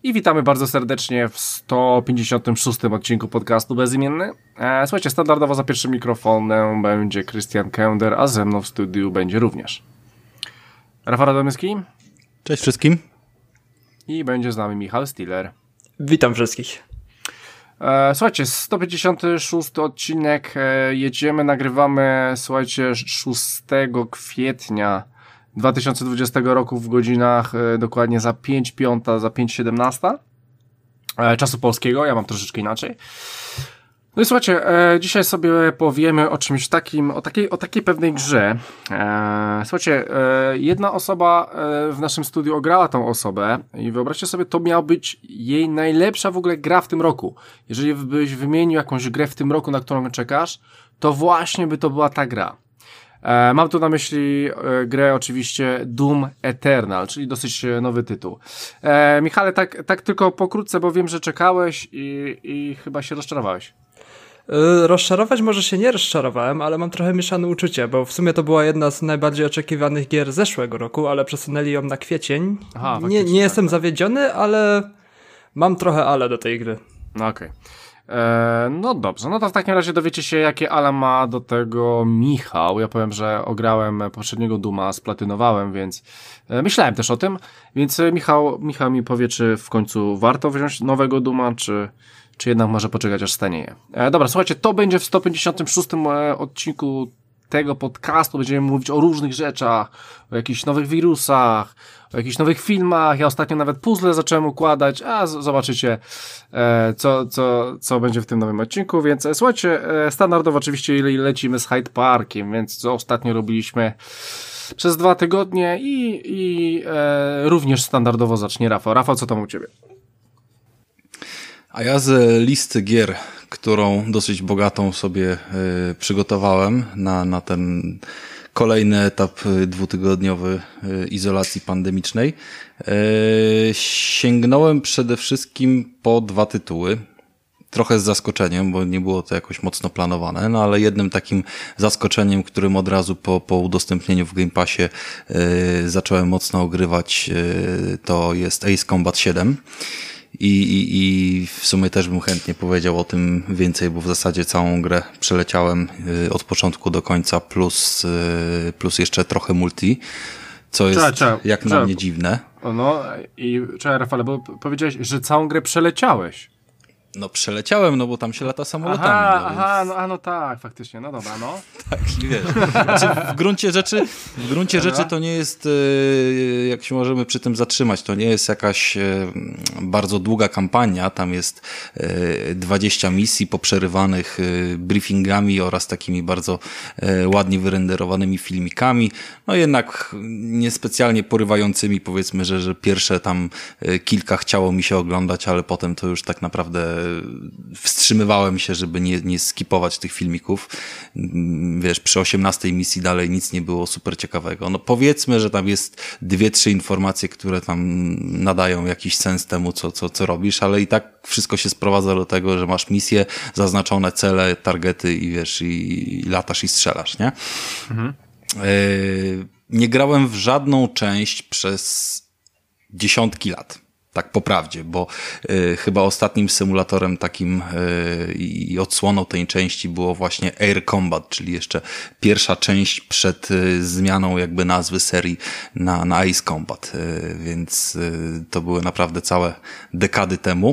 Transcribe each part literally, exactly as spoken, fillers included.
I witamy bardzo serdecznie w sto pięćdziesiątym szóstym odcinku podcastu Bezimienny. E, słuchajcie, standardowo za pierwszym mikrofonem będzie Krystian Kender, a ze mną w studiu będzie również Rafał Radomyski. Cześć wszystkim. I będzie z nami Michał Stiller. Witam wszystkich. E, słuchajcie, sto pięćdziesiąty szósty odcinek, e, jedziemy, nagrywamy, słuchajcie, szóstego kwietnia dwa tysiące dwudziestego roku w godzinach e, dokładnie za pięć piąta, za pięć siedemnasta e, czasu polskiego, ja mam troszeczkę inaczej. No i słuchajcie, e, dzisiaj sobie powiemy o czymś takim, o takiej, o takiej pewnej grze. E, słuchajcie, e, jedna osoba e, w naszym studiu ograła tą osobę i wyobraźcie sobie, to miała być jej najlepsza w ogóle gra w tym roku. Jeżeli byś wymienił jakąś grę w tym roku, na którą czekasz, to właśnie by to była ta gra. E, mam tu na myśli e, grę oczywiście Doom Eternal, czyli dosyć nowy tytuł. E, Michale, tak, tak tylko pokrótce, bo wiem, że czekałeś i, i chyba się rozczarowałeś. Yy, rozczarować może się nie rozczarowałem, ale mam trochę mieszane uczucie, bo w sumie to była jedna z najbardziej oczekiwanych gier zeszłego roku, ale przesunęli ją na kwiecień. Aha, nie, nie jestem tak. zawiedziony, ale mam trochę ale do tej gry. No okej. Okay. No dobrze, no to w takim razie dowiecie się, jakie ale ma do tego Michał. Ja powiem, że ograłem poprzedniego Dooma, splatynowałem, więc e, myślałem też o tym, więc Michał, Michał mi powie, czy w końcu warto wziąć nowego Dooma, czy, czy jednak może poczekać, aż stanieje. E, dobra, słuchajcie, to będzie w sto pięćdziesiątym szóstym e, odcinku tego podcastu. Będziemy mówić o różnych rzeczach, o jakichś nowych wirusach, o jakichś nowych filmach. Ja ostatnio nawet puzzle zacząłem układać, a z- zobaczycie e, co, co, co będzie w tym nowym odcinku, więc e, słuchajcie, e, standardowo oczywiście le- lecimy z Hyde Parkiem, więc co ostatnio robiliśmy przez dwa tygodnie i, i e, również standardowo zacznie Rafał. Rafał, co tam u ciebie? A ja z listy gier, którą dosyć bogatą sobie y, przygotowałem na, na ten kolejny etap y, dwutygodniowy y, izolacji pandemicznej, y, sięgnąłem przede wszystkim po dwa tytuły. Trochę z zaskoczeniem, bo nie było to jakoś mocno planowane, no ale jednym takim zaskoczeniem, którym od razu po, po udostępnieniu w Game Passie y, zacząłem mocno ogrywać, y, to jest Ace Combat siedem. I, i, I w sumie też bym chętnie powiedział o tym więcej, bo w zasadzie całą grę przeleciałem y, od początku do końca, plus, y, plus jeszcze trochę multi, co jest Cześć, cześć, jak cześć. na mnie dziwne. No i cześć Rafale, bo powiedziałeś, że całą grę przeleciałeś. No przeleciałem, no bo tam się lata samolotami. Aha, no, aha, więc... no, a no tak, faktycznie, no dobra, no. Tak, i wiesz. Znaczy, w gruncie rzeczy, w gruncie rzeczy to nie jest, jak się możemy przy tym zatrzymać, to nie jest jakaś bardzo długa kampania, tam jest dwadzieścia misji poprzerywanych briefingami oraz takimi bardzo ładnie wyrenderowanymi filmikami, no jednak niespecjalnie porywającymi, powiedzmy, że, że pierwsze tam kilka chciało mi się oglądać, ale potem to już tak naprawdę wstrzymywałem się, żeby nie, nie skipować tych filmików. Wiesz, przy osiemnastej misji dalej nic nie było super ciekawego. No powiedzmy, że tam jest dwie, trzy informacje, które tam nadają jakiś sens temu, co, co, co robisz, ale i tak wszystko się sprowadza do tego, że masz misje, zaznaczone cele, targety i wiesz, i, i latasz i strzelasz, nie? Mhm. Yy, nie grałem w żadną część przez dziesiątki lat. Tak po prawdzie, bo y, chyba ostatnim symulatorem takim y, i odsłoną tej części było właśnie Air Combat, czyli jeszcze pierwsza część przed y, zmianą jakby nazwy serii na, na Ace Combat, y, więc y, to były naprawdę całe dekady temu.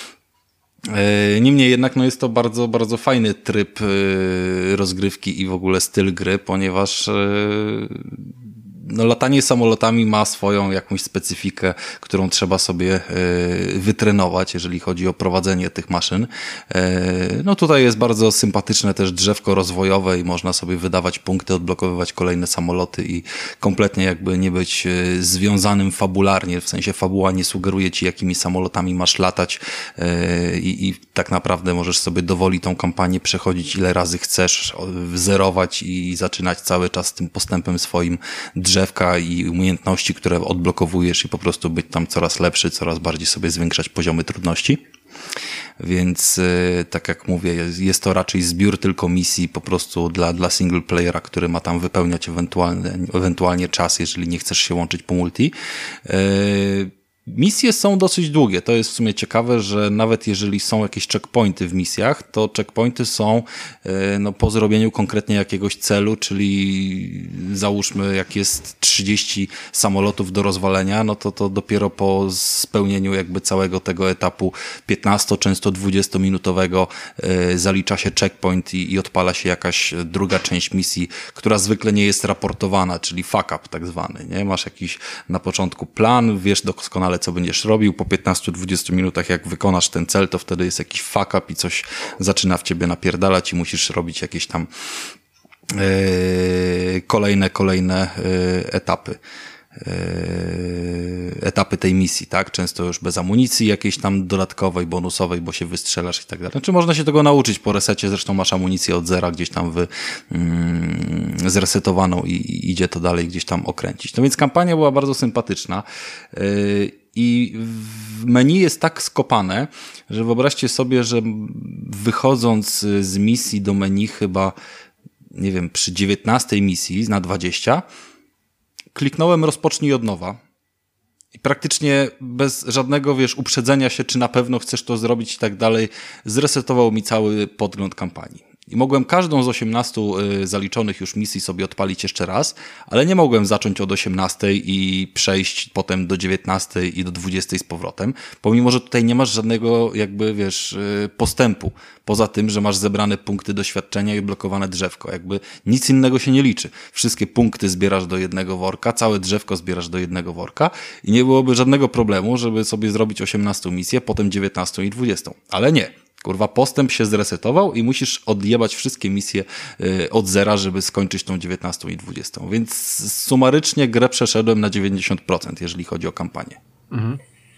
Y, niemniej jednak no jest to bardzo, bardzo fajny tryb y, rozgrywki i w ogóle styl gry, ponieważ y, no latanie samolotami ma swoją jakąś specyfikę, którą trzeba sobie y, wytrenować, jeżeli chodzi o prowadzenie tych maszyn. Y, no tutaj jest bardzo sympatyczne też drzewko rozwojowe i można sobie wydawać punkty, odblokowywać kolejne samoloty i kompletnie jakby nie być y, związanym fabularnie, w sensie fabuła nie sugeruje ci, jakimi samolotami masz latać y, i tak naprawdę możesz sobie dowoli tą kampanię przechodzić ile razy chcesz, zerować i zaczynać cały czas tym postępem swoim drzewka i umiejętności, które odblokowujesz i po prostu być tam coraz lepszy, coraz bardziej sobie zwiększać poziomy trudności. Więc tak jak mówię, jest to raczej zbiór tylko misji po prostu dla, dla single playera, który ma tam wypełniać ewentualnie, ewentualnie czas, jeżeli nie chcesz się łączyć po multi. Misje są dosyć długie. To jest w sumie ciekawe, że nawet jeżeli są jakieś checkpointy w misjach, to checkpointy są no, po zrobieniu konkretnie jakiegoś celu, czyli załóżmy jak jest trzydzieści samolotów do rozwalenia, no to to dopiero po spełnieniu jakby całego tego etapu piętnasto, często dwudziestominutowego zalicza się checkpoint i, i odpala się jakaś druga część misji, która zwykle nie jest raportowana, czyli fuck up tak zwany. Nie? Masz jakiś na początku plan, wiesz doskonale co będziesz robił, po piętnastu dwudziestu minutach jak wykonasz ten cel, to wtedy jest jakiś fuck up i coś zaczyna w ciebie napierdalać i musisz robić jakieś tam yy, kolejne, kolejne yy, etapy. etapy tej misji, tak? Często już bez amunicji jakiejś tam dodatkowej, bonusowej, bo się wystrzelasz i tak dalej. Znaczy można się tego nauczyć po resecie, zresztą masz amunicję od zera gdzieś tam wy, mm, zresetowaną i, i idzie to dalej gdzieś tam okręcić. No więc kampania była bardzo sympatyczna yy, i w menu jest tak skopane, że wyobraźcie sobie, że wychodząc z misji do menu chyba, nie wiem, przy dziewiętnastej misji na dwadzieścia kliknąłem rozpocznij od nowa i praktycznie bez żadnego, wiesz, uprzedzenia się, czy na pewno chcesz to zrobić i tak dalej, zresetował mi cały podgląd kampanii. I mogłem każdą z osiemnastu y, zaliczonych już misji sobie odpalić jeszcze raz, ale nie mogłem zacząć od osiemnastej i przejść potem do dziewiętnastej i do dwudziestej z powrotem, pomimo że tutaj nie masz żadnego jakby, wiesz, y, postępu. Poza tym, że masz zebrane punkty doświadczenia i blokowane drzewko. Jakby nic innego się nie liczy. Wszystkie punkty zbierasz do jednego worka, całe drzewko zbierasz do jednego worka i nie byłoby żadnego problemu, żeby sobie zrobić osiemnastą misję, potem dziewiętnastą i dwudziestą. Ale nie. Kurwa, postęp się zresetował i musisz odjebać wszystkie misje y, od zera, żeby skończyć tą dziewiętnastą i dwudziestą. Więc sumarycznie grę przeszedłem na dziewięćdziesiąt procent, jeżeli chodzi o kampanię. Mhm.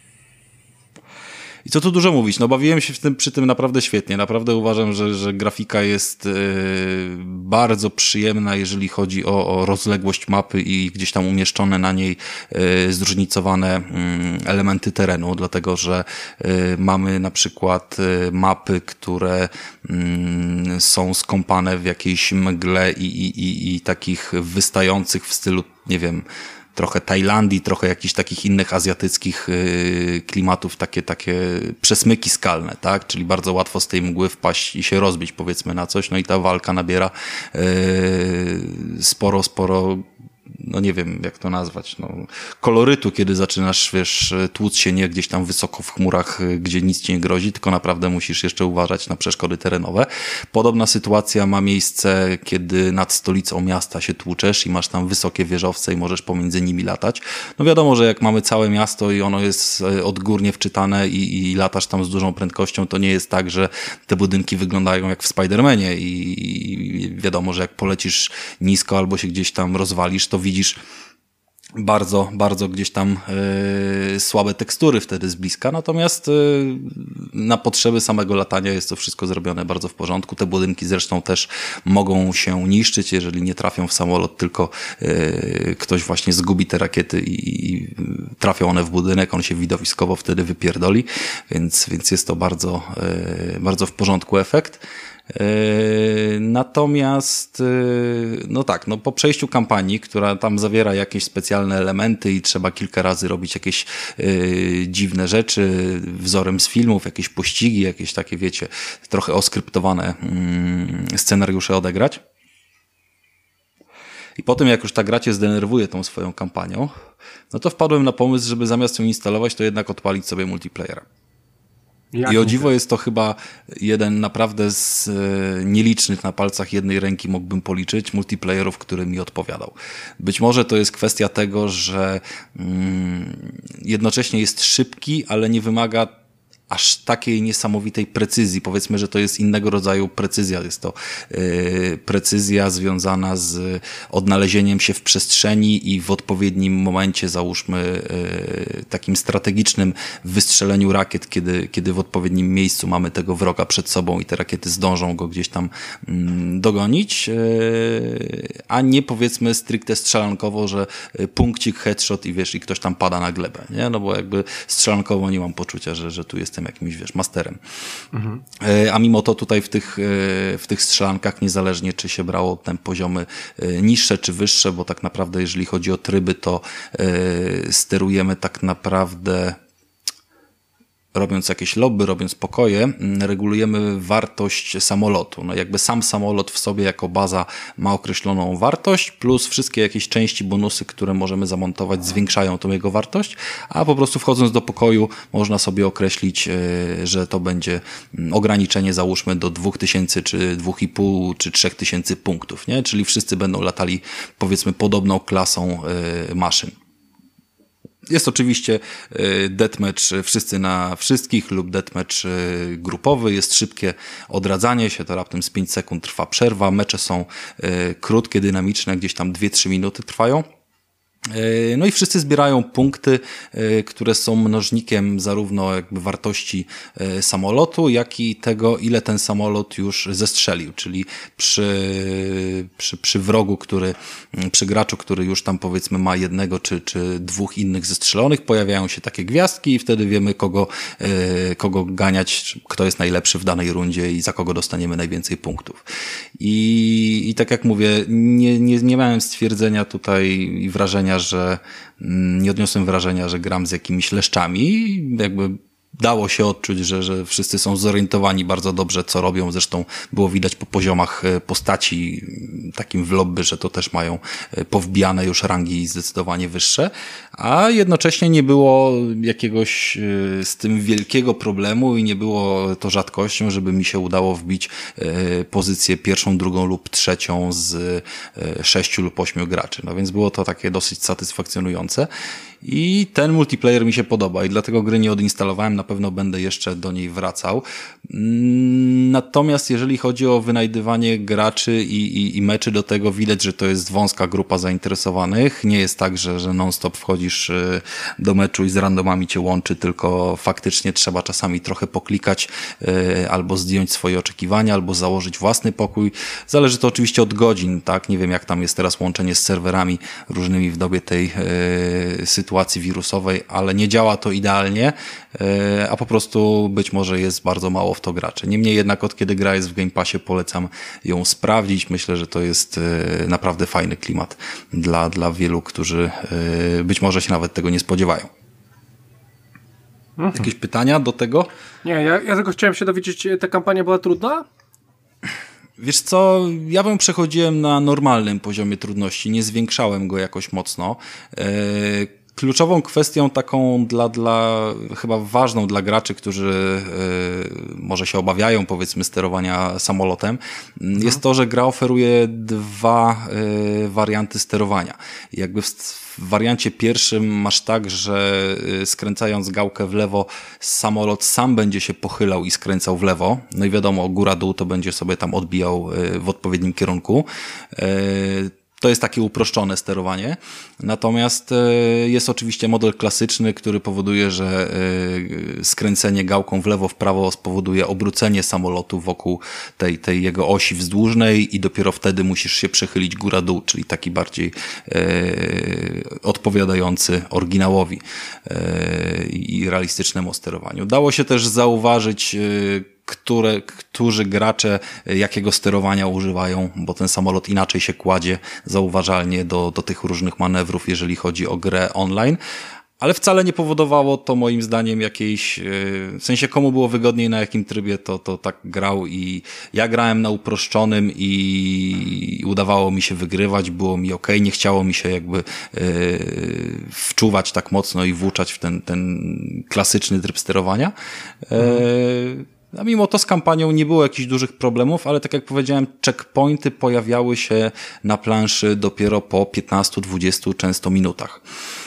I co tu dużo mówić, no bawiłem się w tym, przy tym naprawdę świetnie. Naprawdę uważam, że, że grafika jest yy, bardzo przyjemna, jeżeli chodzi o, o rozległość mapy i gdzieś tam umieszczone na niej yy, zróżnicowane yy, elementy terenu, dlatego że yy, mamy na przykład yy, mapy, które yy, są skąpane w jakiejś mgle i, i, i, i takich wystających w stylu, nie wiem, trochę Tajlandii, trochę jakichś takich innych azjatyckich y, klimatów, takie takie przesmyki skalne, tak? Czyli bardzo łatwo z tej mgły wpaść i się rozbić, powiedzmy, na coś. No i ta walka nabiera y, sporo, sporo, no nie wiem jak to nazwać, no kolorytu, kiedy zaczynasz, wiesz, tłuc się nie gdzieś tam wysoko w chmurach, gdzie nic ci nie grozi, tylko naprawdę musisz jeszcze uważać na przeszkody terenowe. Podobna sytuacja ma miejsce, kiedy nad stolicą miasta się tłuczesz i masz tam wysokie wieżowce i możesz pomiędzy nimi latać. No wiadomo, że jak mamy całe miasto i ono jest odgórnie wczytane i, i latasz tam z dużą prędkością, to nie jest tak, że te budynki wyglądają jak w Spider-Manie i, i wiadomo, że jak polecisz nisko albo się gdzieś tam rozwalisz, to widzisz bardzo, bardzo gdzieś tam yy, słabe tekstury wtedy z bliska, natomiast yy, na potrzeby samego latania jest to wszystko zrobione bardzo w porządku. Te budynki zresztą też mogą się niszczyć, jeżeli nie trafią w samolot, tylko yy, ktoś właśnie zgubi te rakiety i, i trafią one w budynek, on się widowiskowo wtedy wypierdoli, więc, więc jest to bardzo, yy, bardzo w porządku efekt. Yy, natomiast yy, no tak, no po przejściu kampanii, która tam zawiera jakieś specjalne elementy i trzeba kilka razy robić jakieś yy, dziwne rzeczy wzorem z filmów, jakieś pościgi, jakieś takie, wiecie, trochę oskryptowane yy, scenariusze odegrać. I potem jak już ta gra cię zdenerwuje tą swoją kampanią, no to wpadłem na pomysł, żeby zamiast ją instalować, to jednak odpalić sobie multiplayera. Jak I o dziwo jest to chyba jeden naprawdę z e, nielicznych na palcach jednej ręki mógłbym policzyć multiplayerów, który mi odpowiadał. Być może to jest kwestia tego, że mm, jednocześnie jest szybki, ale nie wymaga aż takiej niesamowitej precyzji. Powiedzmy, że to jest innego rodzaju precyzja. Jest to yy, precyzja związana z odnalezieniem się w przestrzeni i w odpowiednim momencie, załóżmy, yy, takim strategicznym wystrzeleniu rakiet, kiedy, kiedy w odpowiednim miejscu mamy tego wroga przed sobą i te rakiety zdążą go gdzieś tam yy, dogonić, yy, a nie, powiedzmy, stricte strzelankowo, że punkcik, headshot i wiesz, i ktoś tam pada na glebę, nie? No bo jakby strzelankowo nie mam poczucia, że, że tu jest jestem jakimś, wiesz, masterem. Mhm. A mimo to tutaj w tych, w tych strzelankach, niezależnie czy się brało te poziomy niższe czy wyższe, bo tak naprawdę jeżeli chodzi o tryby, to sterujemy tak naprawdę robiąc jakieś lobby, robiąc pokoje, regulujemy wartość samolotu. No jakby sam samolot w sobie jako baza ma określoną wartość, plus wszystkie jakieś części, bonusy, które możemy zamontować, zwiększają tą jego wartość, a po prostu wchodząc do pokoju można sobie określić, że to będzie ograniczenie, załóżmy do dwóch tysięcy, czy dwóch i pół, czy trzech tysięcy punktów, nie? Czyli wszyscy będą latali, powiedzmy, podobną klasą maszyn. Jest oczywiście deathmatch wszyscy na wszystkich lub deathmatch grupowy. Jest szybkie odradzanie się, to raptem z pięć sekund trwa przerwa. Mecze są krótkie, dynamiczne, gdzieś tam dwie trzy minuty trwają. No i wszyscy zbierają punkty, które są mnożnikiem zarówno jakby wartości samolotu, jak i tego, ile ten samolot już zestrzelił, czyli przy, przy, przy wrogu, który, przy graczu, który już tam powiedzmy ma jednego czy, czy dwóch innych zestrzelonych, pojawiają się takie gwiazdki i wtedy wiemy, kogo, kogo ganiać, kto jest najlepszy w danej rundzie i za kogo dostaniemy najwięcej punktów. I, i tak jak mówię, nie, nie, nie miałem stwierdzenia tutaj i wrażenia, że nie odniosłem wrażenia, że gram z jakimiś leszczami. Jakby dało się odczuć, że, że wszyscy są zorientowani bardzo dobrze, co robią. Zresztą było widać po poziomach postaci takim w lobby, że to też mają powbijane już rangi zdecydowanie wyższe, a jednocześnie nie było jakiegoś z tym wielkiego problemu i nie było to rzadkością, żeby mi się udało wbić pozycję pierwszą, drugą lub trzecią z sześciu lub ośmiu graczy. No więc było to takie dosyć satysfakcjonujące. I ten multiplayer mi się podoba i dlatego gry nie odinstalowałem, na pewno będę jeszcze do niej wracał. Natomiast jeżeli chodzi o wynajdywanie graczy i, i, i meczy do tego, widać, że to jest wąska grupa zainteresowanych. Nie jest tak, że, że non-stop wchodzisz do meczu i z randomami cię łączy, tylko faktycznie trzeba czasami trochę poklikać albo zdjąć swoje oczekiwania, albo założyć własny pokój. Zależy to oczywiście od godzin, tak? Nie wiem, jak tam jest teraz łączenie z serwerami różnymi w dobie tej yy, sytuacji wirusowej, ale nie działa to idealnie, a po prostu być może jest bardzo mało w to graczy. Niemniej jednak od kiedy gra jest w Game Passie, polecam ją sprawdzić. Myślę, że to jest naprawdę fajny klimat dla, dla wielu, którzy być może się nawet tego nie spodziewają. Mhm. Jakieś pytania do tego? Nie, ja, ja tylko chciałem się dowiedzieć, ta kampania była trudna? Wiesz co, ja bym przechodziłem na normalnym poziomie trudności, nie zwiększałem go jakoś mocno. Kluczową kwestią taką dla, dla chyba ważną dla graczy, którzy yy, może się obawiają powiedzmy sterowania samolotem, mhm. jest to, że gra oferuje dwa yy, warianty sterowania. Jakby w, w wariancie pierwszym masz tak, że yy, skręcając gałkę w lewo samolot sam będzie się pochylał i skręcał w lewo. No i wiadomo, góra-dół to będzie sobie tam odbijał yy, w odpowiednim kierunku. Yy, To jest takie uproszczone sterowanie. Natomiast jest oczywiście model klasyczny, który powoduje, że skręcenie gałką w lewo, w prawo spowoduje obrócenie samolotu wokół tej, tej jego osi wzdłużnej i dopiero wtedy musisz się przechylić góra-dół, czyli taki bardziej e, odpowiadający oryginałowi e, i realistycznemu sterowaniu. Dało się też zauważyć e, Które, którzy gracze jakiego sterowania używają, bo ten samolot inaczej się kładzie zauważalnie do, do tych różnych manewrów, jeżeli chodzi o grę online, ale wcale nie powodowało to moim zdaniem jakiejś, w sensie komu było wygodniej na jakim trybie, to, to tak grał i ja grałem na uproszczonym i udawało mi się wygrywać, było mi okej, nie chciało mi się jakby yy, wczuwać tak mocno i włóczać w ten, ten klasyczny tryb sterowania. Yy, A mimo to z kampanią nie było jakichś dużych problemów, ale tak jak powiedziałem, checkpointy pojawiały się na planszy dopiero po piętnastu dwudziestu często minutach.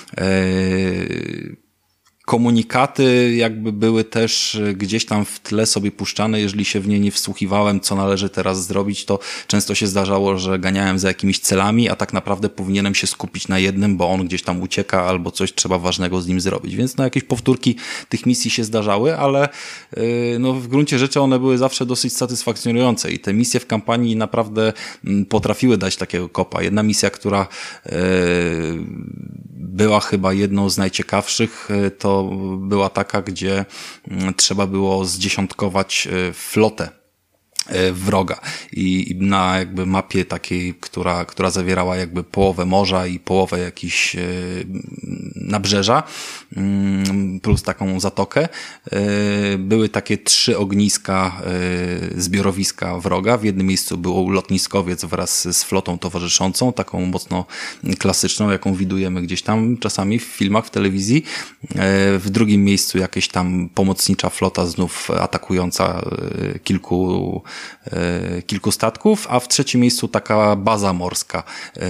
Eee... Komunikaty jakby były też gdzieś tam w tle sobie puszczane, jeżeli się w nie nie wsłuchiwałem, co należy teraz zrobić, to często się zdarzało, że ganiałem za jakimiś celami, a tak naprawdę powinienem się skupić na jednym, bo on gdzieś tam ucieka albo coś trzeba ważnego z nim zrobić. Więc no jakieś powtórki tych misji się zdarzały, ale yy, no w gruncie rzeczy one były zawsze dosyć satysfakcjonujące i te misje w kampanii naprawdę mm, potrafiły dać takiego kopa. Jedna misja, która yy, była chyba jedną z najciekawszych, to była taka, gdzie trzeba było zdziesiątkować flotę wroga i na jakby mapie takiej, która, która zawierała jakby połowę morza i połowę jakichś nabrzeża plus taką zatokę, były takie trzy ogniska, zbiorowiska wroga. W jednym miejscu był lotniskowiec wraz z flotą towarzyszącą, taką mocno klasyczną, jaką widujemy gdzieś tam czasami w filmach, w telewizji. W drugim miejscu jakieś tam pomocnicza flota znów atakująca kilku kilku statków, a w trzecim miejscu taka baza morska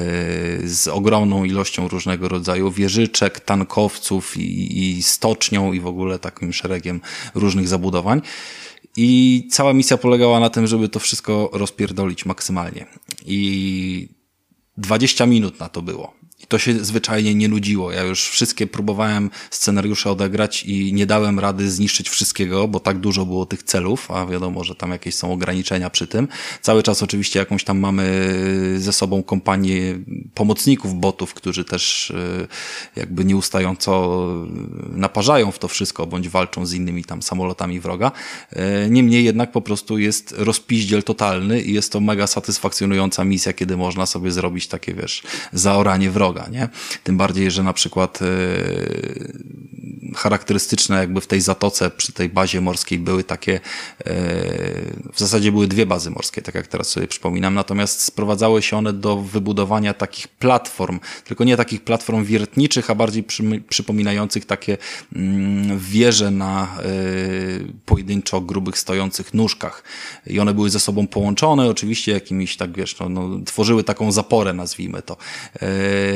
z ogromną ilością różnego rodzaju wieżyczek, tankowców i, i stocznią i w ogóle takim szeregiem różnych zabudowań. I cała misja polegała na tym, żeby to wszystko rozpierdolić maksymalnie. I dwadzieścia minut na to było. I to się zwyczajnie nie nudziło. Ja już wszystkie próbowałem scenariusze odegrać i nie dałem rady zniszczyć wszystkiego, bo tak dużo było tych celów, a wiadomo, że tam jakieś są ograniczenia przy tym. Cały czas oczywiście jakąś tam mamy ze sobą kompanię pomocników botów, którzy też jakby nieustająco naparzają w to wszystko, bądź walczą z innymi tam samolotami wroga. Niemniej jednak po prostu jest rozpiździel totalny i jest to mega satysfakcjonująca misja, kiedy można sobie zrobić takie, wiesz, zaoranie wroga. Nie? Tym bardziej, że na przykład yy, charakterystyczne jakby w tej zatoce, przy tej bazie morskiej były takie, yy, w zasadzie były dwie bazy morskie, tak jak teraz sobie przypominam, natomiast sprowadzały się one do wybudowania takich platform, tylko nie takich platform wiertniczych, a bardziej przy, przypominających takie yy, wieże na yy, pojedynczo grubych, stojących nóżkach. I one były ze sobą połączone, oczywiście jakimiś, tak wiesz, no, no, tworzyły taką zaporę, nazwijmy to. Yy,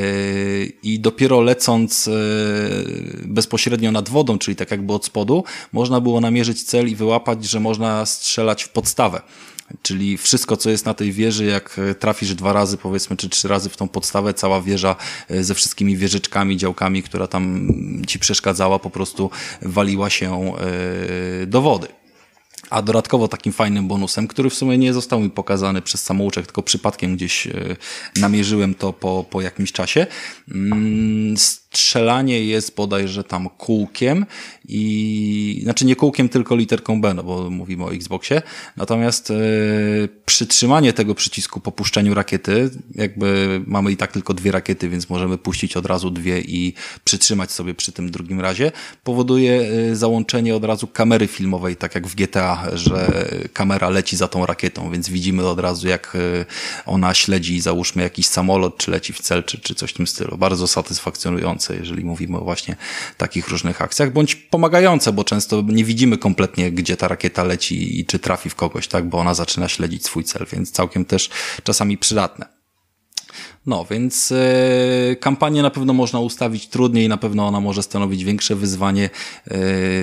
I dopiero lecąc bezpośrednio nad wodą, czyli tak jakby od spodu, można było namierzyć cel i wyłapać, że można strzelać w podstawę. Czyli wszystko, co jest na tej wieży, jak trafisz dwa razy, powiedzmy, czy trzy razy w tą podstawę, cała wieża ze wszystkimi wieżyczkami, działkami, która tam ci przeszkadzała, po prostu waliła się do wody. A dodatkowo takim fajnym bonusem, który w sumie nie został mi pokazany przez samouczek, tylko przypadkiem gdzieś namierzyłem to po, po jakimś czasie. Strzelanie jest bodajże tam kółkiem i, znaczy nie kółkiem, tylko literką B, no bo mówimy o Xboxie. Natomiast e, przytrzymanie tego przycisku po puszczeniu rakiety, jakby mamy i tak tylko dwie rakiety, więc możemy puścić od razu dwie i przytrzymać sobie przy tym drugim razie, powoduje e, załączenie od razu kamery filmowej, tak jak w G T A, że kamera leci za tą rakietą, więc widzimy od razu, jak e, ona śledzi, załóżmy jakiś samolot, czy leci w cel, czy, czy coś w tym stylu. Bardzo satysfakcjonujące, jeżeli mówimy o właśnie takich różnych akcjach, bądź pomagające, bo często nie widzimy kompletnie, gdzie ta rakieta leci i czy trafi w kogoś, tak, bo ona zaczyna śledzić swój cel, więc całkiem też czasami przydatne. No, więc e, kampanię na pewno można ustawić trudniej, na pewno ona może stanowić większe wyzwanie. E,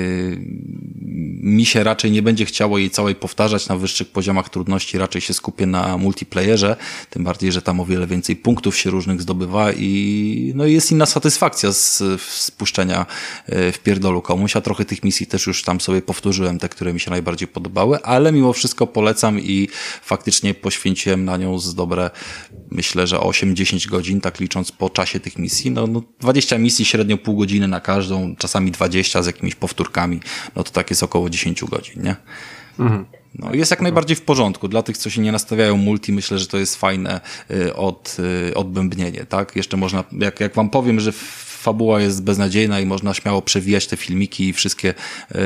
mi się raczej nie będzie chciało jej całej powtarzać na wyższych poziomach trudności, raczej się skupię na multiplayerze, tym bardziej, że tam o wiele więcej punktów się różnych zdobywa i no jest inna satysfakcja z spuszczenia w pierdolu komuś, a trochę tych misji też już tam sobie powtórzyłem, te, które mi się najbardziej podobały, ale mimo wszystko polecam i faktycznie poświęciłem na nią z dobre, myślę, że osiem dziesięć godzin, tak licząc po czasie tych misji. No, no dwadzieścia misji, średnio pół godziny na każdą, czasami dwadzieścia z jakimiś powtórkami, no to tak jest około dziesięć godzin, nie? Mhm. No, jest jak najbardziej w porządku. Dla tych, co się nie nastawiają multi, myślę, że to jest fajne y, od, y, odbębnienie, tak? Jeszcze można, jak, jak wam powiem, że fabuła jest beznadziejna i można śmiało przewijać te filmiki i wszystkie yy,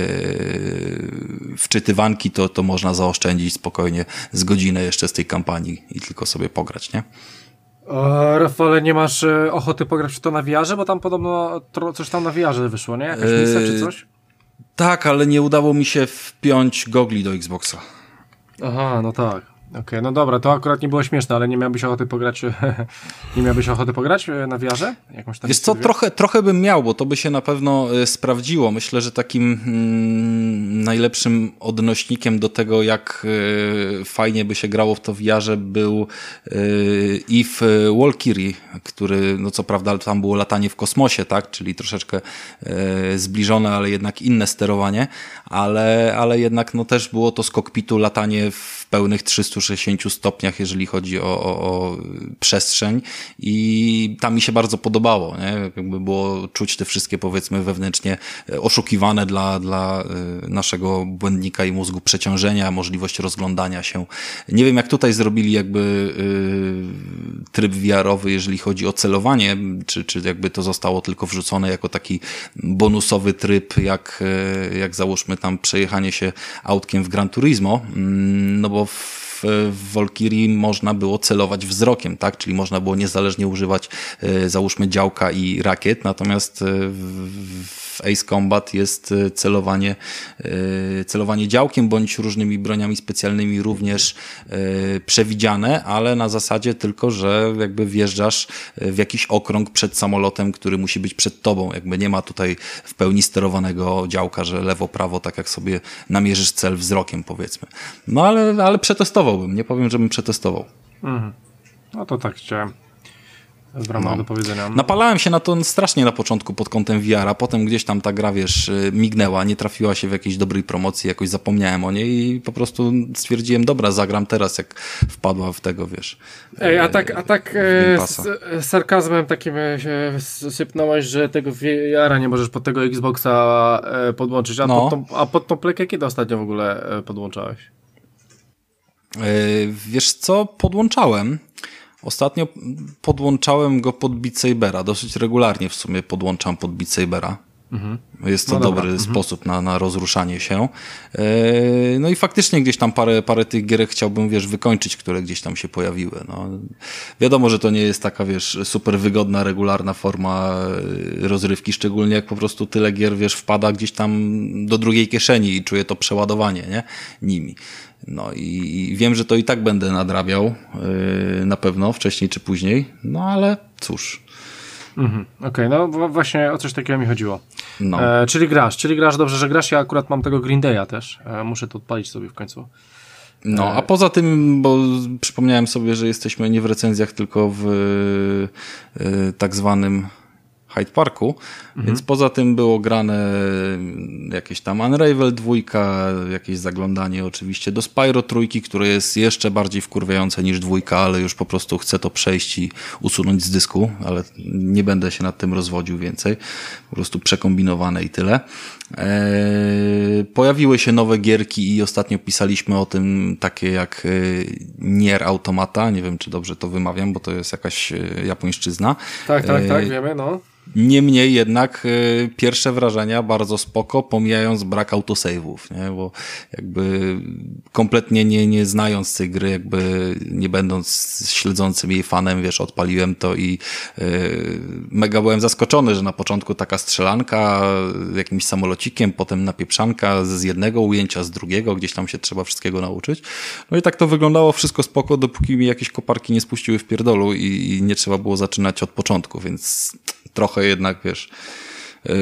wczytywanki, to, to można zaoszczędzić spokojnie z godzinę jeszcze z tej kampanii i tylko sobie pograć, nie? O, Rafale, nie masz e, ochoty pograć w to na V R-ze? Bo tam podobno tro, coś tam na V R-ze wyszło, nie? Jakaś misja czy coś? Tak, ale nie udało mi się wpiąć gogli do Xboxa. Aha, no tak. Okej, okay, no dobra, to akurat nie było śmieszne, ale nie miałbyś ochoty pograć nie miałbyś ochoty pograć na V R-ze? Jakąś tam Wiesz co, trochę, trochę bym miał, bo to by się na pewno y, sprawdziło. Myślę, że takim mm, najlepszym odnośnikiem do tego, jak y, fajnie by się grało w to w V R-ze był y, Eve Valkyrie, który, no co prawda tam było latanie w kosmosie, tak, czyli troszeczkę y, zbliżone, ale jednak inne sterowanie, ale, ale jednak no też było to z kokpitu latanie w pełnych trzystu trzystu sześćdziesięciu stopniach, jeżeli chodzi o, o, o przestrzeń i tam mi się bardzo podobało, nie? Jakby było czuć te wszystkie, powiedzmy, wewnętrznie oszukiwane dla, dla naszego błędnika i mózgu przeciążenia, możliwość rozglądania się. Nie wiem, jak tutaj zrobili jakby yy, tryb V R-owy, jeżeli chodzi o celowanie, czy, czy jakby to zostało tylko wrzucone jako taki bonusowy tryb, jak, jak załóżmy tam przejechanie się autkiem w Gran Turismo, no bo w w Valkyrii można było celować wzrokiem, tak? Czyli można było niezależnie używać załóżmy działka i rakiet, natomiast w Ace Combat jest celowanie, celowanie działkiem bądź różnymi broniami specjalnymi również przewidziane, ale na zasadzie tylko, że jakby wjeżdżasz w jakiś okrąg przed samolotem, który musi być przed tobą. Jakby nie ma tutaj w pełni sterowanego działka, że lewo, prawo, tak jak sobie namierzysz cel wzrokiem, powiedzmy. No ale, ale przetestowałbym. Nie powiem, żebym przetestował. Mhm. No to tak chciałem. W ramach no. do powiedzenia. Napalałem się na to strasznie na początku pod kątem V R-a, potem gdzieś tam ta gra, wiesz, mignęła, nie trafiła się w jakiejś dobrej promocji, jakoś zapomniałem o niej i po prostu stwierdziłem, dobra, zagram teraz, jak wpadła w tego, wiesz. Ej, a tak, a tak e, z, z sarkazmem takim się sypnąłeś, że tego V R-a nie możesz pod tego Xboxa e, podłączyć, a, no. pod tą, a pod tą plekę kiedy ostatnio w ogóle e, podłączałeś? E, wiesz co, podłączałem. Ostatnio podłączałem go pod Beat Sabera. Dosyć regularnie w sumie podłączam pod Beat Sabera. Mhm. Jest to no dobry dobra. sposób na, na rozruszanie się. Yy, no i faktycznie gdzieś tam parę, parę tych gierek chciałbym, wiesz, wykończyć, które gdzieś tam się pojawiły. No, wiadomo, że to nie jest taka, wiesz, super wygodna, regularna forma rozrywki, szczególnie jak po prostu tyle gier, wiesz, wpada gdzieś tam do drugiej kieszeni i czuję to przeładowanie, nie? Nimi. No i wiem, że to i tak będę nadrabiał yy, na pewno, wcześniej czy później, no ale cóż. Mhm. Okej, okay, no właśnie o coś takiego mi chodziło. No. E, czyli grasz, czyli grasz, dobrze, że grasz, ja akurat mam tego Green Day'a też, e, muszę to odpalić sobie w końcu. No, a poza tym, bo przypomniałem sobie, że jesteśmy nie w recenzjach, tylko w yy, tak zwanym Hyde Parku, mhm. więc poza tym było grane jakieś tam Unravel dwójka, jakieś zaglądanie oczywiście do Spyro trójki, które jest jeszcze bardziej wkurwiające niż dwójka, ale już po prostu chcę to przejść i usunąć z dysku, ale nie będę się nad tym rozwodził więcej, po prostu przekombinowane i tyle. Eee, pojawiły się nowe gierki i ostatnio pisaliśmy o tym, takie jak Nier Automata, nie wiem czy dobrze to wymawiam, bo to jest jakaś japońszczyzna. Tak, tak, tak, wiemy, no. Niemniej jednak y, pierwsze wrażenia bardzo spoko, pomijając brak autosave'ów, nie? Bo jakby kompletnie nie, nie znając tej gry, jakby nie będąc śledzącym jej fanem, wiesz, odpaliłem to i y, mega byłem zaskoczony, że na początku taka strzelanka jakimś samolocikiem, potem napieprzanka z jednego ujęcia, z drugiego, gdzieś tam się trzeba wszystkiego nauczyć. No i tak to wyglądało wszystko spoko, dopóki mi jakieś koparki nie spuściły w pierdolu i, i nie trzeba było zaczynać od początku, więc trochę jednak, wiesz, yy,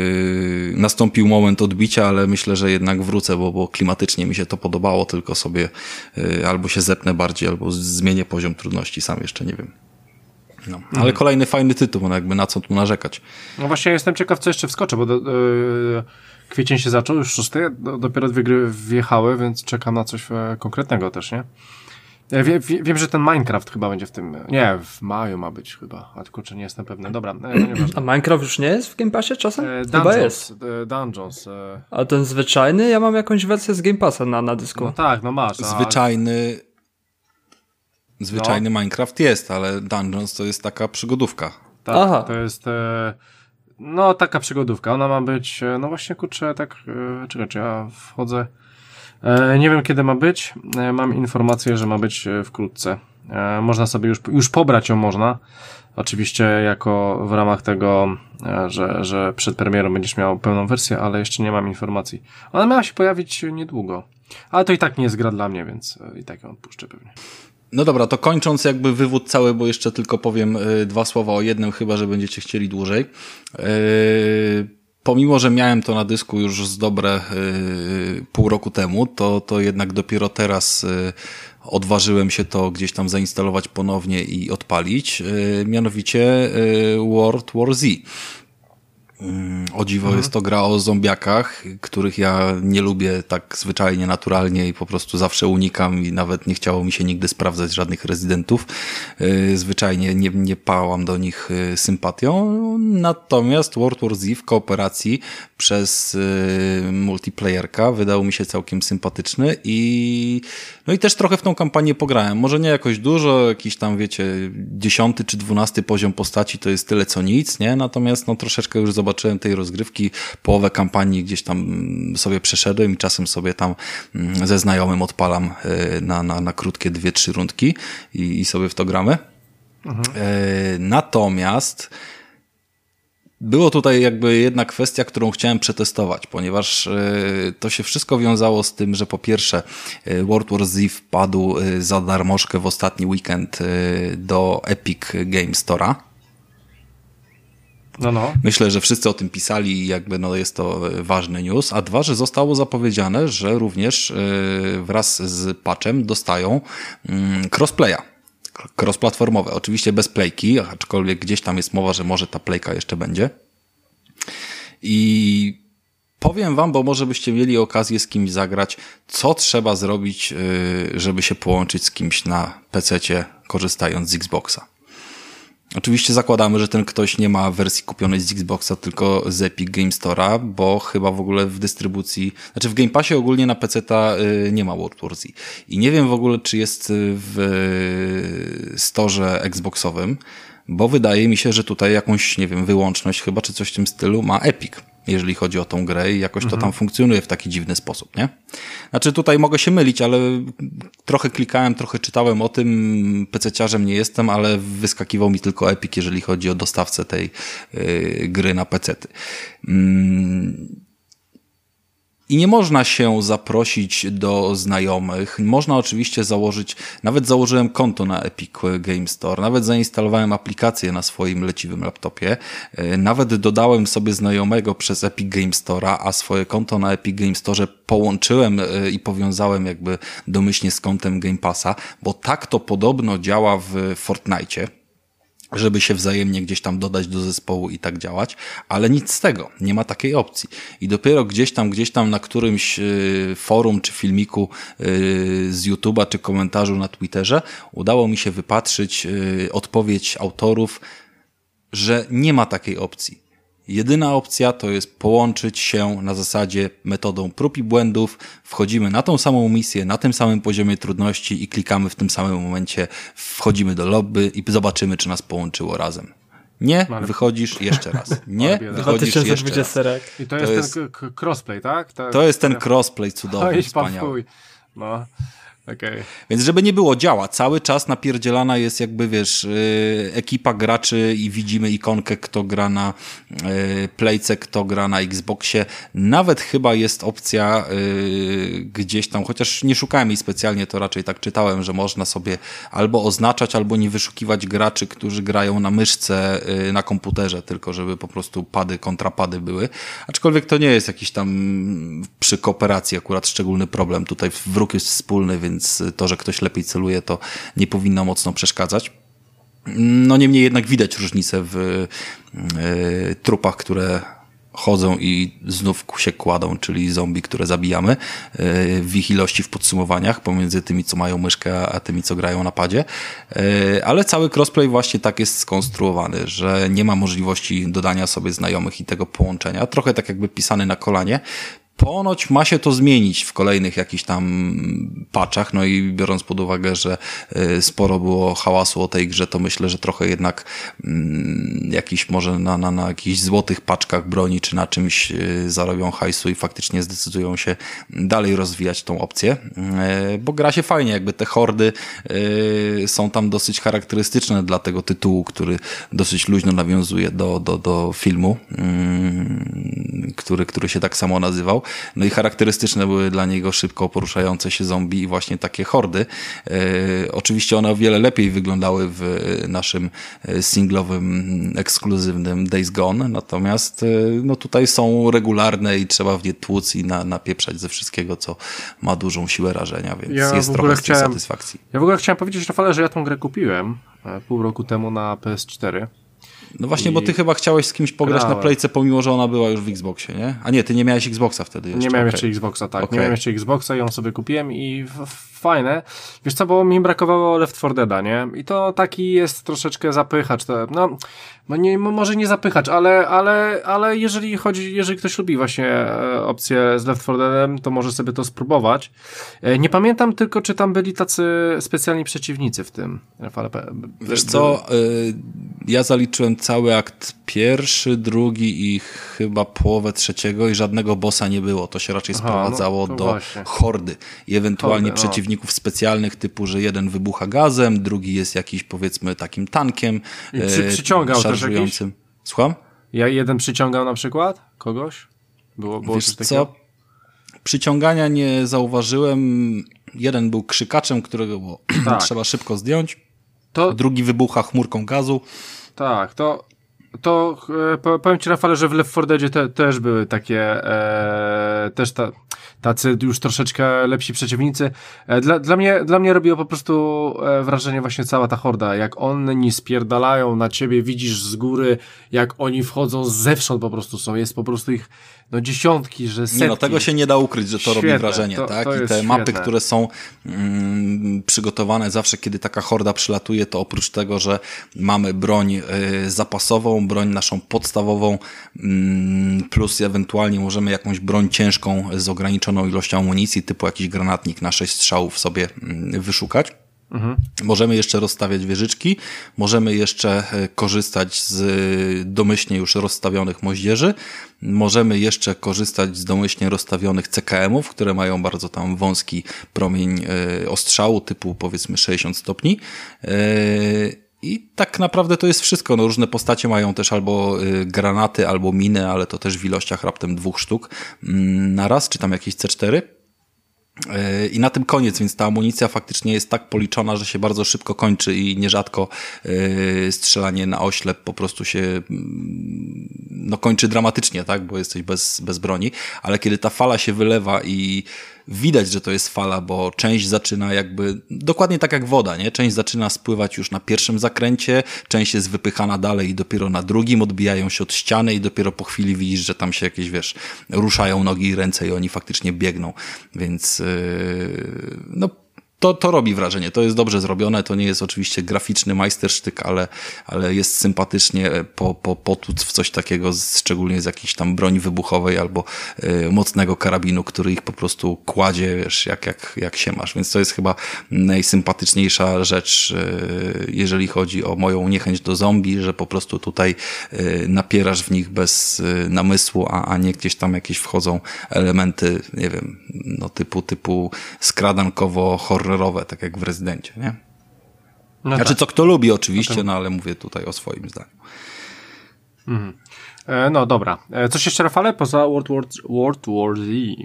nastąpił moment odbicia, ale myślę, że jednak wrócę, bo, bo klimatycznie mi się to podobało, tylko sobie yy, albo się zepnę bardziej, albo zmienię poziom trudności, sam jeszcze nie wiem. No. Ale mhm. kolejny fajny tytuł, no jakby na co tu narzekać. No właśnie jestem ciekaw, co jeszcze wskoczę, bo do, yy, kwiecień się zaczął, już szósty, do, dopiero dwie gry wjechały, więc czekam na coś e, konkretnego też, nie? Wie, wie, wiem, że ten Minecraft chyba będzie w tym... Nie, w maju ma być chyba, a kurczę, nie jestem pewny. Dobra, e, nie A Minecraft już nie jest w Game Passie czasem? E, chyba Dungeons, jest. E, Dungeons. E. A ten zwyczajny? Ja mam jakąś wersję z Game Passa na, na dysku. No tak, no masz. A... Zwyczajny... Zwyczajny no. Minecraft jest, ale Dungeons to jest taka przygodówka. Tak, Aha. to jest... E... No, taka przygodówka. Ona ma być... E, no właśnie, kurczę, tak... E, czekaj, czy ja wchodzę... E, nie wiem, kiedy ma być. E, mam informację, że ma być wkrótce. E, można sobie już, już pobrać ją można. Oczywiście jako w ramach tego, e, że, że przed premierą będziesz miał pełną wersję, ale jeszcze nie mam informacji. Ona miała się pojawić niedługo. Ale to i tak nie jest gra dla mnie, więc e, i tak ją odpuszczę pewnie. No dobra, to kończąc jakby wywód cały, bo jeszcze tylko powiem y, dwa słowa o jednym, chyba że będziecie chcieli dłużej. Yy... Pomimo, że miałem to na dysku już z dobre y, pół roku temu, to, to jednak dopiero teraz y, odważyłem się to gdzieś tam zainstalować ponownie i odpalić, y, mianowicie y, World War Z. O dziwo mhm. jest to gra o zombiakach, których ja nie lubię tak zwyczajnie, naturalnie i po prostu zawsze unikam i nawet nie chciało mi się nigdy sprawdzać żadnych rezydentów. Zwyczajnie nie, nie pałam do nich sympatią. Natomiast World War Z w kooperacji przez multiplayerka wydał mi się całkiem sympatyczny i no i też trochę w tą kampanię pograłem. Może nie jakoś dużo, jakiś tam wiecie, dziesiąty czy dwunasty poziom postaci to jest tyle co nic, nie? Natomiast no troszeczkę już zobaczyłem tej rozgrywki, połowę kampanii gdzieś tam sobie przeszedłem i czasem sobie tam ze znajomym odpalam na, na, na krótkie dwie, trzy rundki i, i sobie w to gramy. Mhm. Natomiast było tutaj jakby jedna kwestia, którą chciałem przetestować, ponieważ to się wszystko wiązało z tym, że po pierwsze World War Z wpadł za darmożkę w ostatni weekend do Epic Game Store'a. No, no. Myślę, że wszyscy o tym pisali i jakby no jest to ważny news. A dwa, że zostało zapowiedziane, że również wraz z patchem dostają crossplaya. Cross-platformowe. Oczywiście bez playki, aczkolwiek gdzieś tam jest mowa, że może ta playka jeszcze będzie. I powiem wam, bo może byście mieli okazję z kimś zagrać, co trzeba zrobić, żeby się połączyć z kimś na pececie, korzystając z Xboxa. Oczywiście zakładamy, że ten ktoś nie ma wersji kupionej z Xboxa, tylko z Epic Game Store'a, bo chyba w ogóle w dystrybucji, znaczy w Game Passie ogólnie na peceta nie ma World War Z. I nie wiem w ogóle, czy jest w storze Xboxowym, bo wydaje mi się, że tutaj jakąś, nie wiem, wyłączność chyba, czy coś w tym stylu ma Epic, jeżeli chodzi o tą grę i jakoś mhm. to tam funkcjonuje w taki dziwny sposób, nie? Znaczy tutaj mogę się mylić, ale trochę klikałem, trochę czytałem o tym, pececiarzem nie jestem, ale wyskakiwał mi tylko Epic, jeżeli chodzi o dostawcę tej yy, gry na pecety. Mm. I nie można się zaprosić do znajomych. Można oczywiście założyć, nawet założyłem konto na Epic Game Store, nawet zainstalowałem aplikację na swoim leciwym laptopie, nawet dodałem sobie znajomego przez Epic Game Store'a, a swoje konto na Epic Game Store połączyłem i powiązałem jakby domyślnie z kontem Game Passa, bo tak to podobno działa w Fortnite'cie, żeby się wzajemnie gdzieś tam dodać do zespołu i tak działać, ale nic z tego, nie ma takiej opcji. I dopiero gdzieś tam, gdzieś tam na którymś y, forum czy filmiku y, z YouTube'a czy komentarzu na Twitterze udało mi się wypatrzyć y, odpowiedź autorów, że nie ma takiej opcji. Jedyna opcja to jest połączyć się na zasadzie metodą prób i błędów, wchodzimy na tą samą misję, na tym samym poziomie trudności i klikamy w tym samym momencie, wchodzimy do lobby i zobaczymy, czy nas połączyło razem. Nie, ale... wychodzisz jeszcze raz. Nie, wychodzisz jeszcze raz. I to, to jest, jest ten k- crossplay, tak? Ta, to jest ten crossplay cudowny, Oj, wspaniały. No. Okay. Więc żeby nie było, działa. Cały czas napierdzielana jest jakby, wiesz, yy, ekipa graczy i widzimy ikonkę, kto gra na yy, Playce, kto gra na Xboxie. Nawet chyba jest opcja yy, gdzieś tam, chociaż nie szukałem jej specjalnie, to raczej tak czytałem, że można sobie albo oznaczać, albo nie wyszukiwać graczy, którzy grają na myszce yy, na komputerze, tylko żeby po prostu pady, kontrapady były. Aczkolwiek to nie jest jakiś tam przy kooperacji akurat szczególny problem. Tutaj wróg jest wspólny, więc więc to, że ktoś lepiej celuje, to nie powinno mocno przeszkadzać. No niemniej jednak widać różnicę w y, trupach, które chodzą i znów się kładą, czyli zombie, które zabijamy, y, w ich ilości w podsumowaniach pomiędzy tymi, co mają myszkę, a tymi, co grają na padzie. Y, ale cały crossplay właśnie tak jest skonstruowany, że nie ma możliwości dodania sobie znajomych i tego połączenia. Trochę tak jakby pisany na kolanie. Ponoć ma się to zmienić w kolejnych jakichś tam patchach, no i biorąc pod uwagę, że sporo było hałasu o tej grze, to myślę, że trochę jednak mm, jakiś może na, na, na jakichś złotych paczkach broni, czy na czymś zarobią hajsu i faktycznie zdecydują się dalej rozwijać tą opcję, bo gra się fajnie, jakby te hordy są tam dosyć charakterystyczne dla tego tytułu, który dosyć luźno nawiązuje do, do, do filmu, który, który się tak samo nazywał. No i charakterystyczne były dla niego szybko poruszające się zombie i właśnie takie hordy. E, oczywiście one o wiele lepiej wyglądały w naszym singlowym, ekskluzywnym Days Gone, natomiast e, no tutaj są regularne i trzeba w nie tłuc i na, napieprzać ze wszystkiego, co ma dużą siłę rażenia, więc ja jest trochę z tej satysfakcji. Ja w ogóle chciałem powiedzieć, Rafale, że ja tą grę kupiłem pół roku temu na P S cztery. No właśnie, I... bo ty chyba chciałeś z kimś pograć Grałem. na Playce, pomimo, że ona była już w Xboxie, nie? A nie, ty nie miałeś Xboxa wtedy jeszcze. Nie miałem okay. jeszcze Xboxa, tak. Okay. Nie miałem jeszcze Xboxa i ją sobie kupiłem i f- fajne. Wiesz co, bo mi brakowało Left four Deada, nie? I to taki jest troszeczkę zapychacz. To, no, no nie, może nie zapychacz, ale, ale, ale jeżeli chodzi, jeżeli ktoś lubi właśnie e, opcję z Left four Deadem, to może sobie to spróbować. E, nie pamiętam tylko, czy tam byli tacy specjalni przeciwnicy w tym. Rafale, Wiesz co, y, ja zaliczyłem cały akt pierwszy, drugi i chyba połowę trzeciego i żadnego bossa nie było. To się raczej Aha, sprowadzało no, do właśnie. hordy i ewentualnie Hordy, no. przeciwników specjalnych typu, że jeden wybucha gazem, drugi jest jakiś powiedzmy takim tankiem I przy, przyciągał e, też jakiś? szarżującym. Słucham? Ja jeden przyciągał na przykład kogoś? Było, było Wiesz coś takiego? co? Przyciągania nie zauważyłem. Jeden był krzykaczem, którego było Tak. trzeba szybko zdjąć. To, Drugi wybucha chmurką gazu. tak, to, to e, powiem ci, Rafale, że w Left four Deadzie te, też były takie e, też ta, tacy już troszeczkę lepsi przeciwnicy. E, dla, dla, mnie, dla mnie robiło po prostu e, wrażenie właśnie cała ta horda, jak oni spierdalają na ciebie, widzisz z góry, jak oni wchodzą zewsząd po prostu są, jest po prostu ich no dziesiątki, że setki. Nie no, tego się nie da ukryć, że to Świetne, robi wrażenie, to- tak? to I jest te mapy, świetne. które są mm, przygotowane zawsze, kiedy taka horda przylatuje, to oprócz tego, że mamy broń y, zapasową, broń naszą podstawową, mm, plus ewentualnie możemy jakąś broń ciężką z ograniczoną ilością amunicji, typu jakiś granatnik na sześć strzałów sobie mm, wyszukać. Mhm. Możemy jeszcze rozstawiać wieżyczki, możemy jeszcze e, korzystać z e, domyślnie już rozstawionych moździerzy, możemy jeszcze korzystać z domyślnie rozstawionych C K M ów, które mają bardzo tam wąski promień e, ostrzału typu powiedzmy sześćdziesiąt stopni. E, I tak naprawdę to jest wszystko. No, różne postacie mają też albo y, granaty, albo miny, ale to też w ilościach raptem dwóch sztuk mm, na raz, czy tam jakieś C cztery. I na tym koniec, więc ta amunicja faktycznie jest tak policzona, że się bardzo szybko kończy i nierzadko yy, strzelanie na oślep po prostu się yy, no kończy dramatycznie, tak, bo jesteś bez, bez broni, ale kiedy ta fala się wylewa i widać, że to jest fala, bo część zaczyna jakby, dokładnie tak jak woda, nie? Część zaczyna spływać już na pierwszym zakręcie, część jest wypychana dalej i dopiero na drugim odbijają się od ściany i dopiero po chwili widzisz, że tam się jakieś, wiesz, ruszają nogi i ręce i oni faktycznie biegną, więc yy, no To, to robi wrażenie, to jest dobrze zrobione, to nie jest oczywiście graficzny majstersztyk, ale, ale jest sympatycznie po, po, potłuc w coś takiego, z, szczególnie z jakiejś tam broni wybuchowej albo y, mocnego karabinu, który ich po prostu kładzie, wiesz, jak, jak, jak się masz. Więc to jest chyba najsympatyczniejsza rzecz, y, jeżeli chodzi o moją niechęć do zombie, że po prostu tutaj y, napierasz w nich bez y, namysłu, a, a nie gdzieś tam jakieś wchodzą elementy, nie wiem, no typu, typu skradankowo-horrorowe, tak jak w Rezydencie, nie? No znaczy, tak. co kto lubi oczywiście, no ale mówię tutaj o swoim zdaniu. Mhm. E, no dobra. E, coś jeszcze, Rafale, poza World War, World War Z? Yy,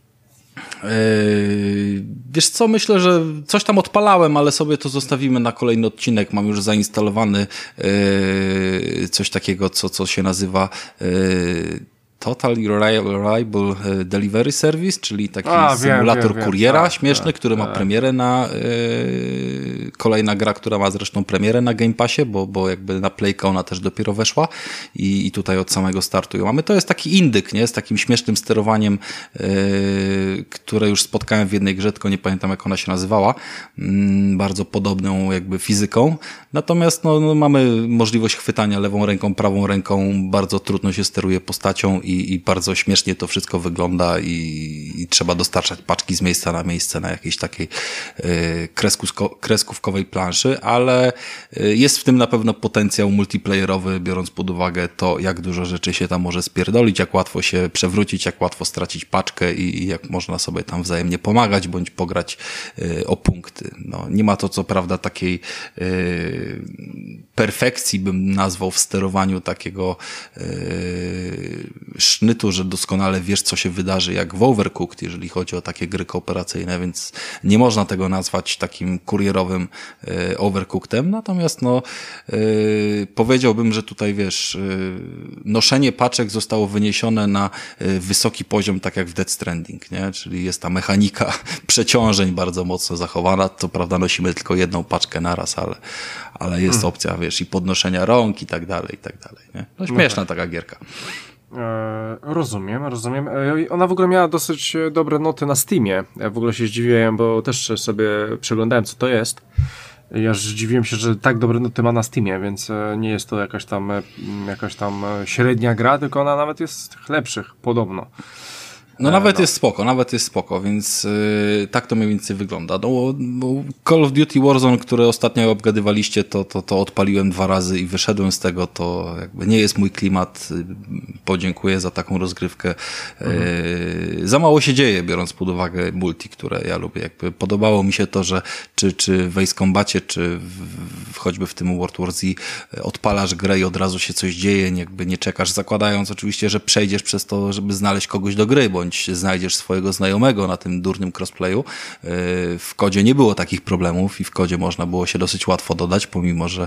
wiesz co, myślę, że coś tam odpalałem, ale sobie to zostawimy na kolejny odcinek. Mam już zainstalowany yy, coś takiego, co, co się nazywa yy, Total Reliable Delivery Service, czyli taki A, symulator wiem, wiem, kuriera wiem. śmieszny, Tak, który tak. ma premierę na yy, kolejna gra, która ma zresztą premierę na Game Passie, bo, bo jakby na Playka ona też dopiero weszła i, i tutaj od samego startu ją mamy. To jest taki indyk, nie? Z takim śmiesznym sterowaniem, yy, które już spotkałem w jednej grze, tylko nie pamiętam jak ona się nazywała. Yy, bardzo podobną jakby fizyką. Natomiast no, no, mamy możliwość chwytania lewą ręką, prawą ręką, bardzo trudno się steruje postacią i I, i bardzo śmiesznie to wszystko wygląda i, i trzeba dostarczać paczki z miejsca na miejsce na jakiejś takiej y, kreskusko, kreskówkowej planszy, ale y, jest w tym na pewno potencjał multiplayerowy, biorąc pod uwagę to, jak dużo rzeczy się tam może spierdolić, jak łatwo się przewrócić, jak łatwo stracić paczkę i, i jak można sobie tam wzajemnie pomagać, bądź pograć y, o punkty. No, nie ma to co prawda takiej y, perfekcji, bym nazwał, w sterowaniu takiego y, sznytu, że doskonale wiesz, co się wydarzy, jak w Overcooked, jeżeli chodzi o takie gry kooperacyjne, więc nie można tego nazwać takim kurierowym y, Overcookedem, natomiast no y, powiedziałbym, że tutaj wiesz, y, noszenie paczek zostało wyniesione na y, wysoki poziom, tak jak w Death Stranding, nie? Czyli jest ta mechanika przeciążeń bardzo mocno zachowana, co prawda nosimy tylko jedną paczkę naraz, ale, ale jest hmm. opcja, wiesz, i podnoszenia rąk i tak dalej, i tak dalej, nie? No śmieszna no tak. taka gierka. E, rozumiem, rozumiem. E, ona w ogóle miała dosyć dobre noty na Steamie. Ja w ogóle się zdziwiłem, bo też sobie przeglądałem, co to jest. Ja zdziwiłem się, że tak dobre noty ma na Steamie, więc nie jest to jakaś tam, jakaś tam średnia gra, tylko ona nawet jest z tych lepszych, podobno. No nawet no. jest spoko, nawet jest spoko, więc yy, tak to mniej więcej wygląda. No, no, Call of Duty Warzone, które ostatnio obgadywaliście, to, to, to odpaliłem dwa razy i wyszedłem z tego, to jakby nie jest mój klimat. Podziękuję za taką rozgrywkę. Mhm. Yy, za mało się dzieje, biorąc pod uwagę multi, które ja lubię. Jakby podobało mi się to, że czy, czy w Ace Combacie, czy w, w, choćby w tym World War Z odpalasz grę i od razu się coś dzieje, jakby nie czekasz, zakładając oczywiście, że przejdziesz przez to, żeby znaleźć kogoś do gry, bądź znajdziesz swojego znajomego na tym durnym crossplayu. W kodzie nie było takich problemów i w kodzie można było się dosyć łatwo dodać, pomimo że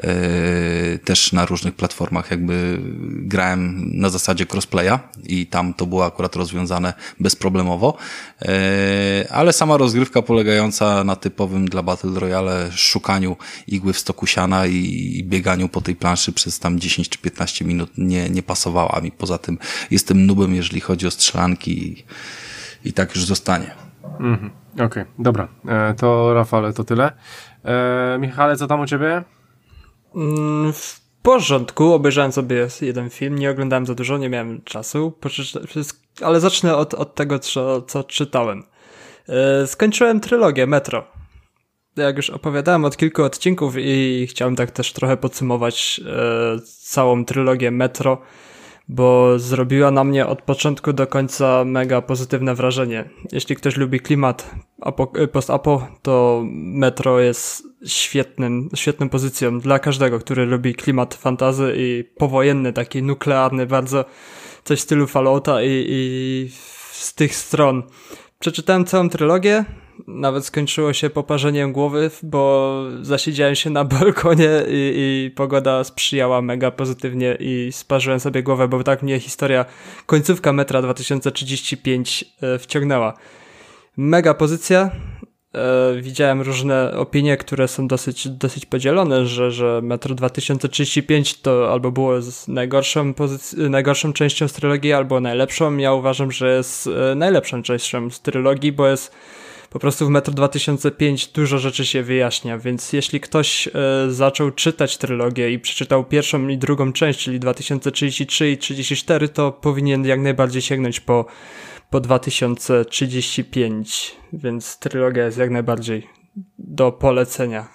też na różnych platformach jakby grałem na zasadzie crossplaya i tam to było akurat rozwiązane bezproblemowo, ale sama rozgrywka polegająca na typowym dla Battle Royale szukaniu igły w stoku siana i bieganiu po tej planszy przez tam dziesięć czy piętnaście minut nie, nie pasowała mi. Poza tym jestem nubem, jeżeli chodzi o strzelanki i, i tak już zostanie. Mhm. Okej, okay, dobra. E, to Rafale, to tyle. E, Michale, co tam u ciebie? Mm, w porządku, obejrzałem sobie jeden film, nie oglądałem za dużo, nie miałem czasu, ale zacznę od, od tego, co, co czytałem. E, skończyłem trylogię Metro. Jak już opowiadałem od kilku odcinków i chciałem tak też trochę podsumować e, całą trylogię Metro, bo zrobiła na mnie od początku do końca mega pozytywne wrażenie. Jeśli ktoś lubi klimat post-apo, to Metro jest świetnym, świetną pozycją dla każdego, który lubi klimat fantasy i powojenny, taki nuklearny, bardzo coś w stylu Fallouta i, i z tych stron. Przeczytałem całą trylogię, nawet skończyło się poparzeniem głowy, bo zasiedziałem się na balkonie i, i pogoda sprzyjała mega pozytywnie i sparzyłem sobie głowę, bo tak mnie historia, końcówka Metra dwa tysiące trzydzieści pięć e, wciągnęła. Mega pozycja. E, widziałem różne opinie, które są dosyć, dosyć podzielone, że, że Metro dwa tysiące trzydzieści pięć to albo było z najgorszą, pozyc- najgorszą częścią z trylogii, albo najlepszą. Ja uważam, że jest e, najlepszą częścią z trylogii, bo jest po prostu w Metro dwa tysiące pięć dużo rzeczy się wyjaśnia, więc jeśli ktoś e, zaczął czytać trylogię i przeczytał pierwszą i drugą część, czyli dwa tysiące trzydzieści trzy i trzydzieści cztery, to powinien jak najbardziej sięgnąć po, po dwa tysiące trzydzieści pięć, więc trylogia jest jak najbardziej do polecenia.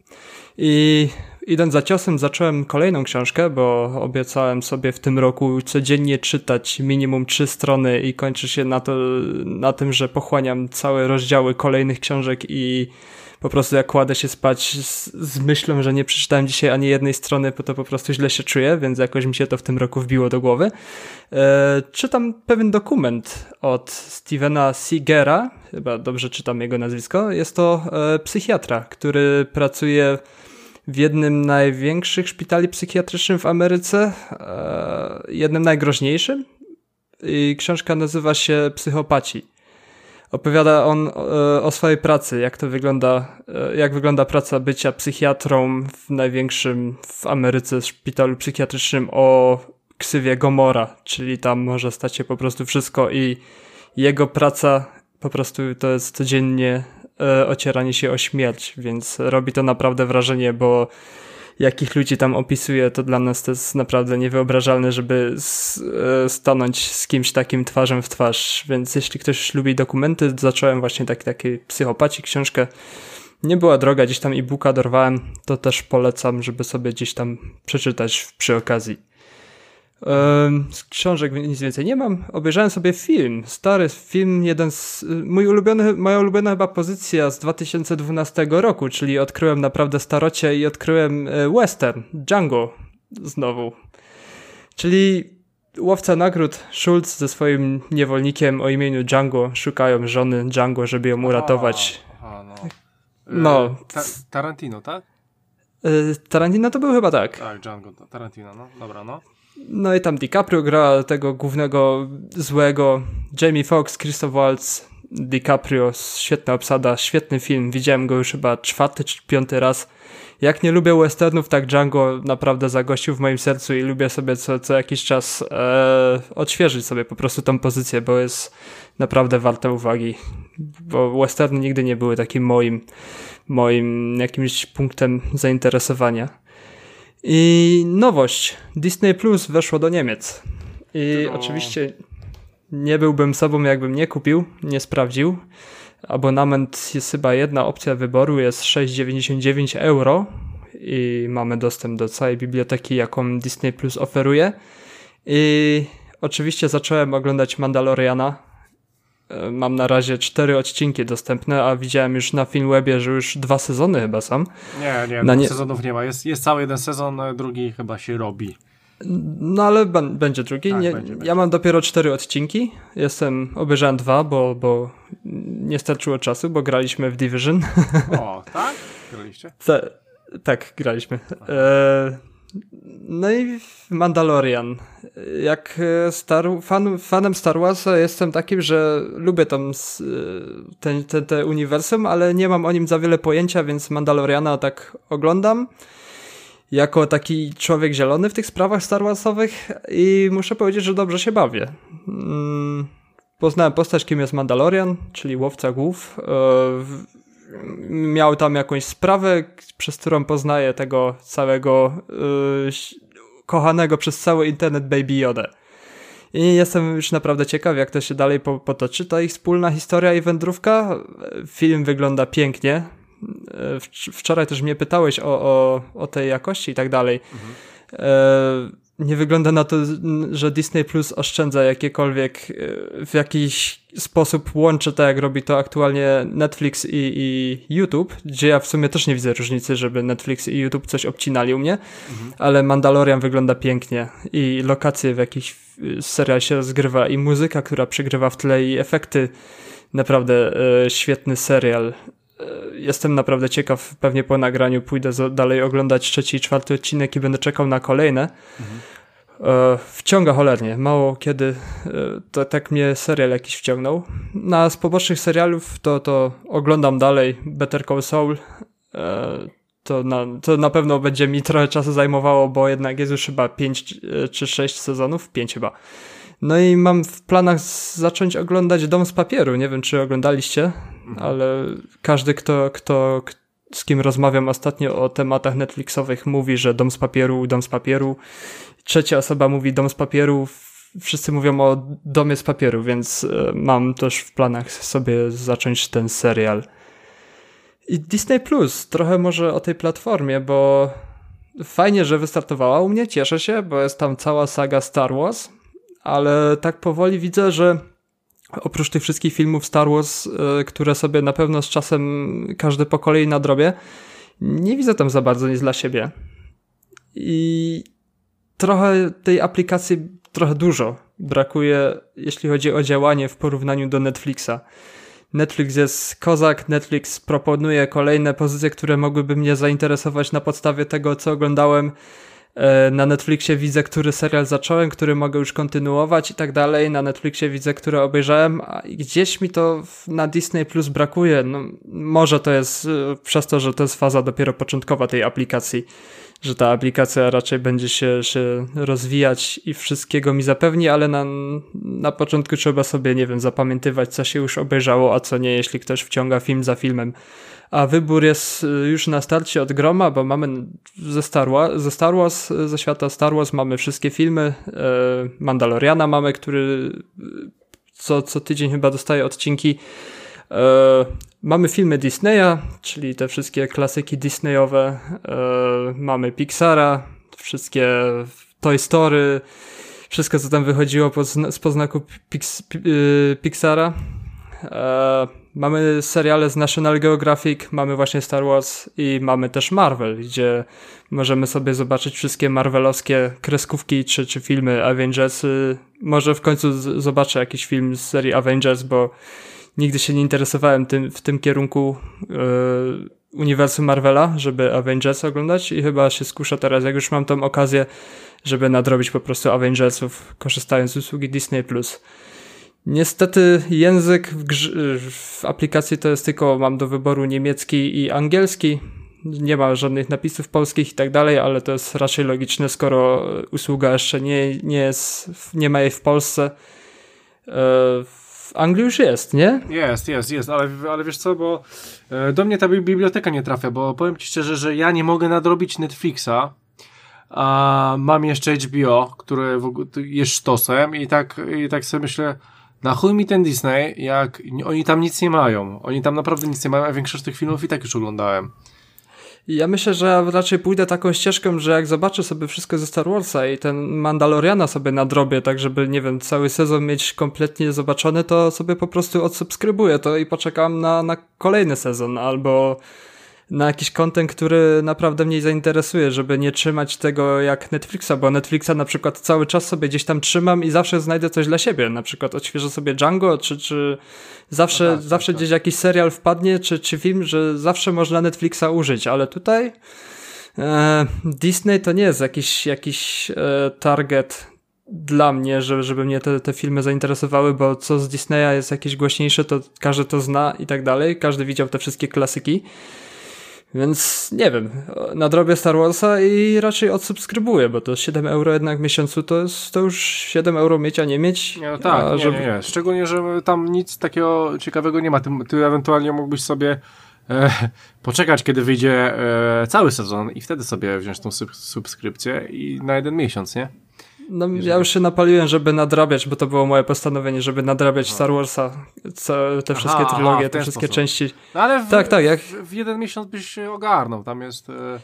I idąc za ciosem, zacząłem kolejną książkę, bo obiecałem sobie w tym roku codziennie czytać minimum trzy strony i kończy się na, to, na tym, że pochłaniam całe rozdziały kolejnych książek i po prostu jak kładę się spać z, z myślą, że nie przeczytałem dzisiaj ani jednej strony, bo to po prostu źle się czuję, więc jakoś mi się to w tym roku wbiło do głowy. E, czytam pewien dokument od Stevena Seagera, chyba dobrze czytam jego nazwisko. Jest to e, psychiatra, który pracuje w jednym największych szpitali psychiatrycznych w Ameryce, e, jednym najgroźniejszym. I książka nazywa się Psychopaci. Opowiada on e, o swojej pracy, jak to wygląda, e, jak wygląda praca bycia psychiatrą w największym w Ameryce szpitalu psychiatrycznym o ksywie Gomora, czyli tam może stać się po prostu wszystko i jego praca po prostu to jest codziennie e, ocieranie się o śmierć, więc robi to naprawdę wrażenie, bo jakich ludzi tam opisuje, to dla nas to jest naprawdę niewyobrażalne, żeby s- e, stanąć z kimś takim twarzą w twarz, więc jeśli ktoś lubi dokumenty, zacząłem właśnie taki, taki Psychopaci książkę. Nie była droga, gdzieś tam e-booka dorwałem, to też polecam, żeby sobie gdzieś tam przeczytać przy okazji. Z książek nic więcej nie mam. Obejrzałem sobie film, stary film, jeden z mój ulubiony, moja ulubiona chyba pozycja z dwa tysiące dwunastego roku, czyli odkryłem naprawdę starocie i odkryłem western, Django znowu. Czyli łowca nagród Schultz ze swoim niewolnikiem o imieniu Django szukają żony Django, żeby ją uratować. Aha, no. no. Ta- Tarantino, tak? Tarantino to był chyba tak. Tak, Django, Tarantino, no. Dobra, no. No i tam DiCaprio gra tego głównego złego, Jamie Foxx, Christoph Waltz, DiCaprio, świetna obsada, świetny film, widziałem go już chyba czwarty czy piąty raz jak nie lubię westernów, tak Django naprawdę zagościł w moim sercu i lubię sobie co, co jakiś czas e, odświeżyć sobie po prostu tą pozycję, bo jest naprawdę warte uwagi, bo westerny nigdy nie były takim moim, moim jakimś punktem zainteresowania. I nowość, Disney Plus weszło do Niemiec i no. Oczywiście nie byłbym sobą, jakbym nie kupił, nie sprawdził. Abonament jest chyba jedna opcja wyboru, jest sześć dziewięćdziesiąt dziewięć euro i mamy dostęp do całej biblioteki, jaką Disney Plus oferuje. I oczywiście zacząłem oglądać Mandaloriana. Mam na razie cztery odcinki dostępne, a widziałem już na Filmwebie, że już dwa sezony chyba są. Nie, nie, dwóch nie... sezonów nie ma. Jest, jest cały jeden sezon, drugi chyba się robi. No ale b- będzie drugi. Tak, nie, będzie, ja będzie. mam dopiero cztery odcinki. Jestem, obejrzałem dwa, bo, bo nie starczyło czasu, bo graliśmy w Division. O, tak? Graliście? Ta, tak, graliśmy. E, no i Mandalorian. Jak Star, fan, fanem Star Warsa jestem takim, że lubię tam ten, ten, ten uniwersum, ale nie mam o nim za wiele pojęcia, więc Mandaloriana tak oglądam. Jako taki człowiek zielony w tych sprawach Star Warsowych i muszę powiedzieć, że dobrze się bawię. Poznałem postać, kim jest Mandalorian, czyli łowca głów. Miał tam jakąś sprawę, przez którą poznaje tego całego kochanego przez cały internet Baby Yodę. I jestem już naprawdę ciekaw, jak to się dalej potoczy. Ta ich wspólna historia i wędrówka. Film wygląda pięknie. Wczoraj też mnie pytałeś o, o, o tej jakości i tak dalej. Mhm. E, nie wygląda na to, że Disney Plus oszczędza jakiekolwiek, w jakiś sposób łączy to, jak robi to aktualnie Netflix i, i YouTube, gdzie ja w sumie też nie widzę różnicy, żeby Netflix i YouTube coś obcinali u mnie, mhm. ale Mandalorian wygląda pięknie i lokacje w jakiś serial się rozgrywa i muzyka, która przygrywa w tle i efekty. Naprawdę e, świetny serial. Jestem naprawdę ciekaw, pewnie po nagraniu pójdę dalej oglądać trzeci i czwarty odcinek i będę czekał na kolejne. Mhm. E, wciąga cholernie. Mało kiedy e, to, tak mnie serial jakiś wciągnął. Na z pobocznych serialów to, to oglądam dalej Better Call Saul. E, to, na, to na pewno będzie mi trochę czasu zajmowało, bo jednak jest już chyba pięć czy sześć sezonów. pięć chyba. No i mam w planach zacząć oglądać Dom z papieru. Nie wiem, czy oglądaliście, ale każdy, kto, kto, z kim rozmawiam ostatnio o tematach Netflixowych, mówi, że Dom z papieru, Dom z papieru. Trzecia osoba mówi Dom z papieru. Wszyscy mówią o Domie z papieru, więc mam też w planach sobie zacząć ten serial. I Disney Plus, trochę może o tej platformie, bo fajnie, że wystartowała u mnie, cieszę się, bo jest tam cała saga Star Wars. Ale tak powoli widzę, że oprócz tych wszystkich filmów Star Wars, y, które sobie na pewno z czasem każdy po kolei nadrobię, nie widzę tam za bardzo nic dla siebie. I trochę tej aplikacji, trochę dużo brakuje, jeśli chodzi o działanie w porównaniu do Netflixa. Netflix jest kozak, Netflix proponuje kolejne pozycje, które mogłyby mnie zainteresować na podstawie tego, co oglądałem. Na Netflixie widzę, który serial zacząłem, który mogę już kontynuować i tak dalej. Na Netflixie widzę, które obejrzałem, a gdzieś mi to na Disney Plus brakuje. No, może to jest przez to, że to jest faza dopiero początkowa tej aplikacji, że ta aplikacja raczej będzie się, się rozwijać i wszystkiego mi zapewni, ale na, na początku trzeba sobie, nie wiem, zapamiętywać, co się już obejrzało, a co nie, jeśli ktoś wciąga film za filmem. A wybór jest już na starcie od groma, bo mamy ze Star Wars, ze, Star Wars, ze świata Star Wars mamy wszystkie filmy, Mandaloriana mamy, który co, co tydzień chyba dostaje odcinki. Mamy filmy Disneya, czyli te wszystkie klasyki Disneyowe, mamy Pixara, wszystkie Toy Story, wszystko co tam wychodziło pod, z poznaku Pix, Pixara. E, mamy seriale z National Geographic, mamy właśnie Star Wars i mamy też Marvel, gdzie możemy sobie zobaczyć wszystkie marvelowskie kreskówki czy, czy filmy Avengers. Może w końcu z- zobaczę jakiś film z serii Avengers, bo nigdy się nie interesowałem tym, w tym kierunku e, uniwersum Marvela, żeby Avengers oglądać i chyba się skuszę teraz, jak już mam tą okazję, żeby nadrobić po prostu Avengersów, korzystając z usługi Disney Plus. Niestety język w, grz- w aplikacji to jest tylko, mam do wyboru niemiecki i angielski. nie ma żadnych napisów polskich i tak dalej, ale to jest raczej logiczne, skoro usługa jeszcze nie, nie jest, nie ma jej w Polsce. W Anglii już jest, nie? Jest, jest, jest, ale, ale wiesz co, bo do mnie ta biblioteka nie trafia, bo powiem ci szczerze, że ja nie mogę nadrobić Netflixa, a mam jeszcze H B O, które w ogóle jest sztosem i tak, i tak sobie myślę, na chuj mi ten Disney, jak oni tam nic nie mają. Oni tam naprawdę nic nie mają, a większość tych filmów i tak już oglądałem. Ja myślę, że ja raczej pójdę taką ścieżką, że jak zobaczę sobie wszystko ze Star Warsa i ten Mandaloriana sobie nadrobię, tak żeby, nie wiem, cały sezon mieć kompletnie zobaczony, to sobie po prostu odsubskrybuję to i poczekam na, na kolejny sezon, albo na jakiś content, który naprawdę mnie zainteresuje, żeby nie trzymać tego jak Netflixa, bo Netflixa na przykład cały czas sobie gdzieś tam trzymam i zawsze znajdę coś dla siebie, na przykład odświeżę sobie Django, czy, czy zawsze, no tak, zawsze tak, gdzieś tak. jakiś serial wpadnie, czy, czy film, że zawsze można Netflixa użyć, ale tutaj e, Disney to nie jest jakiś, jakiś e, target dla mnie, żeby, żeby mnie te, te filmy zainteresowały, bo co z Disneya jest jakieś głośniejsze, to każdy to zna i tak dalej, każdy widział te wszystkie klasyki. Więc nie wiem, nadrobię Star Warsa i raczej odsubskrybuję, bo to siedem euro jednak w miesiącu to jest to już siedem euro mieć, a nie mieć. No tak, a nie, żeby... nie, nie. Szczególnie, że tam nic takiego ciekawego nie ma. Ty, ty ewentualnie mógłbyś sobie e, poczekać, kiedy wyjdzie e, cały sezon i wtedy sobie wziąć tą sub, subskrypcję i na jeden miesiąc, nie? No, Jeżeli... ja już się napaliłem, żeby nadrabiać, bo to było moje postanowienie, żeby nadrabiać Star Warsa, co, te wszystkie aha, trylogie, aha, te wszystkie sposób. części. No ale w, tak, tak, jak... w, w jeden miesiąc byś się ogarnął, tam jest... E...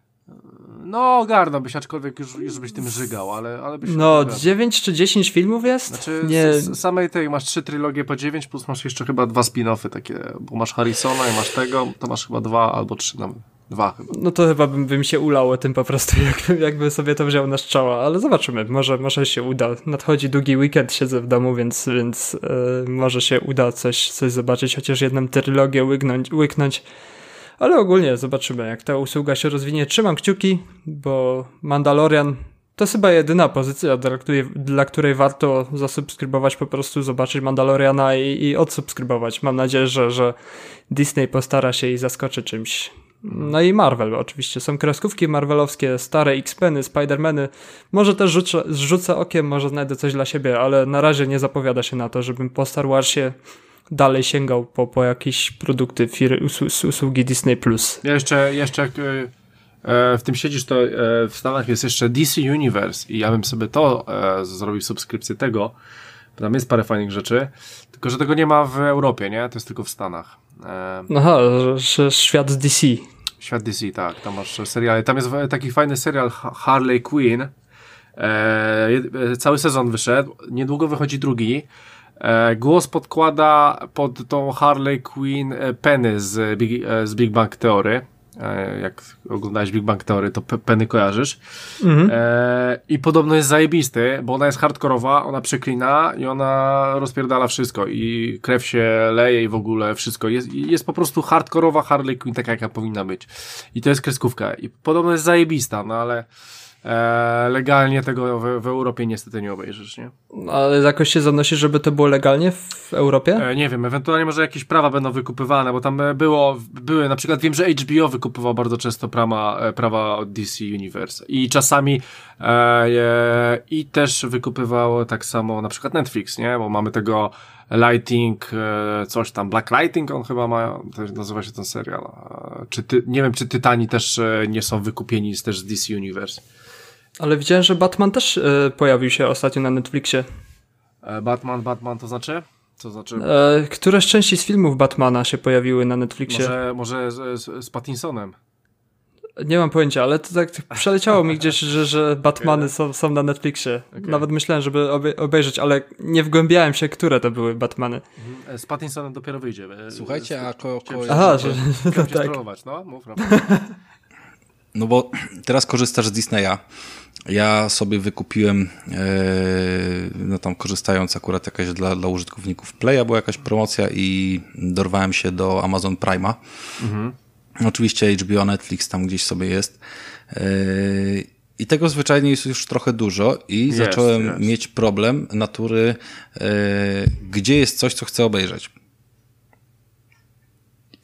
No ogarnąłbyś, aczkolwiek już, już byś tym żygał, ale, ale byś... No, dziewięć czy dziesięć filmów jest? Znaczy, nie... z, z samej tej masz trzy trylogie po dziewięć, plus masz jeszcze chyba dwa spin-offy takie, bo masz Harrisona i masz tego, to masz chyba dwa albo trzy nawet. Dwa chyba. No to chyba by, by mi się ulało tym po prostu, jakby, jakby sobie to wziął na strzała, ale zobaczymy, może, może się uda. Nadchodzi długi weekend, siedzę w domu, więc, więc yy, może się uda coś, coś zobaczyć, chociaż jedną trylogię łyknąć, łyknąć. Ale ogólnie zobaczymy, jak ta usługa się rozwinie. Trzymam kciuki, bo Mandalorian to jest chyba jedyna pozycja, dla której, dla której warto zasubskrybować, po prostu zobaczyć Mandaloriana i, i odsubskrybować. Mam nadzieję, że, że Disney postara się i zaskoczy czymś. No i Marvel oczywiście. Są kreskówki marvelowskie, stare X-Meny, Spider-Many. Może też rzucę, zrzucę okiem, może znajdę coś dla siebie, ale na razie nie zapowiada się na to, żebym po Star Warsie dalej sięgał po, po jakieś produkty fir- us- usługi Disney plus. Ja jeszcze, jeszcze jak e, w tym siedzisz, to e, w Stanach jest jeszcze D C Universe i ja bym sobie to e, zrobił subskrypcję tego, bo tam jest parę fajnych rzeczy, tylko że tego nie ma w Europie, nie? To jest tylko w Stanach. E, Aha, że, że świat D C. Świat D C, tak. Tam masz seriale. Tam jest taki fajny serial Harley Quinn. E, e, cały sezon wyszedł. Niedługo wychodzi drugi. E, głos podkłada pod tą Harley Quinn Penny z Big, z Big Bang Theory. E, jak oglądałeś Big Bang Theory, to Penny kojarzysz. Mhm. E, I podobno jest zajebisty, bo ona jest hardkorowa, ona przeklina i ona rozpierdala wszystko i krew się leje i w ogóle wszystko. Jest, jest po prostu hardkorowa Harley Quinn, taka jaka powinna być. I to jest kreskówka. I podobno jest zajebista, no ale e, legalnie tego w, w Europie niestety nie obejrzysz, nie? Ale jakoś się zanosi, żeby to było legalnie w Europie? E, nie wiem, ewentualnie może jakieś prawa będą wykupywane, bo tam było, były, na przykład wiem, że H B O wykupywał bardzo często prawa, prawa od D C Universe i czasami e, e, i też wykupywał tak samo na przykład Netflix, nie? Bo mamy tego Lighting, e, coś tam, Black Lighting on chyba ma, to nazywa się ten serial. E, czy ty, nie wiem, czy Tytani też e, nie są wykupieni z, też z D C Universe. Ale widziałem, że Batman też y, pojawił się ostatnio na Netflixie. E, Batman, Batman to znaczy? Co znaczy? E, któreś części z filmów Batmana się pojawiły na Netflixie? Może, może z, z, z Pattinsonem? Nie mam pojęcia, ale to tak przeleciało mi gdzieś, że, że Batmany okay. są, są na Netflixie. Okay. Nawet myślałem, żeby obie, obejrzeć, ale nie wgłębiałem się, które to były Batmany. Z Pattinsonem dopiero wyjdzie. Słuchajcie, a ko... ko Aha, że... No tak. No, mów, no bo teraz korzystasz z Disneya. Ja sobie wykupiłem, e, no tam korzystając akurat jakaś dla, dla użytkowników Playa, była jakaś promocja i dorwałem się do Amazon Prime'a. Mhm. Oczywiście H B O, Netflix tam gdzieś sobie jest. E, I tego zwyczajnie jest już trochę dużo i jest, zacząłem jest. mieć problem natury, e, gdzie jest coś, co chcę obejrzeć.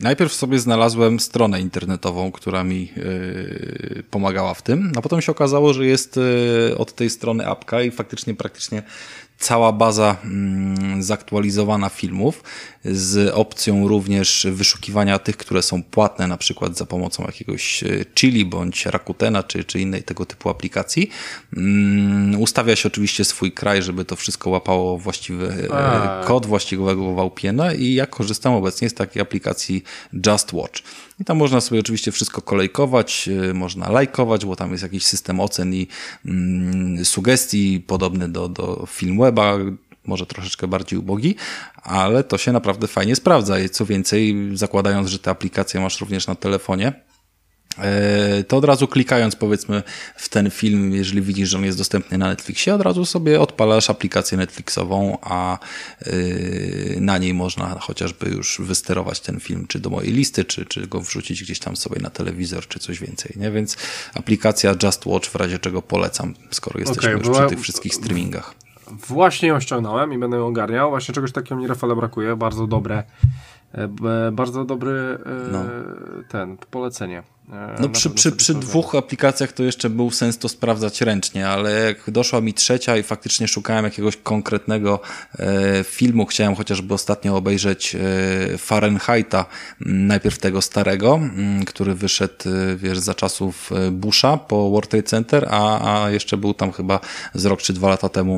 Najpierw sobie znalazłem stronę internetową, która mi yy, pomagała w tym, a potem się okazało, że jest yy, od tej strony apka i faktycznie praktycznie cała baza mm, zaktualizowana filmów z opcją również wyszukiwania tych, które są płatne, na przykład za pomocą jakiegoś Chili bądź Rakutena czy, czy innej tego typu aplikacji. Mm, ustawia się oczywiście swój kraj, żeby to wszystko łapało właściwy e, kod właściwego V P N a i ja korzystam obecnie z takiej aplikacji Just Watch. I tam można sobie oczywiście wszystko kolejkować, można lajkować, bo tam jest jakiś system ocen i mm, sugestii podobny do, do Filmweba, może troszeczkę bardziej ubogi, ale to się naprawdę fajnie sprawdza. I co więcej, zakładając, że tę aplikację masz również na telefonie, to od razu klikając powiedzmy w ten film, jeżeli widzisz, że on jest dostępny na Netflixie, od razu sobie odpalasz aplikację Netflixową, a na niej można chociażby już wysterować ten film, czy do mojej listy, czy, czy go wrzucić gdzieś tam sobie na telewizor, czy coś więcej, nie? Więc aplikacja Just Watch w razie czego polecam, skoro jesteśmy okay, już była... przy tych wszystkich streamingach. Właśnie ją ściągnąłem i będę ją ogarniał. Właśnie czegoś takiego mi Rafale brakuje. Bardzo dobre, bardzo dobry no. ten, polecenie. No przy, przy, przy dwóch aplikacjach to jeszcze był sens to sprawdzać ręcznie, ale jak doszła mi trzecia i faktycznie szukałem jakiegoś konkretnego e, filmu, chciałem chociażby ostatnio obejrzeć e, Fahrenheita, najpierw tego starego, m, który wyszedł e, wiesz, za czasów Busha po World Trade Center, a, a jeszcze był tam chyba z rok czy dwa lata temu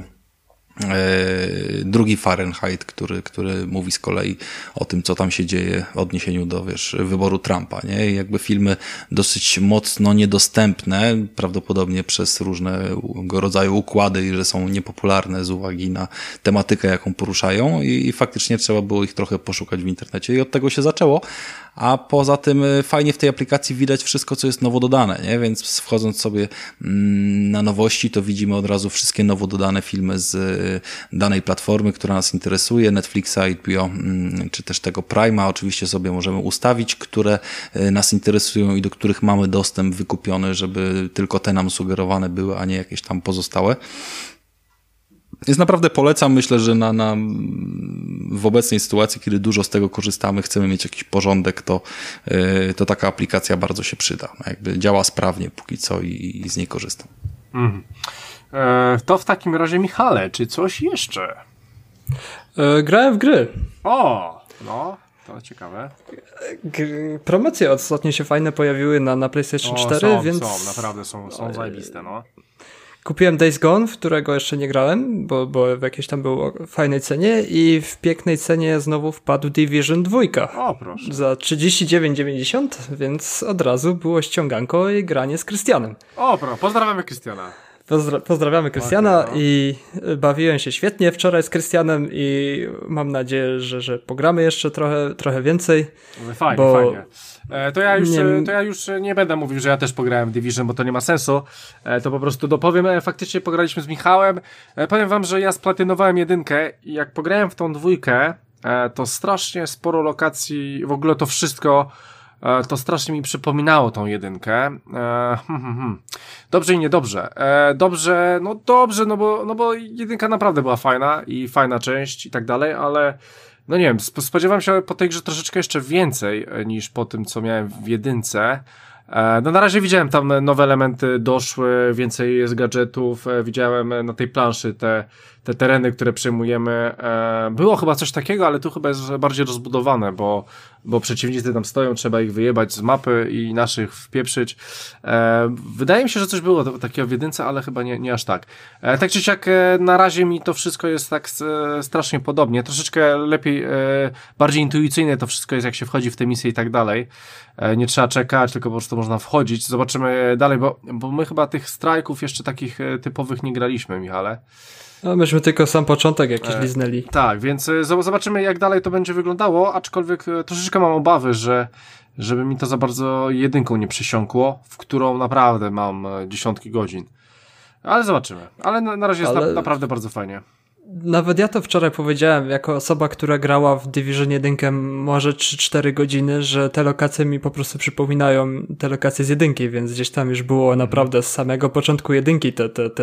drugi Fahrenheit, który, który mówi z kolei o tym, co tam się dzieje w odniesieniu do, wiesz, wyboru Trumpa, nie? I jakby filmy dosyć mocno niedostępne, prawdopodobnie przez różnego rodzaju układy i że są niepopularne z uwagi na tematykę, jaką poruszają i, i faktycznie trzeba było ich trochę poszukać w internecie i od tego się zaczęło. A poza tym fajnie w tej aplikacji widać wszystko, co jest nowo dodane, nie? Więc wchodząc sobie na nowości, to widzimy od razu wszystkie nowo dodane filmy z danej platformy, która nas interesuje, Netflixa, H B O, czy też tego Prime'a. Oczywiście sobie możemy ustawić, które nas interesują i do których mamy dostęp wykupiony, żeby tylko te nam sugerowane były, a nie jakieś tam pozostałe. Więc naprawdę polecam, myślę, że na, na, w obecnej sytuacji, kiedy dużo z tego korzystamy, chcemy mieć jakiś porządek, to, yy, to taka aplikacja bardzo się przyda. Jakby działa sprawnie póki co i, i z niej korzystam. Mm. E, to w takim razie, Michale, czy coś jeszcze? E, grałem w gry. O, no, to ciekawe. G- promocje ostatnio się fajne pojawiły na, na PlayStation o, cztery, są, więc... są, naprawdę są, są zajebiste, no. Kupiłem Days Gone, w którego jeszcze nie grałem, bo, bo w jakiejś tam był w fajnej cenie i w pięknej cenie znowu wpadł Division dwa. O, proszę. Za trzydzieści dziewięć dziewięćdziesiąt, więc od razu było ściąganko i granie z Krystianem. O, proszę, pozdrawiamy Krystiana. Pozdra- pozdrawiamy Krystiana okay, no. i bawiłem się świetnie wczoraj z Krystianem i mam nadzieję, że, że pogramy jeszcze trochę, trochę więcej. Fajnie, bo... fajnie. E, to, ja już, nie... to ja już nie będę mówił, że ja też pograłem w Division, bo to nie ma sensu. E, to po prostu dopowiem. E, faktycznie pograliśmy z Michałem. E, powiem wam, że ja splatynowałem jedynkę i jak pograłem w tą dwójkę, e, to strasznie sporo lokacji, w ogóle to wszystko to strasznie mi przypominało tą jedynkę. E, hmm, hmm, hmm. Dobrze i niedobrze. E, dobrze, no dobrze, no bo, no bo jedynka naprawdę była fajna i fajna część i tak dalej, ale no nie wiem, spodziewam się po tej grze troszeczkę jeszcze więcej niż po tym, co miałem w jedynce. E, no na razie widziałem tam nowe elementy doszły, więcej jest gadżetów, e, widziałem na tej planszy te, te tereny, które przejmujemy. E, było chyba coś takiego, ale tu chyba jest bardziej rozbudowane, bo, bo przeciwnicy tam stoją, trzeba ich wyjebać z mapy i naszych wpieprzyć. E, wydaje mi się, że coś było takiego w jedynce, ale chyba nie, nie aż tak. E, tak czy siak e, na razie mi to wszystko jest tak e, strasznie podobnie. Troszeczkę lepiej, e, bardziej intuicyjne to wszystko jest, jak się wchodzi w te misje i tak dalej. E, nie trzeba czekać, tylko po prostu można wchodzić. Zobaczymy dalej, bo, bo my chyba tych strajków jeszcze takich e, typowych nie graliśmy, Michale. No myśmy tylko sam początek jakiś liznęli. E, tak, więc e, zobaczymy, jak dalej to będzie wyglądało, aczkolwiek e, troszeczkę mam obawy, że żeby mi to za bardzo jedynką nie przysiąkło, w którą naprawdę mam e, dziesiątki godzin. Ale zobaczymy. Ale na, na razie jest Ale... na, naprawdę bardzo fajnie. Nawet ja to wczoraj powiedziałem, jako osoba, która grała w Division jeden może trzy cztery godziny, że te lokacje mi po prostu przypominają te lokacje z jedynki, więc gdzieś tam już było naprawdę z samego początku jedynki te, te, te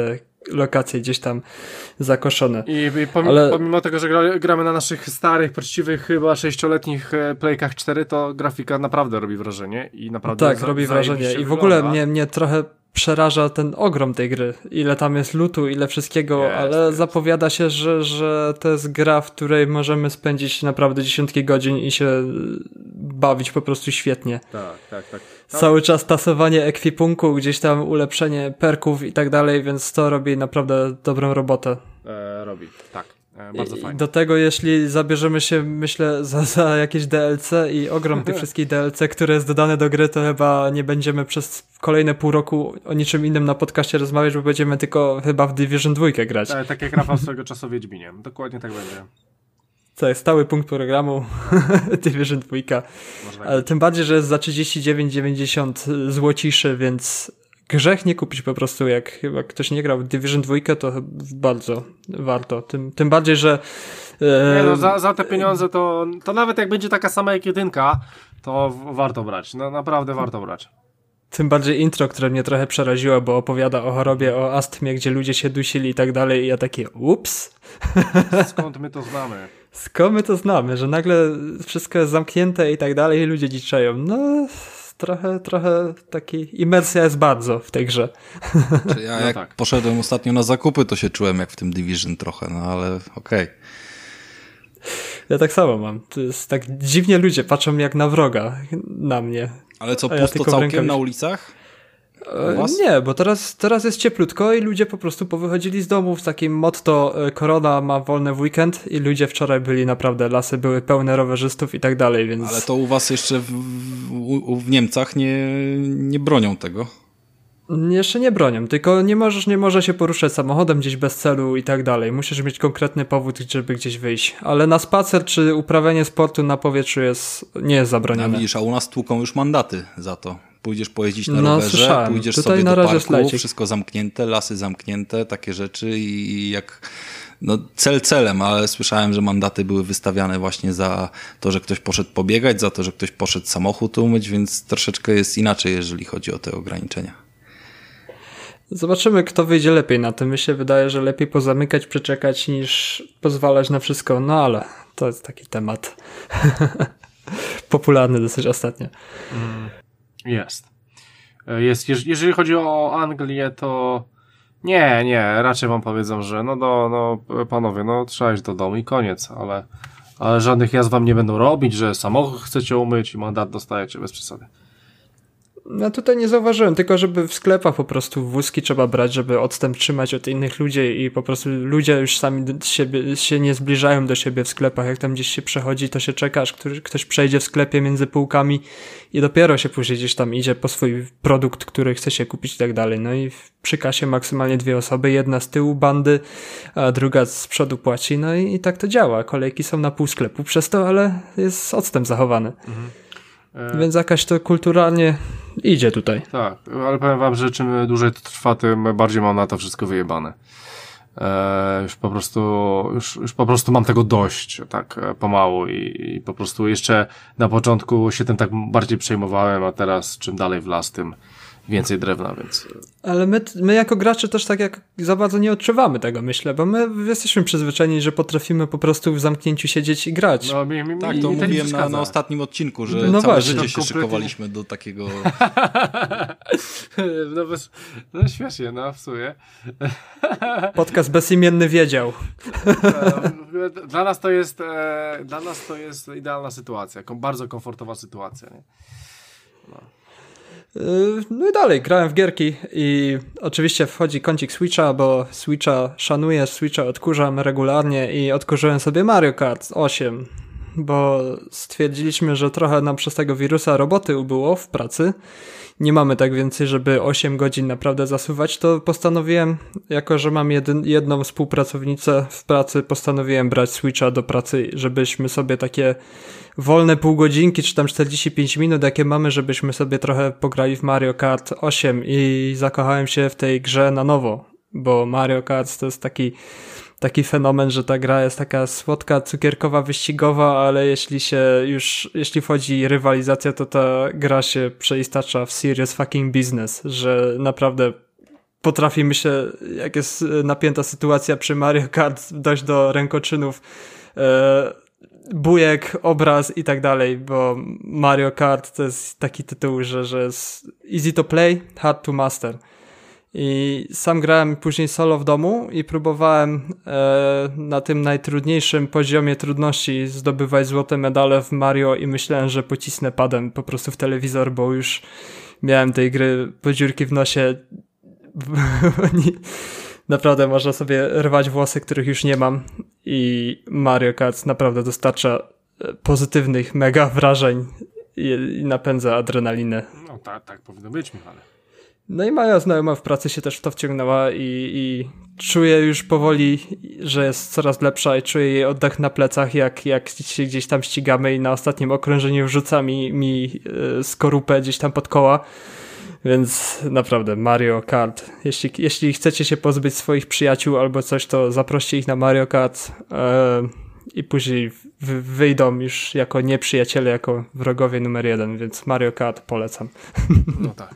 lokacje gdzieś tam zakoszone. I, i pomimo, Ale... pomimo tego, że gra, gramy na naszych starych, poczciwych, chyba sześcioletnich Playkach cztery, to grafika naprawdę robi wrażenie i naprawdę tak, za, robi wrażenie. I w ogóle mnie, mnie trochę przeraża ten ogrom tej gry. Ile tam jest lootu, ile wszystkiego, jest, ale jest. Zapowiada się, że, że to jest gra, w której możemy spędzić naprawdę dziesiątki godzin i się bawić po prostu świetnie. Tak, tak, tak. No. Cały czas tasowanie ekwipunku, gdzieś tam ulepszenie perków i tak dalej, więc to robi naprawdę dobrą robotę. E, robi, tak. E, bardzo I fajnie. Do tego, jeśli zabierzemy się, myślę, za, za jakieś D L C i ogrom tych wszystkich D L C, które jest dodane do gry, to chyba nie będziemy przez kolejne pół roku o niczym innym na podcaście rozmawiać, bo będziemy tylko chyba w Division dwa grać. Tak, tak jak Rafał swego czasu Wiedźminie. Dokładnie tak będzie. To jest stały punkt programu Division dwa. Ale tym bardziej, że jest za trzydzieści dziewięć dziewięćdziesiąt złociszy, więc grzech nie kupić po prostu, jak chyba ktoś nie grał w Division dwa, to bardzo warto. Tym, tym bardziej, że e... nie no, za, za te pieniądze to, to nawet jak będzie taka sama jak jedynka, to w, warto brać. No naprawdę warto brać. Tym bardziej intro, które mnie trochę przeraziło, bo opowiada o chorobie, o astmie, gdzie ludzie się dusili i tak dalej i ja takie ups. Skąd my to znamy? Skąd my to znamy, że nagle wszystko jest zamknięte i tak dalej i ludzie dziczeją. No, trochę, trochę taki imersja jest bardzo w tej grze. Czy ja no jak tak. poszedłem ostatnio na zakupy, to się czułem jak w tym Division trochę, no ale okej. Okay. Ja tak samo mam. To jest tak dziwnie ludzie patrzą jak na wroga na mnie. Ale co, pusto ja całkiem rękawic... na ulicach? Nie, bo teraz, teraz jest cieplutko i ludzie po prostu powychodzili z domów z takim motto korona ma wolne w weekend i ludzie wczoraj byli naprawdę, lasy były pełne rowerzystów i tak dalej, więc... Ale to u was jeszcze w, w, w Niemcach nie, nie bronią tego? Jeszcze nie bronią, tylko nie możesz, nie może się poruszać samochodem gdzieś bez celu i tak dalej. Musisz mieć konkretny powód, żeby gdzieś wyjść. Ale na spacer czy uprawianie sportu na powietrzu jest, nie jest zabronione. No widzisz, a u nas tłuką już mandaty za to. Pójdziesz pojeździć na no, rowerze, słyszałem. pójdziesz Tutaj sobie na do razie parku, slajcik. Wszystko zamknięte, lasy zamknięte, takie rzeczy i jak... No cel celem, ale słyszałem, że mandaty były wystawiane właśnie za to, że ktoś poszedł pobiegać, za to, że ktoś poszedł samochód umyć, więc troszeczkę jest inaczej, jeżeli chodzi o te ograniczenia. Zobaczymy, kto wyjdzie lepiej na tym. Mi się wydaje, że lepiej pozamykać, przeczekać, niż pozwalać na wszystko. No ale to jest taki temat popularny dosyć ostatnio. Mm, jest. jest. Jeżeli chodzi o Anglię, to nie, nie. Raczej wam powiedzą, że no, no, no panowie, no trzeba iść do domu i koniec, ale, ale żadnych jazd wam nie będą robić, że samochód chcecie umyć i mandat dostajecie bez przesady. No tutaj nie zauważyłem, tylko żeby w sklepach po prostu wózki trzeba brać, żeby odstęp trzymać od innych ludzi i po prostu ludzie już sami do siebie, się nie zbliżają do siebie w sklepach. Jak tam gdzieś się przechodzi, to się czeka, aż ktoś przejdzie w sklepie między półkami i dopiero się później gdzieś tam idzie po swój produkt, który chce się kupić i tak dalej. No i przy kasie maksymalnie dwie osoby, jedna z tyłu bandy, a druga z przodu płaci. No i, i tak to działa. Kolejki są na pół sklepu przez to, ale jest odstęp zachowany. Mhm. E... Więc jakaś to kulturalnie idzie tutaj. Tak, ale powiem wam, że czym dłużej to trwa, tym bardziej mam na to wszystko wyjebane. E, już po prostu, już, już po prostu mam tego dość, tak pomału i, i po prostu jeszcze na początku się tym tak bardziej przejmowałem, a teraz czym dalej w las, tym więcej drewna, więc... Ale my, my jako gracze też tak jak za bardzo nie odczuwamy tego, myślę, bo my jesteśmy przyzwyczajeni, że potrafimy po prostu w zamknięciu siedzieć i grać. No, mi, mi, tak, to mówiłem na, na ostatnim odcinku, że no całe właśnie, życie się kompletnie... szykowaliśmy do takiego... no, bez... no śmiesznie, no w sumie. Podcast bezimienny wiedział. Dla nas to jest e, dla nas to jest idealna sytuacja, bardzo komfortowa sytuacja, nie? No. No i dalej, grałem w gierki i oczywiście wchodzi kącik Switcha, bo Switcha szanuję, Switcha odkurzam regularnie i odkurzyłem sobie Mario Kart osiem, bo stwierdziliśmy, że trochę nam przez tego wirusa roboty ubyło w pracy. Nie mamy tak więcej, żeby osiem godzin naprawdę zasuwać, to postanowiłem, jako że mam jedyn, jedną współpracownicę w pracy, postanowiłem brać Switcha do pracy, żebyśmy sobie takie wolne pół godzinki, czy tam czterdzieści pięć minut, jakie mamy, żebyśmy sobie trochę pograli w Mario Kart osiem i zakochałem się w tej grze na nowo, bo Mario Kart to jest taki taki fenomen, że ta gra jest taka słodka, cukierkowa, wyścigowa, ale jeśli się już, jeśli wchodzi rywalizacja, to ta gra się przeistacza w serious fucking business, że naprawdę potrafi, myślę, jak jest napięta sytuacja przy Mario Kart, dojść do rękoczynów, e, bujek, obraz i tak dalej, bo Mario Kart to jest taki tytuł, że, że jest easy to play, hard to master. I sam grałem później solo w domu i próbowałem e, na tym najtrudniejszym poziomie trudności zdobywać złote medale w Mario i myślałem, że pocisnę padem po prostu w telewizor, bo już miałem tej gry po dziurki w nosie. Naprawdę można sobie rwać włosy, których już nie mam, i Mario Kart naprawdę dostarcza pozytywnych mega wrażeń i, i napędza adrenalinę. No tak, tak powinno być, Michale. No i moja znajoma w pracy się też w to wciągnęła i, i czuję już powoli, że jest coraz lepsza i czuję jej oddech na plecach, jak, jak się gdzieś tam ścigamy i na ostatnim okrążeniu wrzuca mi, mi skorupę gdzieś tam pod koła. Więc naprawdę Mario Kart. Jeśli, jeśli chcecie się pozbyć swoich przyjaciół albo coś, to zaproście ich na Mario Kart e, i później w, wyjdą już jako nieprzyjaciele, jako wrogowie numer jeden, więc Mario Kart polecam. No tak.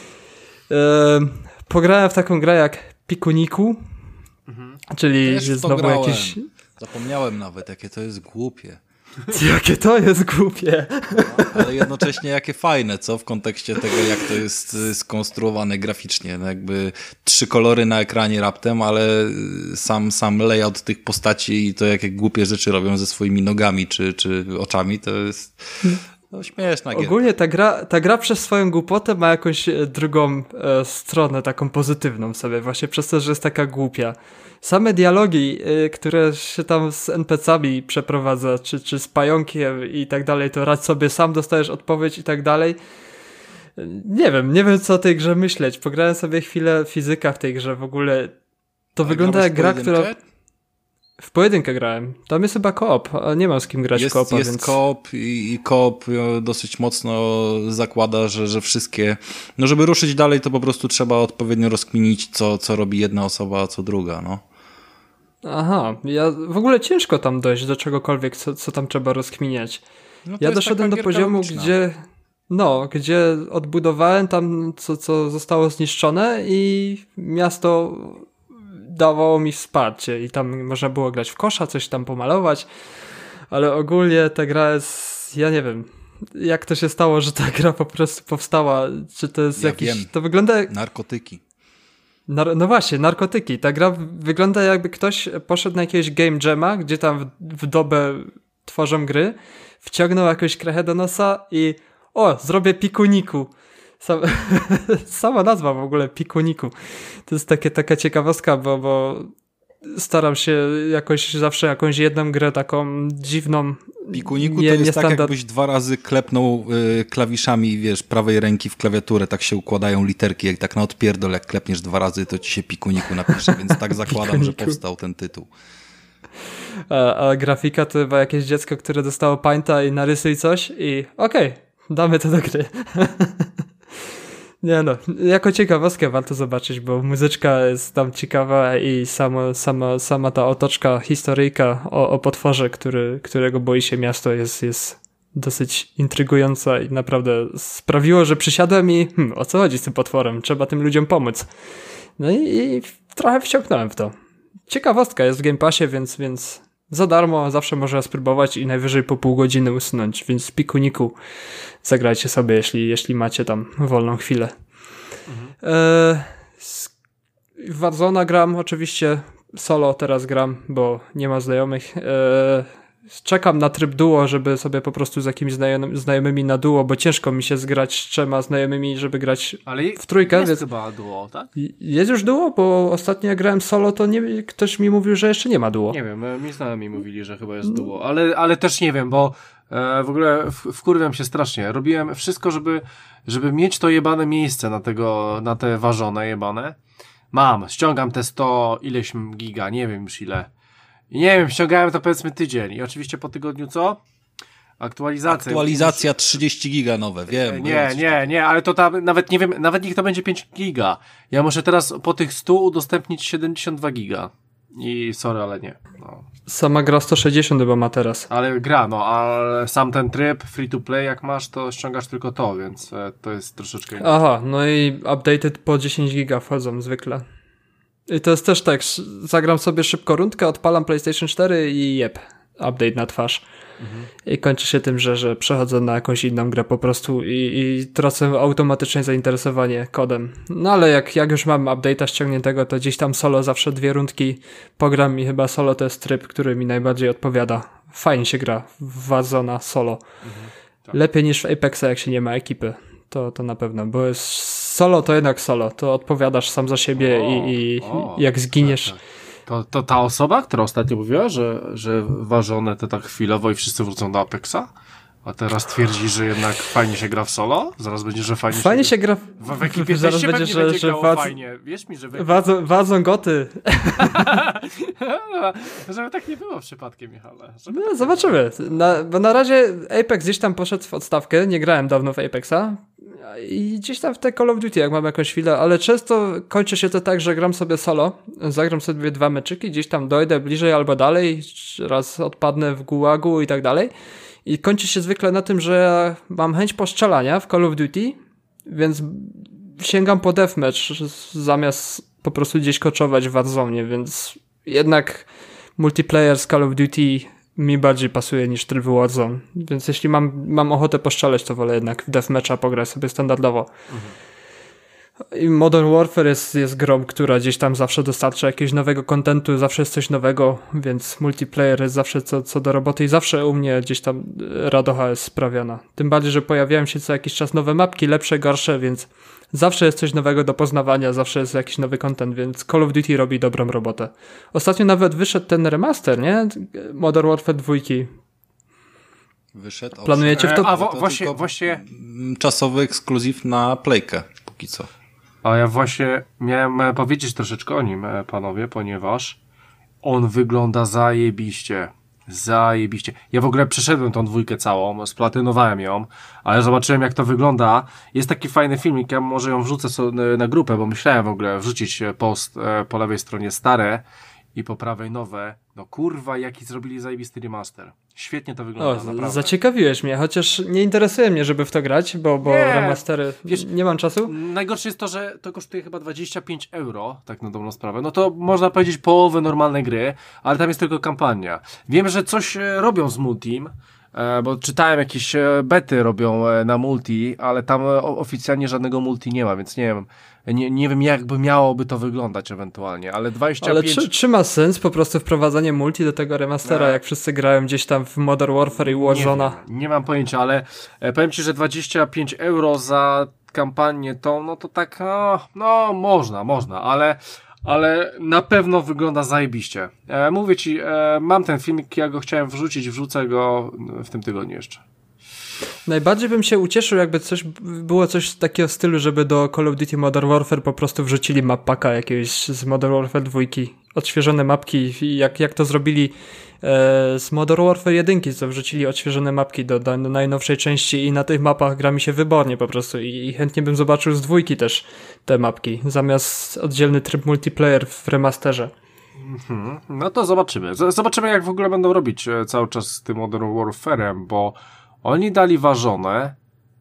e, pograłem w taką grę jak Pikuniku, mhm. czyli Też znowu grałem. jakiś... Zapomniałem nawet, jakie to jest głupie. Jakie to jest głupie. No, ale jednocześnie jakie fajne, co? W kontekście tego, jak to jest skonstruowane graficznie. No jakby trzy kolory na ekranie raptem, ale sam, sam layout tych postaci i to, jakie głupie rzeczy robią ze swoimi nogami czy, czy oczami, to jest no, śmieszna gierka. Ogólnie ta gra, ta gra przez swoją głupotę ma jakąś drugą e, stronę, taką pozytywną sobie, właśnie przez to, że jest taka głupia. Same dialogi, y, które się tam z en pe cami przeprowadza, czy, czy z pająkiem i tak dalej, to radź sobie sam, dostajesz odpowiedź i tak dalej. Nie wiem, nie wiem co o tej grze myśleć. Pograłem sobie chwilę fizyka w tej grze w ogóle. To ale wygląda jak gra, która... W pojedynkę grałem. Tam jest chyba koop, a nie mam z kim grać jest, w koopa, jest więc... koop i, i koop dosyć mocno zakłada, że, że wszystkie... No żeby ruszyć dalej, to po prostu trzeba odpowiednio rozkminić, co, co robi jedna osoba, a co druga, no. Aha, ja w ogóle ciężko tam dojść do czegokolwiek, co, co tam trzeba rozkminiać. No ja doszedłem do poziomu, logiczna. gdzie no, gdzie odbudowałem tam, co, co zostało zniszczone i miasto dawało mi wsparcie i tam można było grać w kosza, coś tam pomalować, ale ogólnie ta gra jest, ja nie wiem, jak to się stało, że ta gra po prostu powstała, czy to jest ja jakiś... Wiem. To wygląda... Narkotyki. No, no właśnie, narkotyki. Ta gra wygląda jakby ktoś poszedł na jakiegoś game jama, gdzie tam w, w dobę tworzą gry, wciągnął jakąś krechę do nosa i o, zrobię pikuniku. Sam, sama nazwa w ogóle, pikuniku. To jest takie, taka ciekawostka, bo, bo staram się jakoś zawsze jakąś jedną grę taką dziwną. Pikuniku nie, to jest niestandard... tak, jakbyś dwa razy klepnął y, klawiszami, wiesz, prawej ręki w klawiaturę, tak się układają literki, jak tak na odpierdol, jak klepniesz dwa razy, to ci się pikuniku napisze, więc tak zakładam, że powstał ten tytuł. A, a grafika to chyba jakieś dziecko, które dostało painta i narysuj coś i okej, okay, damy to do gry. Nie no, jako ciekawostkę warto zobaczyć, bo muzyczka jest tam ciekawa i sama, sama, sama ta otoczka, historyjka o, o potworze, który, którego boi się miasto, jest, jest dosyć intrygująca i naprawdę sprawiło, że przysiadłem i hmm, o co chodzi z tym potworem? Trzeba tym ludziom pomóc. No i, i trochę wciągnąłem w to. Ciekawostka jest w Game Passie, więc, więc za darmo zawsze można spróbować i najwyżej po pół godziny usunąć, więc pikuniku zagrajcie sobie, jeśli, jeśli macie tam wolną chwilę. Mhm. E, w Warzona gram oczywiście, solo teraz gram, bo nie ma znajomych. E, czekam na tryb duo, żeby sobie po prostu z jakimiś znajomymi, znajomymi na duo, bo ciężko mi się zgrać z trzema znajomymi, żeby grać ale w trójkę. jest więc... chyba duo, tak? Jest już duo, bo ostatnio jak grałem solo, to nie, ktoś mi mówił, że jeszcze nie ma duo. Nie wiem, mi znajomi mówili, że chyba jest duo, ale, ale też nie wiem, bo e, w ogóle w, wkurwiam się strasznie. Robiłem wszystko, żeby, żeby mieć to jebane miejsce na tego, na te ważone jebane. Mam, ściągam te sto ileś giga, nie wiem już ile. I nie wiem, ściągałem to powiedzmy tydzień i oczywiście po tygodniu co? Aktualizacja. Aktualizacja trzydzieści giga nowe, wiem. Nie, nie, nie, ale to tam nawet nie wiem, nawet niech to będzie pięć giga. Ja muszę teraz po tych stu udostępnić siedemdziesiąt dwa giga. i sorry, ale nie. No. Sama gra sto sześćdziesiąt chyba ma teraz. Ale gra, no, ale sam ten tryb free to play jak masz, to ściągasz tylko to, więc e, to jest troszeczkę inaczej. Aha, no i updated po dziesięć giga wchodzą zwykle. I to jest też tak, zagram sobie szybko rundkę, odpalam PlayStation cztery i jeb, update na twarz. Mhm. I kończy się tym, że, że przechodzę na jakąś inną grę po prostu i, i tracę automatycznie zainteresowanie kodem. No ale jak, jak już mam update'a ściągniętego, to gdzieś tam solo zawsze dwie rundki pogram i chyba solo to jest tryb, który mi najbardziej odpowiada. Fajnie się gra w Warzona solo. Mhm, tak. Lepiej niż w Apexa, jak się nie ma ekipy. To, to na pewno, bo jest solo to jednak solo. To odpowiadasz sam za siebie o, i, i o, jak zginiesz... Tak, tak. To, to ta osoba, która ostatnio mówiła, że, że ważone to tak chwilowo i wszyscy wrócą do Apexa, a teraz twierdzi, że jednak fajnie się gra w solo? Zaraz będzie, że fajnie, fajnie się gra w, w, w ekipie zaraz też będzie, się że, będzie że grało wadz... fajnie. Wierz mi, że w ekipie... wadzą, wadzą goty. Żeby tak nie było przypadkiem, Michale. No, tak zobaczymy. Na, bo na razie Apex gdzieś tam poszedł w odstawkę, nie grałem dawno w Apexa i gdzieś tam w te Call of Duty, jak mam jakąś chwilę, ale często kończy się to tak, że gram sobie solo, zagram sobie dwa meczyki, gdzieś tam dojdę bliżej albo dalej, raz odpadnę w gułagu i tak dalej. I kończy się zwykle na tym, że mam chęć postrzelania w Call of Duty, więc sięgam po deathmatch zamiast po prostu gdzieś koczować w Warzone, więc jednak multiplayer z Call of Duty mi bardziej pasuje niż tryb Warzone, więc jeśli mam, mam ochotę postrzelać, to wolę jednak w deathmatcha pograć sobie standardowo. Mhm. I Modern Warfare jest, jest grą, która gdzieś tam zawsze dostarcza jakiegoś nowego kontentu, zawsze jest coś nowego, więc multiplayer jest zawsze co, co do roboty i zawsze u mnie gdzieś tam radocha jest sprawiana. Tym bardziej, że pojawiają się co jakiś czas nowe mapki, lepsze, gorsze, więc zawsze jest coś nowego do poznawania, zawsze jest jakiś nowy content, więc Call of Duty robi dobrą robotę. Ostatnio nawet wyszedł ten remaster, nie? Modern Warfare dwa. Wyszedł. Planujecie w to... A, w- właśnie, właśnie... Czasowy ekskluzyw na Playkę, póki co. A ja właśnie miałem powiedzieć troszeczkę o nim, panowie, ponieważ on wygląda zajebiście. Zajebiście. Ja w ogóle przeszedłem tą dwójkę całą, splatynowałem ją, ale zobaczyłem, jak to wygląda. Jest taki fajny filmik, ja może ją wrzucę sobie na grupę, bo myślałem w ogóle wrzucić post po lewej stronie stare i po prawej nowe. No kurwa, jaki zrobili zajebisty remaster. Świetnie to wygląda, o, naprawdę. Zaciekawiłeś mnie, chociaż nie interesuje mnie, żeby w to grać, bo, bo nie, remastery, wiesz, nie mam czasu. Najgorsze jest to, że to kosztuje chyba dwadzieścia pięć euro, tak na dobrą sprawę. No to można powiedzieć połowę normalnej gry, ale tam jest tylko kampania. Wiem, że coś robią z multim, bo czytałem jakieś bety robią na multi, ale tam oficjalnie żadnego multi nie ma, więc nie wiem, nie, nie wiem jakby miałoby to wyglądać ewentualnie, ale dwadzieścia pięć... Ale czy, czy ma sens po prostu wprowadzanie multi do tego remastera, no. Jak wszyscy grają gdzieś tam w Modern Warfare i Warzona? Nie, nie mam pojęcia, ale powiem Ci, że dwadzieścia pięć euro za kampanię tą, no to tak, no, no można, można, ale... ale na pewno wygląda zajebiście. E, mówię Ci, e, mam ten filmik, ja go chciałem wrzucić, wrzucę go w tym tygodniu jeszcze. Najbardziej bym się ucieszył, jakby coś było coś takiego stylu, żeby do Call of Duty Modern Warfare po prostu wrzucili map packa jakiegoś z Modern Warfare dwa. Odświeżone mapki, jak, jak to zrobili e, z Modern Warfare jeden, co wrzucili odświeżone mapki do, do najnowszej części i na tych mapach gra mi się wybornie po prostu i, i chętnie bym zobaczył z dwójki też te mapki, zamiast oddzielny tryb multiplayer w remasterze. Mhm. No to zobaczymy. Z- zobaczymy, jak w ogóle będą robić e, cały czas z tym Modern Warfare'em, bo oni dali ważone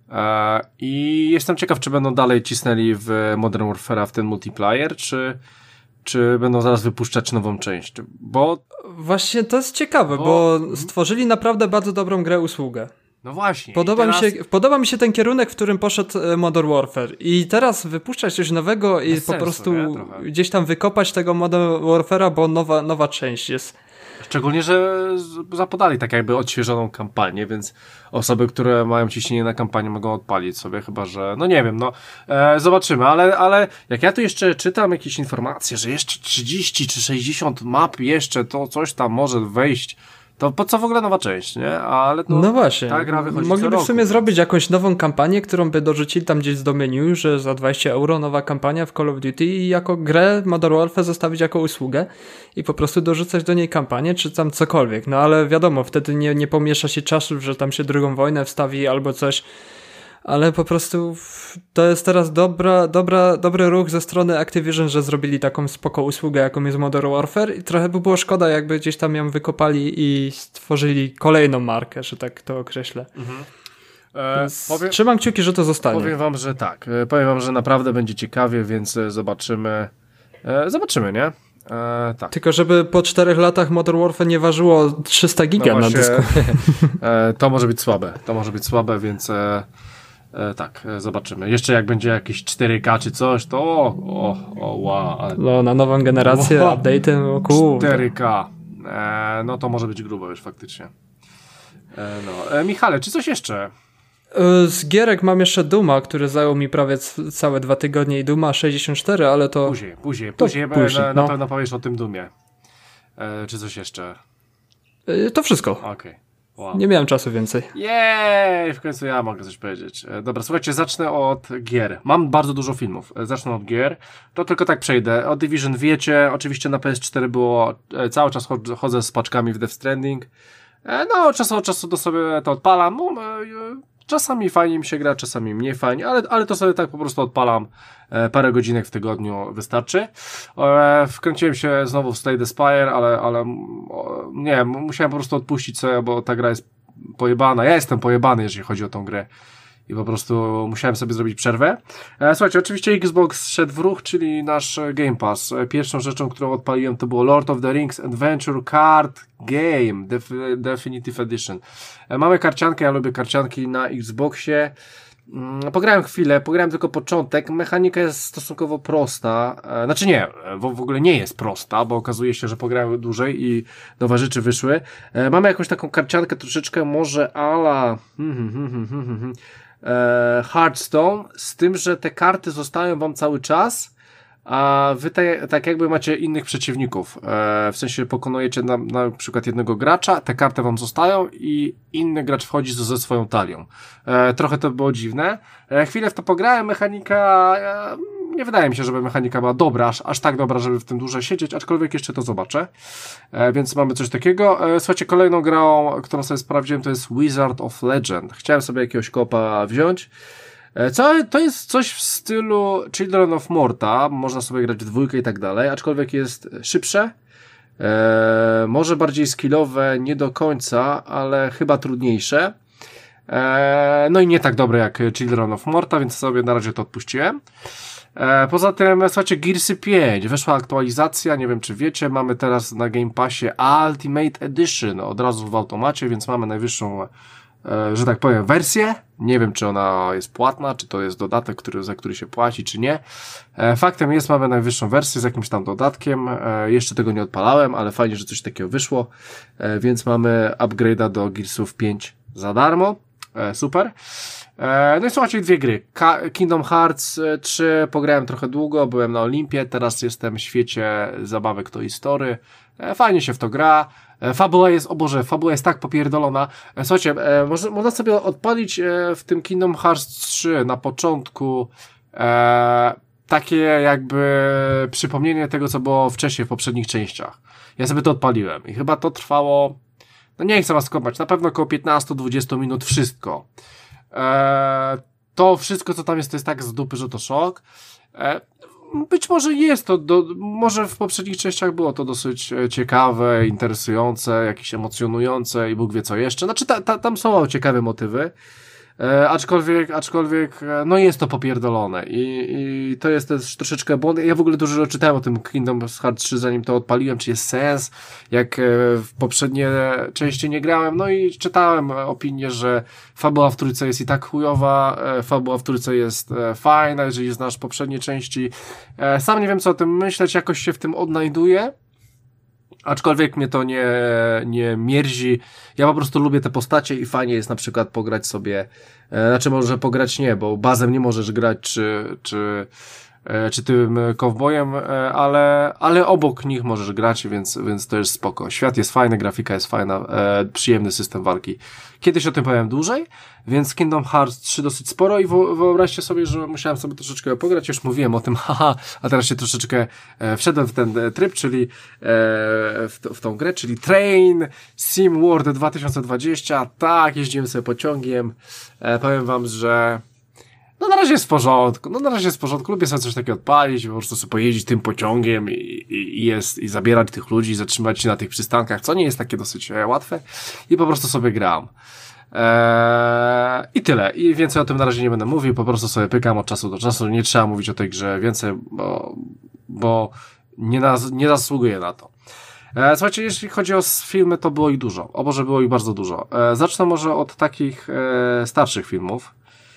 e, i jestem ciekaw, czy będą dalej cisnęli w Modern Warfare'a w ten multiplayer, czy, czy będą zaraz wypuszczać nową część, bo... Właśnie to jest ciekawe, bo, bo stworzyli naprawdę bardzo dobrą grę usługę. No właśnie. Podoba, teraz... mi się, podoba mi się ten kierunek, w którym poszedł Modern Warfare i teraz wypuszczać coś nowego i Bez po sensu, prostu nie? gdzieś tam wykopać tego Modern Warfare'a, bo nowa, nowa część jest. Szczególnie, że zapodali tak jakby odświeżoną kampanię, więc osoby, które mają ciśnienie na kampanię, mogą odpalić sobie, chyba że, no nie wiem, no e, zobaczymy, ale, ale jak ja tu jeszcze czytam jakieś informacje, że jeszcze trzydzieści czy sześćdziesiąt map jeszcze, to coś tam może wejść, to po co w ogóle nowa część, nie? Ale no, no właśnie, ta gra wychodzi mogliby co w sumie roku, zrobić jakąś nową kampanię, którą by dorzucili tam gdzieś do menu, że za dwadzieścia euro nowa kampania w Call of Duty i jako grę Modern Warfare zostawić jako usługę i po prostu dorzucać do niej kampanię, czy tam cokolwiek, no ale wiadomo, wtedy nie, nie pomiesza się czasów, że tam się drugą wojnę wstawi albo coś, ale po prostu to jest teraz dobra, dobra, dobry ruch ze strony Activision, że zrobili taką spoko usługę, jaką jest Modern Warfare i trochę by było szkoda, jakby gdzieś tam ją wykopali i stworzyli kolejną markę, że tak to określę. Mhm. E, powiem, trzymam kciuki, że to zostanie. Powiem wam, że tak. Powiem wam, że naprawdę będzie ciekawie, więc zobaczymy. E, zobaczymy, nie? E, tak. Tylko żeby po czterech latach Modern Warfare nie ważyło trzysta giga no na dysku. E, to może być słabe. To może być słabe, więc e, e, tak, e, zobaczymy. Jeszcze jak będzie jakieś cztery K czy coś, to o, o, o wow. Ale... No, na nową generację, wow. Update'y, o kurde. cztery K. E, no to może być grubo już faktycznie. E, no. e, Michale, czy coś jeszcze? Z gierek mam jeszcze Duma, który zajął mi prawie całe dwa tygodnie i Duma sześćdziesiąt cztery, ale to... Później, później, później, później na, no. na pewno powiesz o tym Dumie. E, czy coś jeszcze? E, to wszystko. Okej. Okay. Wow. Nie miałem czasu więcej. Jej, w końcu ja mogę coś powiedzieć. E, dobra, słuchajcie, zacznę od gier. Mam bardzo dużo filmów. E, zacznę od gier. To tylko tak przejdę. O Division wiecie, oczywiście na P S cztery było, e, cały czas chodzę, chodzę z paczkami w Death Stranding. E, no, od czasu do czasu do sobie to odpalam. No, e, Czasami fajnie mi się gra, czasami mniej fajnie, ale, ale to sobie tak po prostu odpalam. E, parę godzinek w tygodniu wystarczy. E, wkręciłem się znowu w Slay the Spire, ale, ale o, nie, musiałem po prostu odpuścić sobie, bo ta gra jest pojebana. Ja jestem pojebany, jeżeli chodzi o tą grę. I po prostu musiałem sobie zrobić przerwę. E, słuchajcie, oczywiście Xbox szedł w ruch, czyli nasz Game Pass. E, pierwszą rzeczą, którą odpaliłem, to było Lord of the Rings Adventure Card Game Def- Definitive Edition. E, mamy karciankę, ja lubię karcianki na Xboxie. Mm, pograłem chwilę, pograłem tylko początek. Mechanika jest stosunkowo prosta. E, znaczy nie, w, w ogóle nie jest prosta, bo okazuje się, że pograłem dłużej i nowe rzeczy wyszły. E, mamy jakąś taką karciankę troszeczkę może ala... Hmm, hmm, hmm, hmm, hmm, hmm. Hearthstone, z tym, że te karty zostają wam cały czas, a wy te, tak jakby macie innych przeciwników. E, w sensie pokonujecie na, na przykład jednego gracza, te karty wam zostają i inny gracz wchodzi ze, ze swoją talią. E, trochę to było dziwne. E, chwilę w to pograłem, mechanika... E, nie wydaje mi się, żeby mechanika była dobra, aż, aż tak dobra, żeby w tym dłużej siedzieć, aczkolwiek jeszcze to zobaczę. E, więc mamy coś takiego. E, słuchajcie, kolejną grą, którą sobie sprawdziłem, to jest Wizard of Legend. Chciałem sobie jakiegoś kopa wziąć. E, co, to jest coś w stylu Children of Morta, można sobie grać w dwójkę i tak dalej, aczkolwiek jest szybsze, e, może bardziej skillowe, nie do końca, ale chyba trudniejsze. E, no i nie tak dobre jak Children of Morta, więc sobie na razie to odpuściłem. E, poza tym, słuchajcie, Gearsy pięć, weszła aktualizacja, nie wiem czy wiecie, mamy teraz na Game Passie Ultimate Edition, od razu w automacie, więc mamy najwyższą, e, że tak powiem, wersję. Nie wiem czy ona jest płatna, czy to jest dodatek, który, za który się płaci, czy nie. E, faktem jest, mamy najwyższą wersję z jakimś tam dodatkiem, e, jeszcze tego nie odpalałem, ale fajnie, że coś takiego wyszło, e, więc mamy upgrade'a do Gearsów pięć za darmo, e, super. No i słuchajcie, dwie gry. Kingdom Hearts trzy pograłem trochę długo, byłem na Olimpie, teraz jestem w świecie zabawek Toy Story. Fajnie się w to gra. Fabuła jest, o Boże, fabuła jest tak popierdolona. Słuchajcie, można, można sobie odpalić w tym Kingdom Hearts trzy na początku e, takie jakby przypomnienie tego, co było wcześniej w poprzednich częściach. Ja sobie to odpaliłem i chyba to trwało, no nie chcę was skłamać, na pewno około piętnaście do dwudziestu minut wszystko. Eee, to wszystko, co tam jest, to jest tak z dupy, że to szok. Eee, być może jest to, do, może w poprzednich częściach było to dosyć ciekawe, interesujące, jakieś emocjonujące i Bóg wie co jeszcze. Znaczy, ta, ta, tam są ciekawe motywy. E, aczkolwiek, aczkolwiek, no jest to popierdolone i, i to jest też troszeczkę błąd. Ja w ogóle dużo czytałem o tym Kingdom Hearts trzy, zanim to odpaliłem, czy jest sens, jak w poprzednie części nie grałem, no i czytałem opinię, że fabuła w trójce jest i tak chujowa, fabuła w trójce jest fajna, jeżeli znasz poprzednie części. Sam nie wiem co o tym myśleć, jakoś się w tym odnajduję. Aczkolwiek mnie to nie, nie mierzi. Ja po prostu lubię te postacie i fajnie jest na przykład pograć sobie, e, znaczy może pograć nie, bo bazem nie możesz grać, czy, czy, e, czy tym kowbojem, e, ale, ale obok nich możesz grać, więc, więc to jest spoko. Świat jest fajny, grafika jest fajna, e, przyjemny system walki. Kiedyś o tym powiem dłużej, więc Kingdom Hearts trzy dosyć sporo i wyobraźcie sobie, że musiałem sobie troszeczkę pograć, już mówiłem o tym, haha, a teraz się troszeczkę e, wszedłem w ten tryb, czyli e, w, to, w tą grę, czyli Train Sim World dwa tysiące dwadzieścia, tak, jeździłem sobie pociągiem, e, powiem wam, że no na razie jest w porządku, no na razie jest w porządku, lubię sobie coś takiego odpalić, po prostu sobie pojeździć tym pociągiem i, i, i jest, i zabierać tych ludzi, zatrzymać się na tych przystankach, co nie jest takie dosyć e, łatwe i po prostu sobie gram. Eee, I tyle. I więcej o tym na razie nie będę mówił, po prostu sobie pykam od czasu do czasu, nie trzeba mówić o tej grze więcej, bo, bo nie, nas, nie zasługuje na to. E, słuchajcie, jeśli chodzi o filmy, to było ich dużo. O Boże, było ich bardzo dużo. E, zacznę może od takich e, starszych filmów.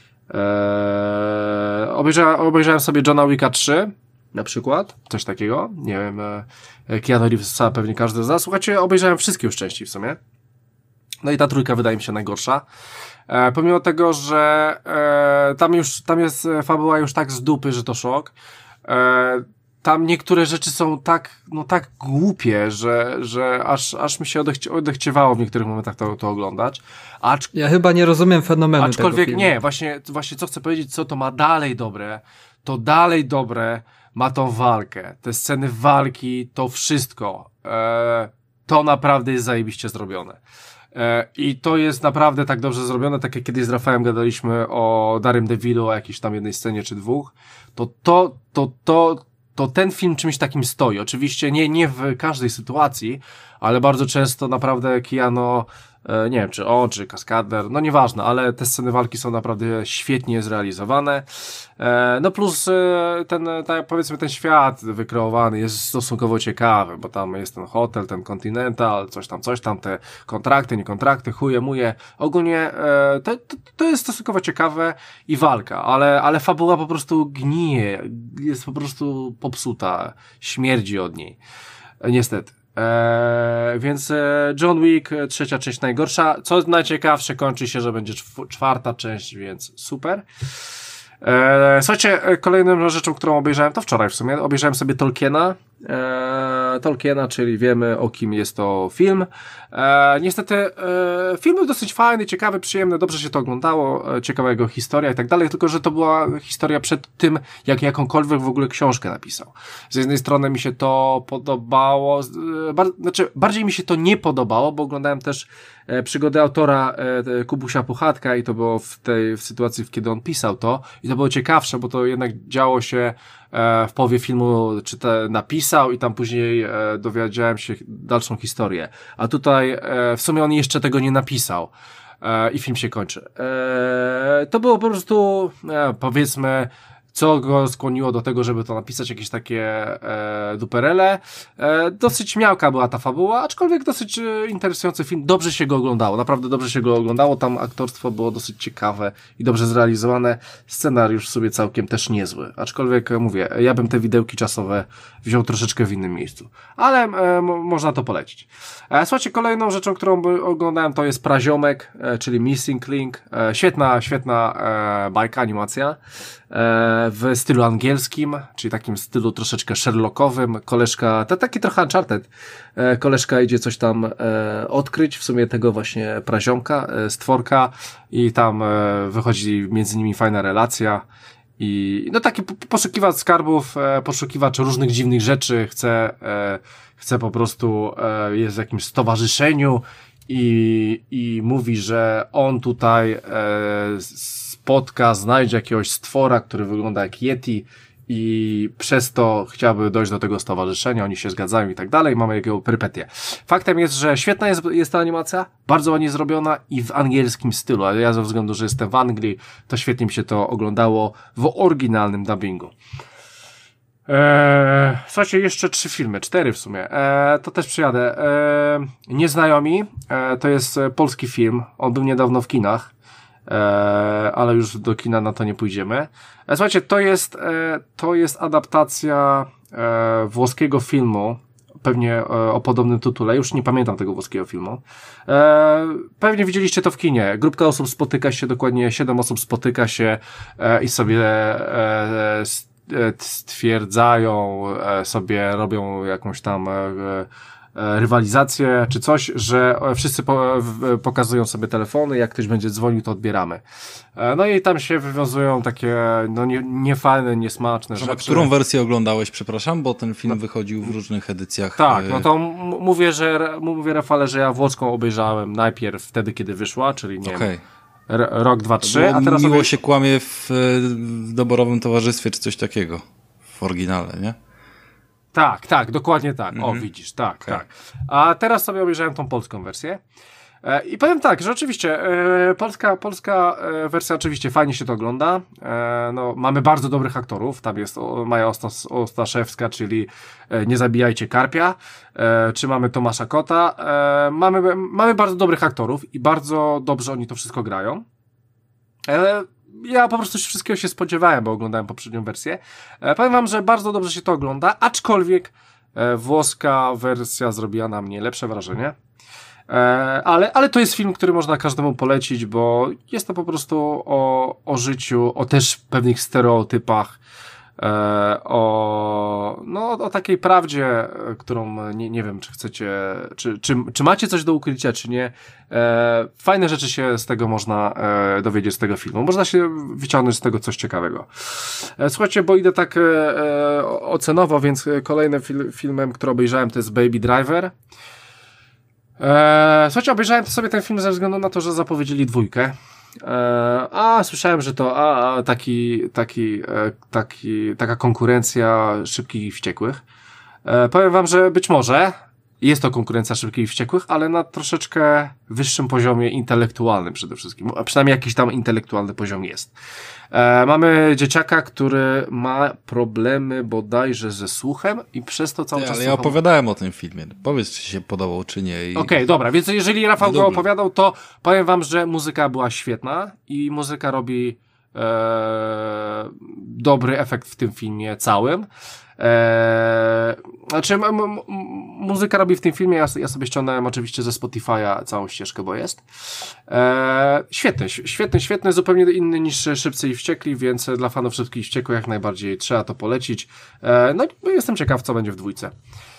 E, obejrzałem, obejrzałem sobie Johna Wicka trzy, na przykład. Coś takiego. Nie wiem, e, Keanu Reevesa pewnie każdy zna. Słuchajcie, obejrzałem wszystkie już części w sumie. No i ta trójka wydaje mi się najgorsza. E, pomimo tego, że e, tam już, tam jest fabuła już tak z dupy, że to szok. E, Tam niektóre rzeczy są tak, no tak głupie, że, że aż, aż mi się odechci- odechciewało w niektórych momentach to, to oglądać. Acz... Ja chyba nie rozumiem fenomenu Aczkolwiek tego filmu. nie, właśnie, właśnie co chcę powiedzieć, co to ma dalej dobre, to dalej dobre ma tą walkę. Te sceny walki, to wszystko, e, to naprawdę jest zajebiście zrobione. E, I to jest naprawdę tak dobrze zrobione, tak jak kiedyś z Rafałem gadaliśmy o Darym DeVillu, o jakiejś tam jednej scenie czy dwóch, to to, to, to, to ten film czymś takim stoi. Oczywiście nie, nie w każdej sytuacji, ale bardzo często naprawdę Keanu, e, nie wiem, czy on, czy Kaskader, no nieważne, ale te sceny walki są naprawdę świetnie zrealizowane. E, no plus e, ten, ta, powiedzmy, ten świat wykreowany jest stosunkowo ciekawy, bo tam jest ten hotel, ten Continental, coś tam, coś tam, te kontrakty, nie kontrakty, chuje, muje. Ogólnie e, to, to, to jest stosunkowo ciekawe i walka, ale, ale fabuła po prostu gnije, jest po prostu popsuta, śmierdzi od niej. E, niestety. Eee, więc e, John Wick, trzecia część najgorsza. Co najciekawsze, kończy się, że będzie czw- czwarta część, więc super. Eee, słuchajcie, kolejną rzeczą, którą obejrzałem, to wczoraj w sumie, obejrzałem sobie Tolkiena. Eee, Tolkiena, czyli wiemy, o kim jest to film. Eee, niestety e, film był dosyć fajny, ciekawy, przyjemny, dobrze się to oglądało, e, ciekawa jego historia i tak dalej, tylko że to była historia przed tym, jak jakąkolwiek w ogóle książkę napisał. Z jednej strony mi się to podobało, e, bar- znaczy bardziej mi się to nie podobało, bo oglądałem też e, przygody autora e, Kubusia Puchatka i to było w tej w sytuacji, kiedy on pisał to i to było ciekawsze, bo to jednak działo się w połowie filmu, czy te napisał i tam później e, dowiedziałem się dalszą historię. A tutaj e, w sumie on jeszcze tego nie napisał e, i film się kończy. E, to było po prostu, e, powiedzmy, co go skłoniło do tego, żeby to napisać, jakieś takie e, duperele. E, dosyć miałka była ta fabuła, aczkolwiek dosyć e, interesujący film. Dobrze się go oglądało, naprawdę dobrze się go oglądało. Tam aktorstwo było dosyć ciekawe i dobrze zrealizowane. Scenariusz sobie całkiem też niezły. Aczkolwiek e, mówię, ja bym te widełki czasowe wziął troszeczkę w innym miejscu. Ale e, mo- można to polecić. E, słuchajcie, kolejną rzeczą, którą oglądałem, to jest Praziomek, e, czyli Missing Link. E, świetna, świetna e, bajka, animacja. W stylu angielskim, czyli takim stylu troszeczkę Sherlockowym. Koleżka, to taki trochę Uncharted, koleżka idzie coś tam e, odkryć, w sumie tego właśnie praziomka, e, stworka i tam e, wychodzi między nimi fajna relacja i no taki poszukiwacz skarbów, e, poszukiwacz różnych dziwnych rzeczy, chce, e, chce po prostu, e, jest w jakimś stowarzyszeniu i, i mówi, że on tutaj e, spotka, znajdzie jakiegoś stwora, który wygląda jak Yeti i przez to chciałby dojść do tego stowarzyszenia, oni się zgadzają i tak dalej, mamy jego perypetie. Faktem jest, że świetna jest, jest ta animacja, bardzo ładnie zrobiona i w angielskim stylu, ale ja ze względu, że jestem w Anglii, to świetnie mi się to oglądało w oryginalnym dubbingu. Eee, słuchajcie, jeszcze trzy filmy, cztery w sumie, eee, to też przyjadę. Eee, Nieznajomi, eee, to jest polski film, on był niedawno w kinach, eee, ale już do kina na to nie pójdziemy. Eee, słuchajcie, to jest, eee, to jest adaptacja eee, włoskiego filmu, pewnie e, o podobnym tytule, już nie pamiętam tego włoskiego filmu. E, pewnie widzieliście to w kinie. Grupka osób spotyka się, dokładnie siedem osób spotyka się e, i sobie e, stwierdzają, e, sobie robią jakąś tam e, e, rywalizację czy coś, że wszyscy po, w, pokazują sobie telefony, jak ktoś będzie dzwonił, to odbieramy. E, no i tam się wywiązują takie no nie, niefajne, niesmaczne rzeczy. A którą wersję oglądałeś, przepraszam, bo ten film no, wychodził w różnych edycjach. Tak, no to m- mówię, że mówię Rafale, że ja włoską obejrzałem najpierw wtedy, kiedy wyszła, czyli nie okay. wiem, R- rok, dwa, trzy, a teraz miło sobie... się kłamie w, w doborowym towarzystwie, czy coś takiego w oryginale, nie? Tak, tak, dokładnie tak. O, Mhm. widzisz, tak, Okay. tak. A teraz sobie obejrzałem tą polską wersję. E, I powiem tak, że oczywiście e, polska, polska e, wersja oczywiście fajnie się to ogląda. E, no, mamy bardzo dobrych aktorów. Tam jest o, Maja Ostas, Ostaszewska, czyli e, Nie zabijajcie karpia. E, czy mamy Tomasza Kota. E, mamy, mamy bardzo dobrych aktorów i bardzo dobrze oni to wszystko grają. E, Ja po prostu wszystkiego się spodziewałem, bo oglądałem poprzednią wersję. E, powiem wam, że bardzo dobrze się to ogląda, aczkolwiek e, włoska wersja zrobiła na mnie lepsze wrażenie. E, ale, ale to jest film, który można każdemu polecić, bo jest to po prostu o, o życiu, o też pewnych stereotypach, e, o, no, o takiej prawdzie, którą nie, nie wiem, czy chcecie, czy, czy, czy macie coś do ukrycia, czy nie. E, fajne rzeczy się z tego można e, dowiedzieć z tego filmu. Można się wyciągnąć z tego coś ciekawego. E, słuchajcie, bo idę tak e, ocenowo, więc kolejnym fil, filmem, który obejrzałem, to jest Baby Driver. E, słuchajcie, obejrzałem sobie ten film ze względu na to, że zapowiedzieli dwójkę. E, a słyszałem, że to a, a taki, taki, e, taki, taka konkurencja Szybkich i Wściekłych. E, powiem wam, że być może jest to konkurencja Szybkich i Wściekłych, ale na troszeczkę wyższym poziomie intelektualnym przede wszystkim. A przynajmniej jakiś tam intelektualny poziom jest. E, mamy dzieciaka, który ma problemy bodajże ze słuchem i przez to cały Nie, czas ale ja słucham... opowiadałem o tym filmie. Powiedz, czy się podobał, czy nie. I... Okej, okay, dobra, więc jeżeli Rafał go Dobry. opowiadał, to powiem wam, że muzyka była świetna i muzyka robi e, dobry efekt w tym filmie całym. E, znaczy m- m- muzyka robi w tym filmie, ja, ja sobie ściągnąłem oczywiście ze Spotify'a całą ścieżkę, bo jest. E, świetny, świetny, świetny, zupełnie inny niż Szybcy i Wściekli, więc dla fanów Szybkich i Wściekłych jak najbardziej trzeba to polecić. E, no i jestem ciekaw, co będzie w dwójce.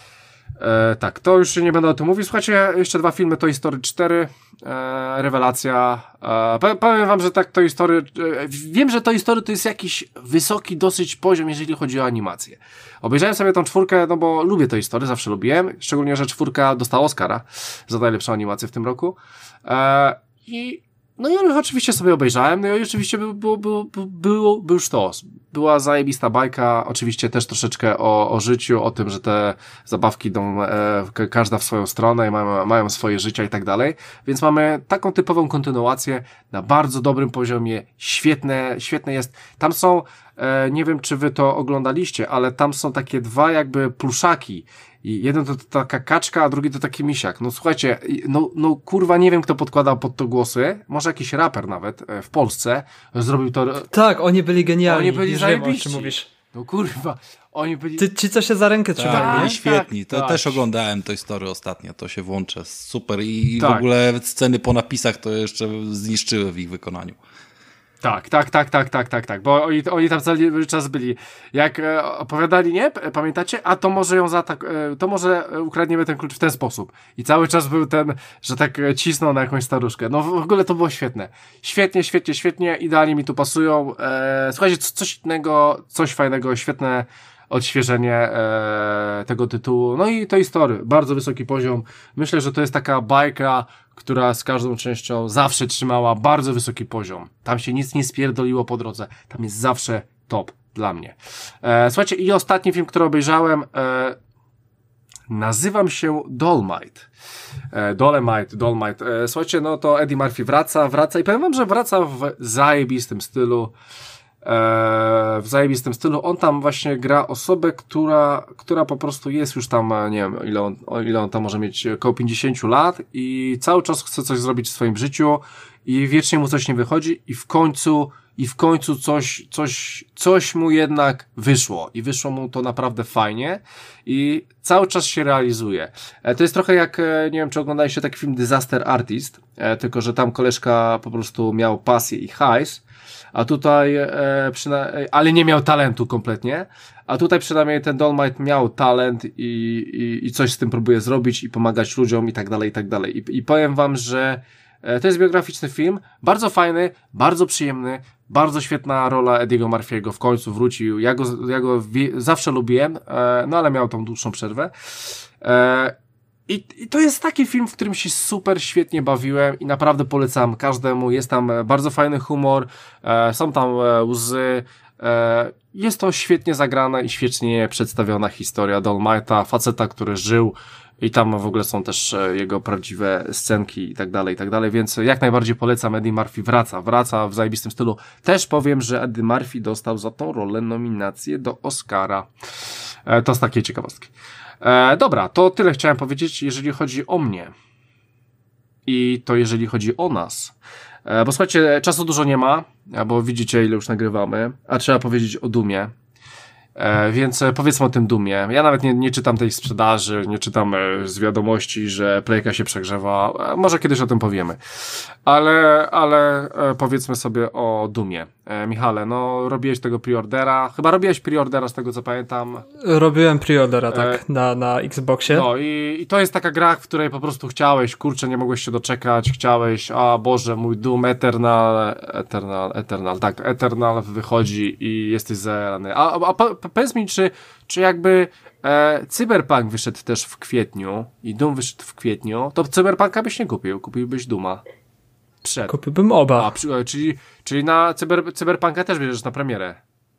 E, tak, to już nie będę o tym mówił. Słuchajcie, jeszcze dwa filmy, Toy Story cztery, e, rewelacja. E, powiem wam, że tak Toy Story, e, wiem, że Toy Story to jest jakiś wysoki dosyć poziom, jeżeli chodzi o animację. Obejrzałem sobie tą czwórkę, no bo lubię Toy Story, zawsze lubiłem, szczególnie, że czwórka dostała Oscara za najlepszą animację w tym roku. E, I no i oczywiście sobie obejrzałem, no i oczywiście był, był, był, był, był sztos. Była zajebista bajka, oczywiście też troszeczkę o, o życiu, o tym, że te zabawki idą e, każda w swoją stronę i mają, mają swoje życia i tak dalej. Więc mamy taką typową kontynuację na bardzo dobrym poziomie, świetne, świetne jest. Tam są, e, nie wiem czy wy to oglądaliście, ale tam są takie dwa jakby pluszaki. I jeden to taka kaczka, a drugi to taki misiak. No słuchajcie, no, no kurwa nie wiem kto podkładał pod to głosy, może jakiś raper nawet w Polsce zrobił to. Tak, oni byli genialni. Oni byli Już wiem, o zajebiści. czym mówisz. No kurwa, oni byli... Ty, ci co się za rękę Tak, trzymali, byli nie? świetni. tak, To tak. też oglądałem Toy Story ostatnio, to się włączę. Super. I Tak. w ogóle sceny po napisach to jeszcze zniszczyły w ich wykonaniu. Tak, tak, tak, tak, tak, tak, tak, bo oni, oni tam cały czas byli. Jak e, opowiadali, nie? Pamiętacie? A to może ją zaatak... E, to może ukradniemy ten klucz w ten sposób. I cały czas był ten, że tak e, cisnął na jakąś staruszkę. No w ogóle to było świetne. Świetnie, świetnie, świetnie. Idealnie mi tu pasują. E, słuchajcie, coś innego, coś fajnego, świetne odświeżenie e, tego tytułu. No i Toy Story. Bardzo wysoki poziom. Myślę, że to jest taka bajka, która z każdą częścią zawsze trzymała bardzo wysoki poziom. Tam się nic nie spierdoliło po drodze. Tam jest zawsze top dla mnie. E, słuchajcie, i ostatni film, który obejrzałem, e, nazywam się Dolomite. E, Dolomite, Dolomite. E, słuchajcie, no to Eddie Murphy wraca, wraca i powiem wam, że wraca w zajebistym stylu. w zajebistym stylu. On tam właśnie gra osobę, która, która po prostu jest już tam, nie wiem, ile on, ile on tam może mieć, około pięćdziesiąt lat i cały czas chce coś zrobić w swoim życiu i wiecznie mu coś nie wychodzi i w końcu, i w końcu coś, coś, coś mu jednak wyszło i wyszło mu to naprawdę fajnie i cały czas się realizuje. To jest trochę jak, nie wiem, czy oglądaliście taki film Disaster Artist, tylko że tam koleżka po prostu miał pasję i hajs, a tutaj, e, przyna- ale nie miał talentu kompletnie, a tutaj przynajmniej ten Dolomite miał talent i, i, i coś z tym próbuje zrobić i pomagać ludziom i tak dalej, i tak dalej. I, i powiem wam, że e, to jest biograficzny film, bardzo fajny, bardzo przyjemny, bardzo świetna rola Eddiego Murphy'ego, w końcu wrócił, ja go, ja go wie- zawsze lubiłem, e, no ale miał tą dłuższą przerwę. E, I, I to jest taki film, w którym się super świetnie bawiłem i naprawdę polecam każdemu. Jest tam bardzo fajny humor, e, są tam e, łzy, e, jest to świetnie zagrana i świetnie przedstawiona historia Dolmite'a, faceta, który żył i tam w ogóle są też e, jego prawdziwe scenki i tak dalej, i tak dalej, więc jak najbardziej polecam. Eddie Murphy wraca, wraca w zajebistym stylu. Też powiem, że Eddie Murphy dostał za tą rolę nominację do Oscara. E, to z takiej ciekawostki. E, dobra, to tyle chciałem powiedzieć, jeżeli chodzi o mnie. I to jeżeli chodzi o nas. E, bo słuchajcie, czasu dużo nie ma, bo widzicie, ile już nagrywamy, a trzeba powiedzieć o Doomie. E, więc powiedzmy o tym Doomie. Ja nawet nie, nie czytam tej sprzedaży, nie czytam e, z wiadomości, że Playka się przegrzewa. E, może kiedyś o tym powiemy. Ale, ale e, powiedzmy sobie o Doomie. E, Michale, no robiłeś tego preordera. Chyba robiłeś preordera z tego, co pamiętam. Robiłem preordera, tak, E, na, na Xboxie. No i, i to jest taka gra, w której po prostu chciałeś, kurczę, nie mogłeś się doczekać, chciałeś, a Boże, mój Doom Eternal, Eternal, Eternal, tak, Eternal wychodzi i jesteś zajarany. A, a, a powiedz mi, czy, czy jakby e, Cyberpunk wyszedł też w kwietniu i Doom wyszedł w kwietniu, to Cyberpunka byś nie kupił, kupiłbyś Dooma. Przed. Kupiłbym oba. A, przy, czyli, czyli na cyber, Cyberpunka też bierzesz na premierę.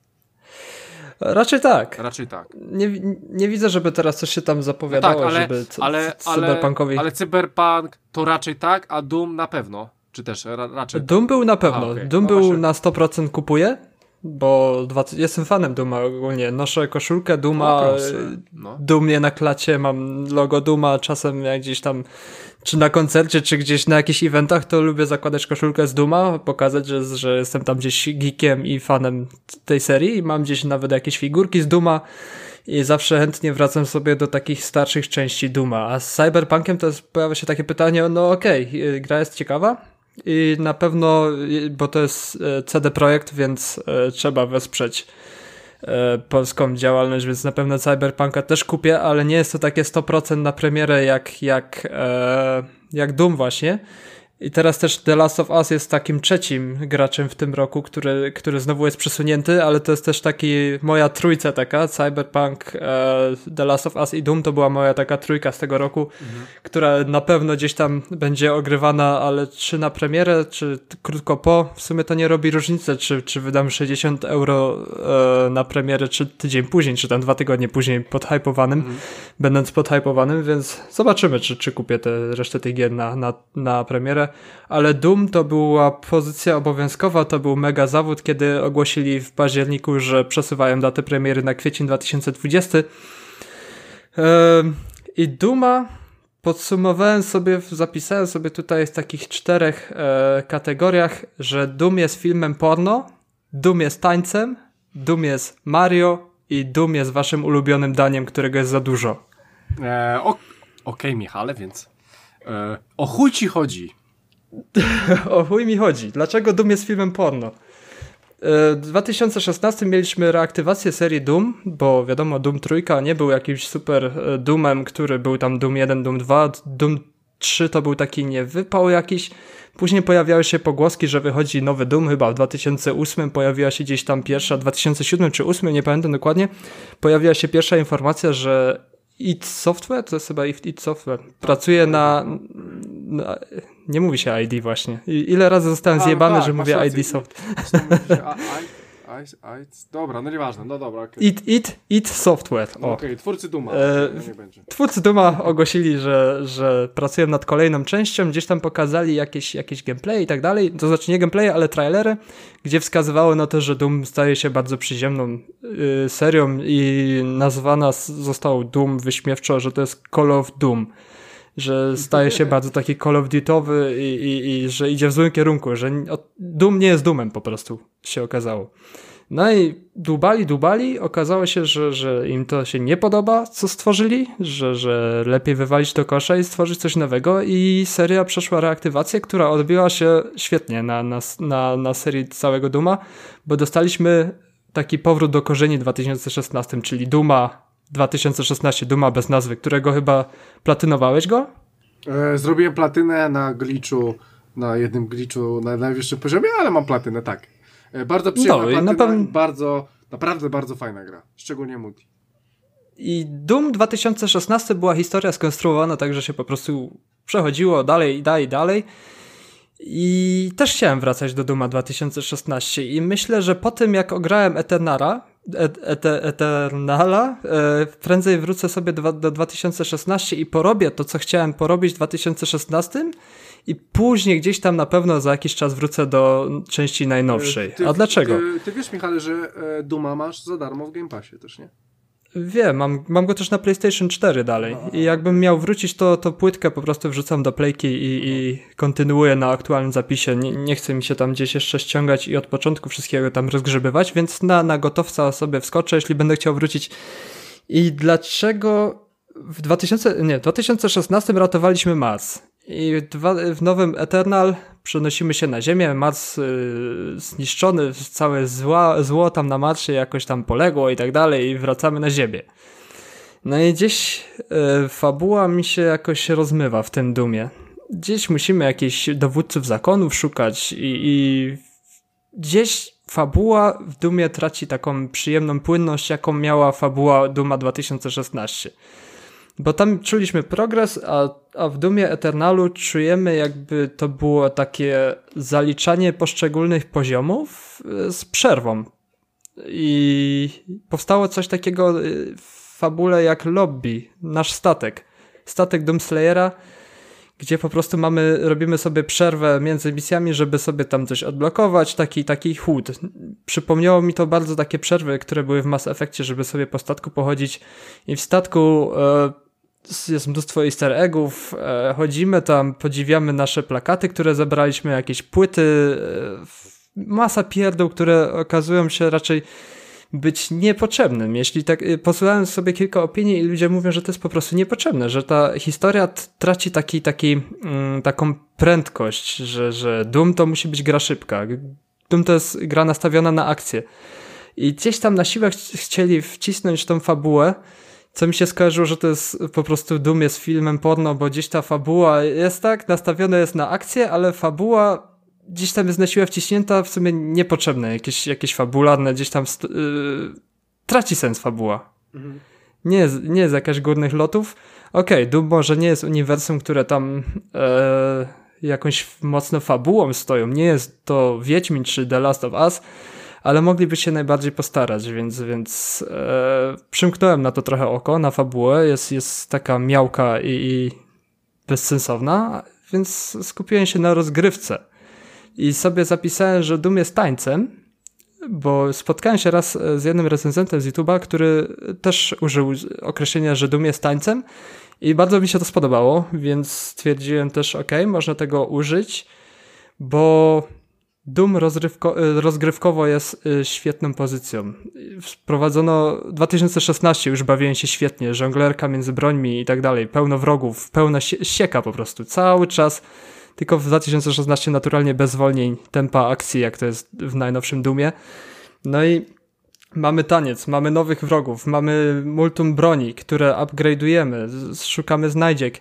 Raczej tak. Raczej tak. Nie, nie widzę, żeby teraz coś się tam zapowiadało, no tak, ale, żeby c- ale, c- cyberpunkowi... ale Cyberpunk to raczej tak, a Doom na pewno. Czy też ra, raczej Doom był na pewno. A, okay. Doom no był właśnie. na sto procent kupuję, bo dwa, jestem fanem Dooma ogólnie. Noszę koszulkę Dooma, O, proszę. No. dumnie na klacie mam logo Dooma, czasem jak gdzieś tam czy na koncercie, czy gdzieś na jakichś eventach, to lubię zakładać koszulkę z Dooma, pokazać, że, że jestem tam gdzieś geekiem i fanem tej serii i mam gdzieś nawet jakieś figurki z Dooma i zawsze chętnie wracam sobie do takich starszych części Dooma. A z Cyberpunkiem to jest, pojawia się takie pytanie, no okej, okay, gra jest ciekawa i na pewno, bo to jest C D Projekt, więc trzeba wesprzeć polską działalność, więc na pewno Cyberpunka też kupię, ale nie jest to takie sto procent na premierę jak, jak, e, jak Doom właśnie. I teraz też The Last of Us jest takim trzecim graczem w tym roku, który, który znowu jest przesunięty, ale to jest też taki moja trójca taka, Cyberpunk, e, The Last of Us i Doom to była moja taka trójka z tego roku, mhm. która na pewno gdzieś tam będzie ogrywana, ale czy na premierę, czy t- krótko po, w sumie to nie robi różnicy, czy, czy wydam sześćdziesiąt euro e, na premierę, czy tydzień później, czy tam dwa tygodnie później podhypowanym, mhm. będąc podhypowanym, więc zobaczymy, czy, czy kupię te, resztę tych gier na, na, na premierę. Ale Doom to była pozycja obowiązkowa, to był mega zawód, kiedy ogłosili w październiku, że przesuwają datę premiery na kwiecień dwa tysiące dwudziesty. Yy, I Dooma podsumowałem sobie, zapisałem sobie tutaj w takich czterech e, kategoriach, że Doom jest filmem porno, Doom jest tańcem, Doom jest Mario i Doom jest waszym ulubionym daniem, którego jest za dużo. E, Okej, okay, Michale, więc e, o chuj ci chodzi. O chuj mi chodzi. Dlaczego Doom jest filmem porno? W dwa tysiące szesnastym mieliśmy reaktywację serii Doom, bo wiadomo, Doom trójka nie był jakimś super Doomem, który był tam Doom jeden, Doom dwa, Doom trzy to był taki niewypał jakiś. Później pojawiały się pogłoski, że wychodzi nowy Doom, chyba w dwa tysiące ósmym pojawiła się gdzieś tam pierwsza, w dwa tysiące siódmym czy dwa tysiące ósmym, nie pamiętam dokładnie, pojawiła się pierwsza informacja, że id Software, to jest chyba id Software, pracuje na, na... Nie mówi się I D właśnie. I ile razy zostałem zjebany, tak, że mówię I D Software. Dobra, no nieważne, no dobra. Okay. It, it, it Software. Okej, okay, twórcy Dooma. E, nie będzie. Twórcy Dooma ogłosili, że, że pracują nad kolejną częścią, gdzieś tam pokazali jakieś, jakieś gameplay i tak dalej, to znaczy nie gameplay, ale trailery, gdzie wskazywało na to, że Doom staje się bardzo przyziemną y, serią i nazwana został Doom wyśmiewczo, że to jest Call of Doom. Że staje się bardzo taki Call of Duty'owy i, i, i że idzie w złym kierunku, że Doom nie jest Doomem po prostu, się okazało. No i dłubali, dłubali, okazało się, że, że im to się nie podoba, co stworzyli, że, że lepiej wywalić do kosza i stworzyć coś nowego i seria przeszła reaktywację, która odbiła się świetnie na, na, na, na serii całego Dooma, bo dostaliśmy taki powrót do korzeni w dwa tysiące szesnastym, czyli Dooma dwa tysiące szesnaście, Dooma bez nazwy, którego chyba platynowałeś go? E, zrobiłem platynę na glitchu, na jednym glitchu na najwyższym poziomie, ale mam platynę, tak. E, bardzo przyjemna no, platyna, na pewno... bardzo, naprawdę bardzo fajna gra, szczególnie multi. I Doom dwa tysiące szesnasty była historia skonstruowana tak, że się po prostu przechodziło dalej, dalej, dalej. I też chciałem wracać do Dooma dwa tysiące szesnaście i myślę, że po tym jak ograłem Eternara, et, et, Eternala, e, prędzej wrócę sobie do, do dwa tysiące szesnaście i porobię to, co chciałem porobić w dwa tysiące szesnastym i później gdzieś tam na pewno za jakiś czas wrócę do części najnowszej. Ty, A dlaczego? Ty, ty wiesz, Michale, że Dooma masz za darmo w Game Passie też, nie? Wiem, mam, mam go też na PlayStation cztery dalej i jakbym miał wrócić, to, to płytkę po prostu wrzucam do playki i, i kontynuuję na aktualnym zapisie. Nie, nie chce mi się tam gdzieś jeszcze ściągać i od początku wszystkiego tam rozgrzebywać, więc na, na gotowca sobie wskoczę, jeśli będę chciał wrócić. I dlaczego w dwa tysiące, nie, w dwa tysiące szesnastym ratowaliśmy Mars i dwa, w nowym Eternal przenosimy się na Ziemię, Mars yy, zniszczony, całe zła, zło tam na Marsie jakoś tam poległo i tak dalej i wracamy na Ziemię. No i gdzieś yy, fabuła mi się jakoś rozmywa w tym Doomie. Gdzieś musimy jakichś dowódców zakonów szukać i, i gdzieś fabuła w Doomie traci taką przyjemną płynność, jaką miała fabuła Dooma dwa tysiące szesnaście. Bo tam czuliśmy progres, a, a w Doomie Eternalu czujemy, jakby to było takie zaliczanie poszczególnych poziomów z przerwą. I powstało coś takiego w fabule jak Lobby, nasz statek. Statek Doomslayera, gdzie po prostu mamy, robimy sobie przerwę między misjami, żeby sobie tam coś odblokować, taki, taki chód. Przypomniało mi to bardzo takie przerwy, które były w Mass Effectie, żeby sobie po statku pochodzić i w statku e, jest mnóstwo easter eggów, e, chodzimy tam, podziwiamy nasze plakaty, które zebraliśmy, jakieś płyty, e, masa pierdół, które okazują się raczej być niepotrzebnym. Jeśli tak, posłuchałem sobie kilka opinii i ludzie mówią, że to jest po prostu niepotrzebne, że ta historia traci taki, taki, mm, taką prędkość, że, że Doom to musi być gra szybka. Doom to jest gra nastawiona na akcję. I gdzieś tam na siłę ch- chcieli wcisnąć tą fabułę, co mi się skojarzyło, że to jest po prostu Doom jest filmem porno, bo gdzieś ta fabuła jest tak, nastawiona jest na akcję, ale fabuła gdzieś tam jest na siłę wciśnięta, w sumie niepotrzebne, jakieś, jakieś fabularne, gdzieś tam st- yy, traci sens fabuła. Mhm. Nie jest, nie jest jakaś górnych lotów. Okej, okay, Doom może nie jest uniwersum, które tam e, jakąś mocno fabułą stoją, nie jest to Wiedźmin czy The Last of Us, ale mogliby się najbardziej postarać, więc, więc e, przymknąłem na to trochę oko, na fabułę, jest, jest taka miałka i, i bezsensowna, więc skupiłem się na rozgrywce. I sobie zapisałem, że Doom jest tańcem, bo spotkałem się raz z jednym recenzentem z YouTube'a, który też użył określenia, że Doom jest tańcem i bardzo mi się to spodobało, więc stwierdziłem też, ok, można tego użyć, bo Doom rozrywko- rozgrywkowo jest świetną pozycją. Wprowadzono dwa tysiące szesnaście, już bawiłem się świetnie, żonglerka między brońmi i tak dalej, pełno wrogów, pełna sie- sieka po prostu, cały czas. Tylko w dwa tysiące szesnastym naturalnie bez zwolnień tempa akcji, jak to jest w najnowszym Doomie. No i mamy taniec, mamy nowych wrogów, mamy multum broni, które upgrade'ujemy, szukamy znajdziek.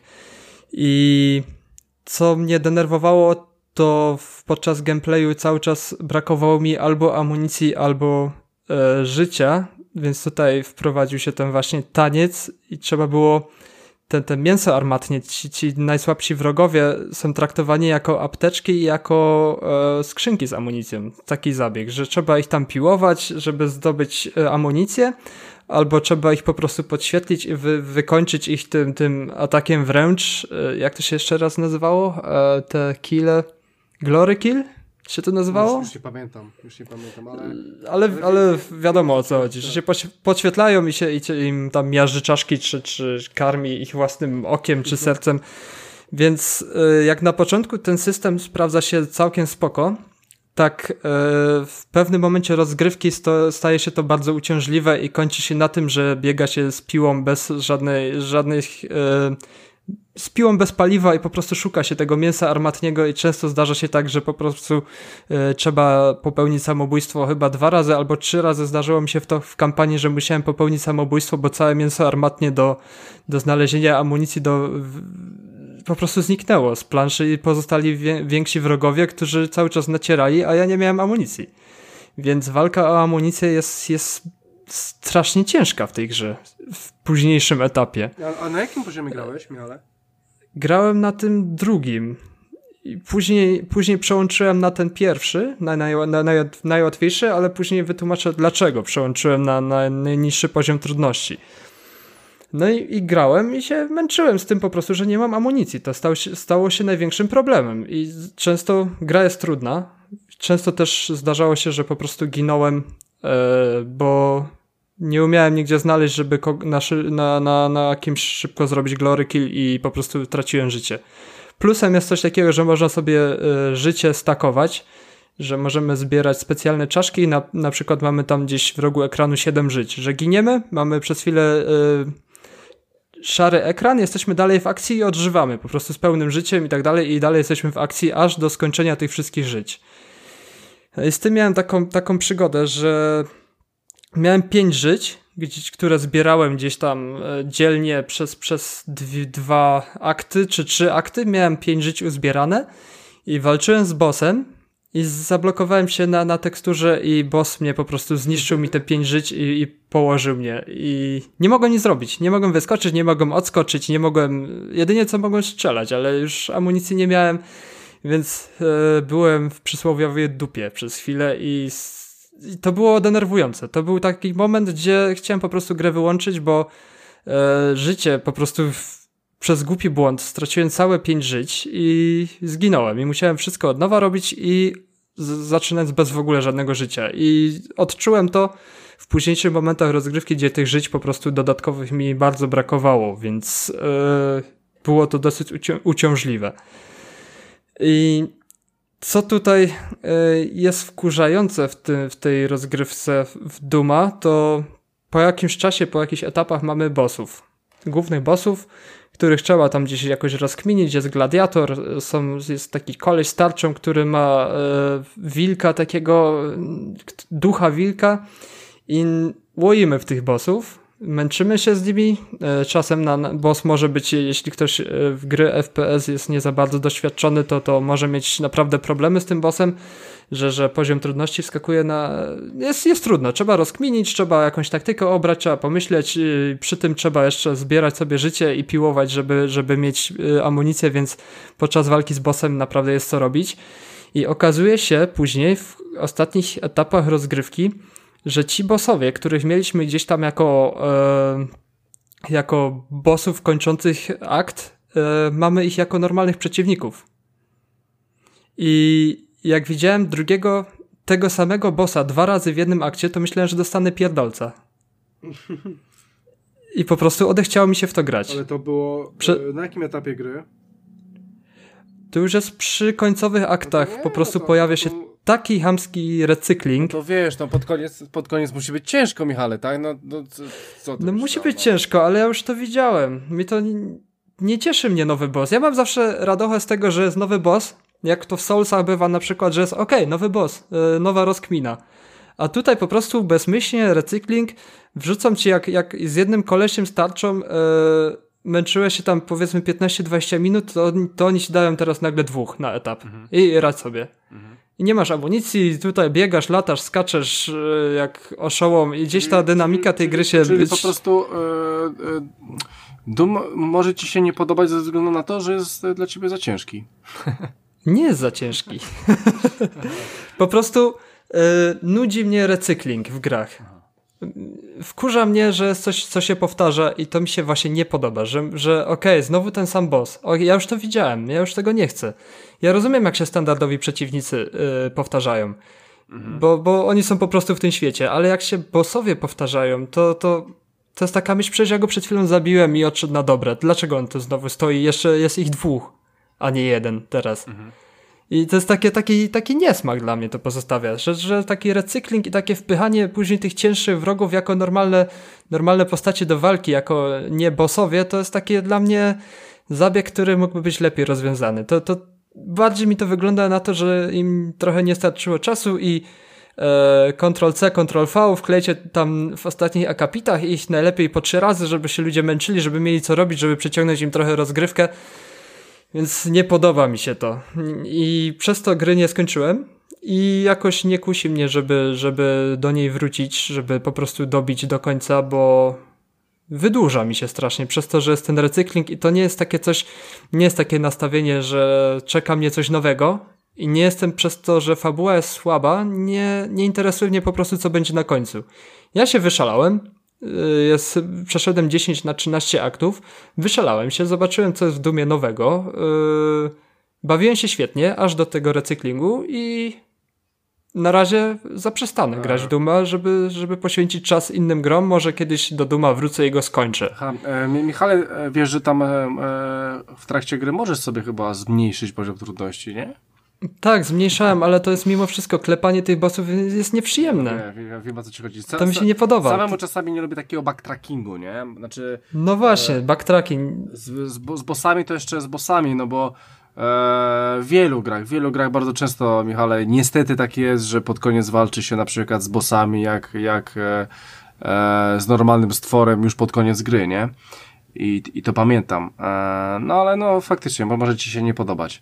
I co mnie denerwowało, to podczas gameplayu cały czas brakowało mi albo amunicji, albo e, życia, więc tutaj wprowadził się ten właśnie taniec i trzeba było Ten, ten mięso armatnie, ci, ci najsłabsi wrogowie są traktowani jako apteczki i jako e, skrzynki z amunicją. Taki zabieg, że trzeba ich tam piłować, żeby zdobyć e, amunicję, albo trzeba ich po prostu podświetlić i wy, wykończyć ich tym, tym atakiem wręcz. E, jak to się jeszcze raz nazywało? E, te kille... Glory kill? Się to nazywało? Już, już nie pamiętam, już nie pamiętam, ale... Ale, ale wiadomo o co chodzi, że się podświetlają i się i im tam miażdży czaszki, czy, czy karmi ich własnym okiem, czy sercem. Więc jak na początku ten system sprawdza się całkiem spoko, tak w pewnym momencie rozgrywki sto, staje się to bardzo uciążliwe i kończy się na tym, że biega się z piłą bez żadnej, żadnych... z piłą bez paliwa i po prostu szuka się tego mięsa armatniego i często zdarza się tak, że po prostu y, trzeba popełnić samobójstwo chyba dwa razy albo trzy razy zdarzyło mi się w to w kampanii, że musiałem popełnić samobójstwo, bo całe mięso armatnie do, do znalezienia amunicji do, w, po prostu zniknęło z planszy i pozostali wie, więksi wrogowie, którzy cały czas nacierali, a ja nie miałem amunicji. Więc walka o amunicję jest, jest strasznie ciężka w tej grze, w późniejszym etapie. A, a na jakim poziomie grałeś, Miale? Grałem na tym drugim. I później, później przełączyłem na ten pierwszy, na, na, na, na najłatwiejszy, ale później wytłumaczę, dlaczego przełączyłem na, na najniższy poziom trudności. No i, i grałem i się męczyłem z tym po prostu, że nie mam amunicji. To stało się, stało się największym problemem i często gra jest trudna. Często też zdarzało się, że po prostu ginąłem, e, bo nie umiałem nigdzie znaleźć, żeby na, na, na, na kimś szybko zrobić glory kill i po prostu traciłem życie. Plusem jest coś takiego, że można sobie y, życie stakować, że możemy zbierać specjalne czaszki i na, na przykład mamy tam gdzieś w rogu ekranu siedem żyć, że giniemy, mamy przez chwilę y, szary ekran, jesteśmy dalej w akcji i odżywamy po prostu z pełnym życiem i tak dalej i dalej jesteśmy w akcji aż do skończenia tych wszystkich żyć. I z tym miałem taką, taką przygodę, że miałem pięć żyć, które zbierałem gdzieś tam dzielnie przez, przez dwie, dwa akty czy trzy akty. Miałem pięć żyć uzbierane i walczyłem z bossem i zablokowałem się na, na teksturze i boss mnie po prostu zniszczył mi te pięć żyć i, i położył mnie. I nie mogłem nic zrobić. Nie mogłem wyskoczyć, nie mogłem odskoczyć, nie mogłem... Jedynie co mogłem strzelać, ale już amunicji nie miałem, więc e, byłem w przysłowiowej dupie przez chwilę i... I to było denerwujące. To był taki moment, gdzie chciałem po prostu grę wyłączyć, bo e, życie po prostu w, przez głupi błąd straciłem całe pięć żyć i zginąłem. I musiałem wszystko od nowa robić i z, zaczynać bez w ogóle żadnego życia. I odczułem to w późniejszych momentach rozgrywki, gdzie tych żyć po prostu dodatkowych mi bardzo brakowało, więc e, było to dosyć ucią- uciążliwe. I co tutaj y, jest wkurzające w, ty, w tej rozgrywce w Duma, to po jakimś czasie, po jakichś etapach mamy bossów. Głównych bossów, których trzeba tam gdzieś jakoś rozkminić. Jest gladiator, są, jest taki koleś z tarczą, który ma y, wilka, takiego ducha wilka i łoimy w tych bossów. Męczymy się z nimi, czasem na boss może być, jeśli ktoś w gry F P S jest nie za bardzo doświadczony, to, to może mieć naprawdę problemy z tym bossem, że, że poziom trudności wskakuje na... Jest, jest trudno, trzeba rozkminić, trzeba jakąś taktykę obrać, trzeba pomyśleć, przy tym trzeba jeszcze zbierać sobie życie i piłować, żeby, żeby mieć amunicję, więc podczas walki z bossem naprawdę jest co robić. I okazuje się później w ostatnich etapach rozgrywki, że ci bossowie, których mieliśmy gdzieś tam jako, e, jako bossów kończących akt, e, mamy ich jako normalnych przeciwników. I jak widziałem drugiego, tego samego bossa dwa razy w jednym akcie, to myślałem, że dostanę pierdolca. I po prostu odechciało mi się w to grać. Ale to było Prze- na jakim etapie gry? To już jest przy końcowych aktach, no nie, po prostu no to, pojawia to... się taki chamski recykling. No to wiesz, no pod koniec, pod koniec musi być ciężko, Michale, tak? No, no co, co No musi być no? ciężko, ale ja już to widziałem. Mi to nie, nie cieszy mnie nowy boss. Ja mam zawsze radochę z tego, że jest nowy boss, jak to w Soulsach bywa na przykład, że jest okej, okay, nowy boss, yy, nowa rozkmina. A tutaj po prostu bezmyślnie recykling, wrzucam ci jak, jak z jednym kolesiem z tarczą yy, męczyłeś się tam powiedzmy piętnaście dwadzieścia minut, to, to oni ci dają teraz nagle dwóch na etap. Mhm. I radź sobie. Mhm. I nie masz amunicji, tutaj biegasz, latasz, skaczesz yy, jak oszołom i gdzieś ta dynamika tej gry się... Czyli po prostu yy, yy, Doom może ci się nie podobać ze względu na to, że jest dla ciebie za ciężki. Nie jest za ciężki. Po prostu yy, nudzi mnie recykling w grach. Wkurza mnie, że jest coś, co się powtarza i to mi się właśnie nie podoba, że, że okej, okay, znowu ten sam boss. O, ja już to widziałem, ja już tego nie chcę. Ja rozumiem, jak się standardowi przeciwnicy yy, powtarzają, mhm. bo, bo oni są po prostu w tym świecie, ale jak się bossowie powtarzają, to, to, to jest taka myśl, przecież ja go przed chwilą zabiłem i odszedł na dobre. Dlaczego on tu znowu stoi? Jeszcze jest ich dwóch, a nie jeden teraz. Mhm. I to jest takie, taki, taki niesmak dla mnie to pozostawia, że, że taki recykling i takie wpychanie później tych cięższych wrogów jako normalne, normalne postacie do walki, jako nie bossowie, to jest takie dla mnie zabieg, który mógłby być lepiej rozwiązany. To, to bardziej mi to wygląda na to, że im trochę nie starczyło czasu i e, kontrol C, kontrol V wklejcie tam w ostatnich akapitach ich najlepiej po trzy razy, żeby się ludzie męczyli, żeby mieli co robić, żeby przeciągnąć im trochę rozgrywkę. Więc nie podoba mi się to. I przez to gry nie skończyłem. i jakoś nie kusi mnie, żeby, żeby do niej wrócić, żeby po prostu dobić do końca, bo wydłuża mi się strasznie przez to, że jest ten recykling i to nie jest takie coś, nie jest takie nastawienie, że czeka mnie coś nowego i nie jestem przez to, że fabuła jest słaba, nie, nie interesuje mnie po prostu, co będzie na końcu. Ja się wyszalałem, jest, przeszedłem dziesięć na trzynaście aktów, wyszalałem się, zobaczyłem, co jest w Doomie nowego, yy, bawiłem się świetnie, aż do tego recyklingu i na razie zaprzestanę grać w Dooma, żeby, żeby poświęcić czas innym grom. Może kiedyś do Dooma wrócę i go skończę. Aha, e, Michale, wiesz, że tam e, w trakcie gry możesz sobie chyba zmniejszyć poziom trudności, nie? Tak, zmniejszałem, ale to jest mimo wszystko, klepanie tych bossów jest nieprzyjemne. Ja, ja wiem, o co ci chodzi. Sa, to mi się nie podoba. Samemu czasami nie lubię takiego backtrackingu, nie? Znaczy... No właśnie, e, backtracking. Z, z, z bossami to jeszcze z bossami, no bo e, w wielu grach, w wielu grach bardzo często, Michale, niestety tak jest, że pod koniec walczy się na przykład z bossami jak, jak e, e, z normalnym stworem już pod koniec gry, nie? I, i to pamiętam. E, no ale no faktycznie, bo może ci się nie podobać.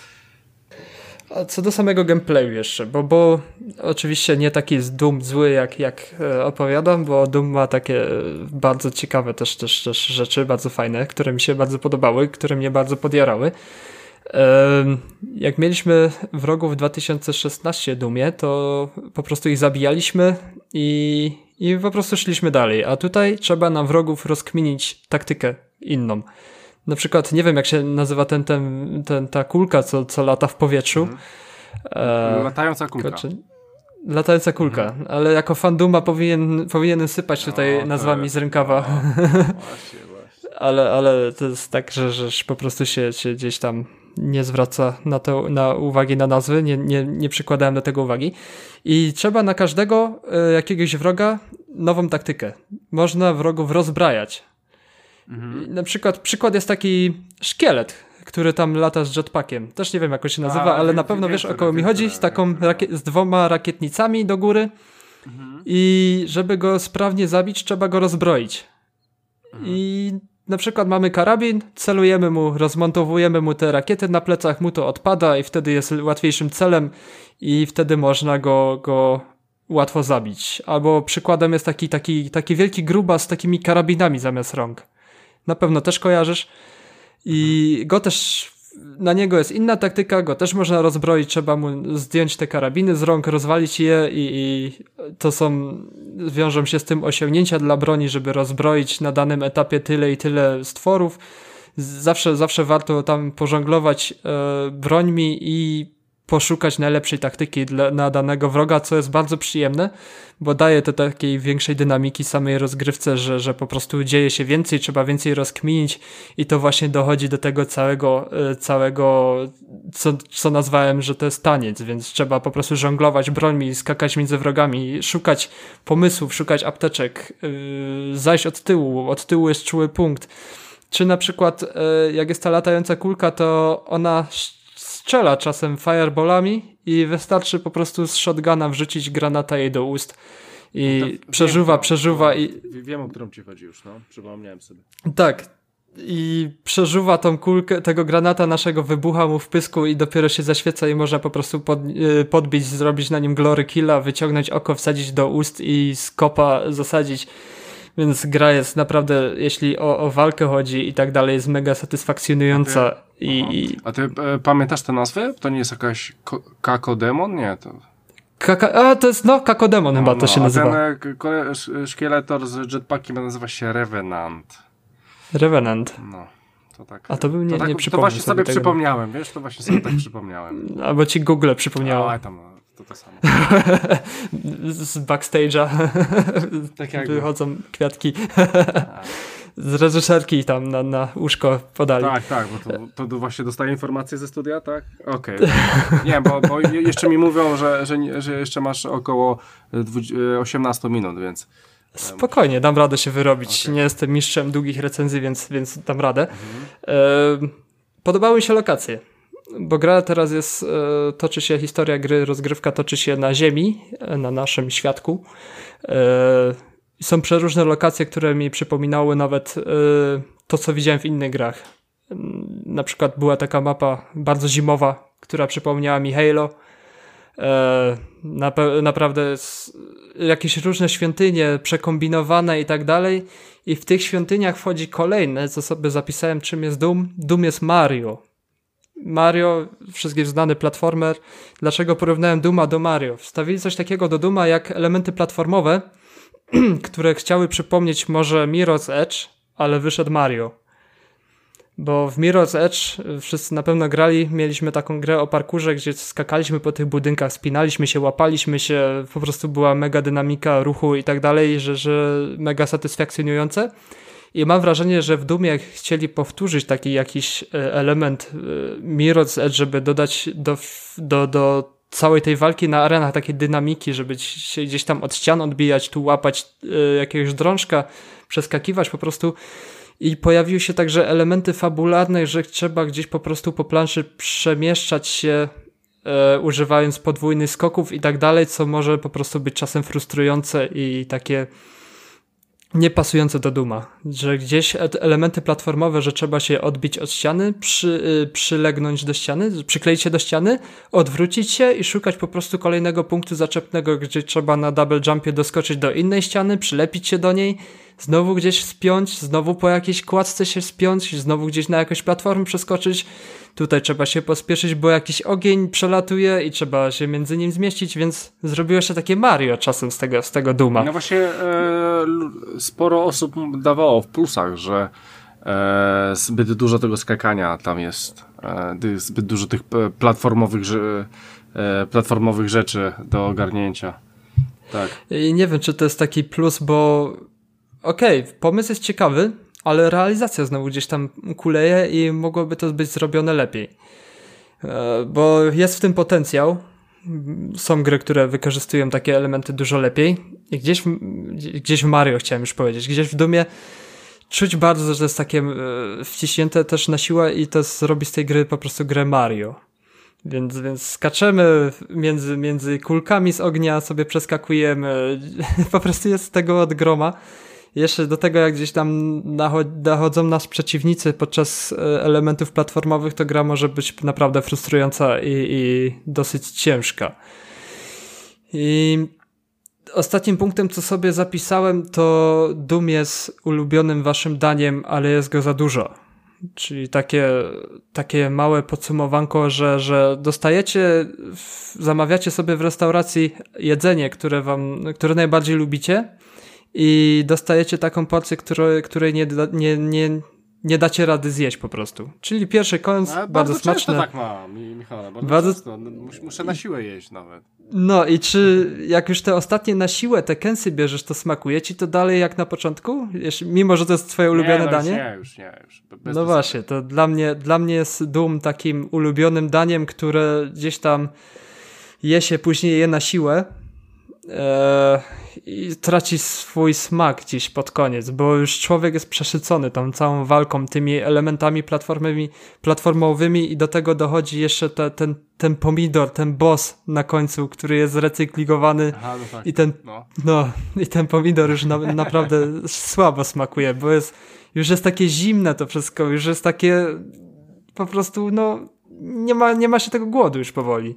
A co do samego gameplayu jeszcze, bo, bo oczywiście nie taki jest Doom zły, jak, jak e, opowiadam, bo Doom ma takie bardzo ciekawe też, też, też rzeczy, bardzo fajne, które mi się bardzo podobały, które mnie bardzo podjarały. E, jak mieliśmy wrogów w dwa tysiące szesnastym Doomie, to po prostu ich zabijaliśmy i, i po prostu szliśmy dalej, a tutaj trzeba na wrogów rozkminić taktykę inną. Na przykład, nie wiem jak się nazywa ten, ten, ten, ta kulka, co, co lata w powietrzu. Mhm. E, Latająca kulka. Czy, latająca kulka, mhm. Ale jako fan Dooma powinien, powinienem sypać tutaj no, nazwami z rękawa. No, właśnie, właśnie. ale, ale to jest tak, że, że po prostu się, się gdzieś tam nie zwraca na to na uwagi na nazwy, nie, nie, nie przykładałem do tego uwagi. I trzeba na każdego e, jakiegoś wroga nową taktykę. Można wrogów rozbrajać. Mhm. Na przykład przykład jest taki szkielet, który tam lata z jetpackiem. Też nie wiem jak on się nazywa, A, ale wiem, na pewno wiem, wiesz o kogo mi chodzi, z taką rakiet, z dwoma rakietnicami do góry mhm. i żeby go sprawnie zabić, trzeba go rozbroić. Mhm. I na przykład mamy karabin, celujemy mu, rozmontowujemy mu te rakiety, na plecach mu to odpada i wtedy jest łatwiejszym celem i wtedy można go, go łatwo zabić. Albo przykładem jest taki, taki, taki wielki grubas z takimi karabinami zamiast rąk. Na pewno też kojarzysz. I go też, na niego jest inna taktyka, go też można rozbroić, trzeba mu zdjąć te karabiny z rąk, rozwalić je i, i to są, wiążą się z tym osiągnięcia dla broni, żeby rozbroić na danym etapie tyle i tyle stworów. Zawsze, zawsze warto tam pożonglować e, brońmi i poszukać najlepszej taktyki dla, na danego wroga, co jest bardzo przyjemne, bo daje to takiej większej dynamiki samej rozgrywce, że, że po prostu dzieje się więcej, trzeba więcej rozkminić i to właśnie dochodzi do tego całego, całego co, co nazwałem, że to jest taniec, więc trzeba po prostu żonglować brońmi, skakać między wrogami, szukać pomysłów, szukać apteczek, yy, zajść od tyłu, od tyłu jest czuły punkt. Czy na przykład yy, jak jest ta latająca kulka, to ona strzela czasem fireballami i wystarczy po prostu z shotguna wrzucić granata jej do ust i no przeżuwa, wiem, przeżuwa i... Wiem, o którą ci chodzi już, no. Przypomniałem sobie. Tak. I przeżuwa tą kulkę, tego granata naszego, wybucha mu w pysku i dopiero się zaświeca i można po prostu pod, podbić, zrobić na nim glory killa, wyciągnąć oko, wsadzić do ust i z kopa zasadzić. Więc gra jest naprawdę, jeśli o, o walkę chodzi i tak dalej, jest mega satysfakcjonująca. A ty, i, a ty e, pamiętasz te nazwy? To nie jest jakaś Kakodemon? Nie, to... Kaka, a to jest, no, Kakodemon no, chyba to no, się a nazywa. ten e, szkieletor z jetpackiem nazywa się Revenant. Revenant. No. To tak, a to bym nie, to tak, nie przypomniał. To właśnie sobie, sobie przypomniałem, wiesz, to właśnie sobie tak przypomniałem. Albo ci Google przypomniało. A, tam, to to samo. Z backstage'a tak jak wychodzą kwiatki. Z reżyserki tam na, na łóżko podali. Tak, tak, bo to, to właśnie dostaję informacje ze studia, tak? Okej. Okay. Nie, bo, bo jeszcze mi mówią, że, że, że jeszcze masz około osiemnaście minut, więc... Spokojnie, dam radę się wyrobić. Okay. Nie jestem mistrzem długich recenzji, więc, więc dam radę. Mhm. E, podobały mi się lokacje, bo gra teraz jest, e, toczy się, historia gry, rozgrywka toczy się na Ziemi, e, na naszym światku. E, są przeróżne lokacje, które mi przypominały nawet e, to, co widziałem w innych grach. Na przykład była taka mapa bardzo zimowa, która przypomniała mi Halo. e, na- naprawdę s- jakieś różne świątynie przekombinowane i tak dalej. I w tych świątyniach wchodzi kolejne, co sobie zapisałem, czym jest Doom. Doom jest Mario. Mario, wszystkim znany platformer. Dlaczego porównałem Dooma do Mario? Wstawili coś takiego do Dooma jak elementy platformowe, które chciały przypomnieć może Mirror's Edge, ale wyszedł Mario. Bo w Mirror's Edge wszyscy na pewno grali, mieliśmy taką grę o parkurze, gdzie skakaliśmy po tych budynkach, spinaliśmy się, łapaliśmy się, po prostu była mega dynamika ruchu i tak dalej, że, że mega satysfakcjonujące. I mam wrażenie, że w Doomie chcieli powtórzyć taki jakiś element Mirror's Edge, żeby dodać do, do, do całej tej walki na arenach takiej dynamiki, żeby się gdzieś tam od ścian odbijać, tu łapać jakiegoś drążka, przeskakiwać po prostu. I pojawiły się także elementy fabularne, że trzeba gdzieś po prostu po planszy przemieszczać się e, używając podwójnych skoków i tak dalej, co może po prostu być czasem frustrujące i takie niepasujące do Dooma. Że gdzieś elementy platformowe, że trzeba się odbić od ściany, przy, y, przylegnąć do ściany, przykleić się do ściany, odwrócić się i szukać po prostu kolejnego punktu zaczepnego, gdzie trzeba na double jumpie doskoczyć do innej ściany, przylepić się do niej, znowu gdzieś spiąć, znowu po jakiejś kładce się spiąć, znowu gdzieś na jakąś platformę przeskoczyć. Tutaj trzeba się pospieszyć, bo jakiś ogień przelatuje i trzeba się między nim zmieścić, więc zrobiło się takie Mario czasem z tego, z tego Dooma. No właśnie e, sporo osób dawało w plusach, że e, zbyt dużo tego skakania tam jest, e, zbyt dużo tych platformowych, e, platformowych rzeczy do ogarnięcia. Tak. I nie wiem, czy to jest taki plus, bo okej, okay, pomysł jest ciekawy, ale realizacja znowu gdzieś tam kuleje i mogłoby to być zrobione lepiej. E, bo jest w tym potencjał. Są gry, które wykorzystują takie elementy dużo lepiej. I gdzieś w, gdzieś w Mario chciałem już powiedzieć. Gdzieś w Doomie czuć bardzo, że to jest takie e, wciśnięte też na siłę i to zrobi z tej gry po prostu grę Mario. Więc, więc skaczemy między, między kulkami z ognia, sobie przeskakujemy. Po prostu jest z tego od groma. Jeszcze do tego, jak gdzieś tam nachodzą nas przeciwnicy podczas elementów platformowych, to gra może być naprawdę frustrująca i, i dosyć ciężka. I ostatnim punktem, co sobie zapisałem, to Doom jest ulubionym waszym daniem, ale jest go za dużo. Czyli takie, takie małe podsumowanko, że, że dostajecie, zamawiacie sobie w restauracji jedzenie, które wam, które najbardziej lubicie, i dostajecie taką porcję, której, której nie, nie, nie, nie dacie rady zjeść po prostu. Czyli pierwszy kąs, no, bardzo, bardzo smaczny. Bardzo tak ma, Michał, bardzo, bardzo... często. Muszę na siłę jeść nawet. No i czy jak już te ostatnie na siłę, te kęsy bierzesz, to smakuje ci to dalej jak na początku? Jeśli, mimo, że to jest twoje ulubione nie, no danie? Nie, już nie. Już bez no właśnie, to dla mnie, dla mnie jest Doom takim ulubionym daniem, które gdzieś tam je się, później je na siłę. Eee, i traci swój smak gdzieś pod koniec, bo już człowiek jest przesycony tą całą walką, tymi elementami platformowymi, platformowymi i do tego dochodzi jeszcze te, ten, ten pomidor, ten boss na końcu, który jest recyklingowany. Aha, no tak. i, ten, no. No, i ten pomidor już na, naprawdę słabo smakuje, bo jest, już jest takie zimne to wszystko, już jest takie po prostu, no nie ma, nie ma się tego głodu już powoli.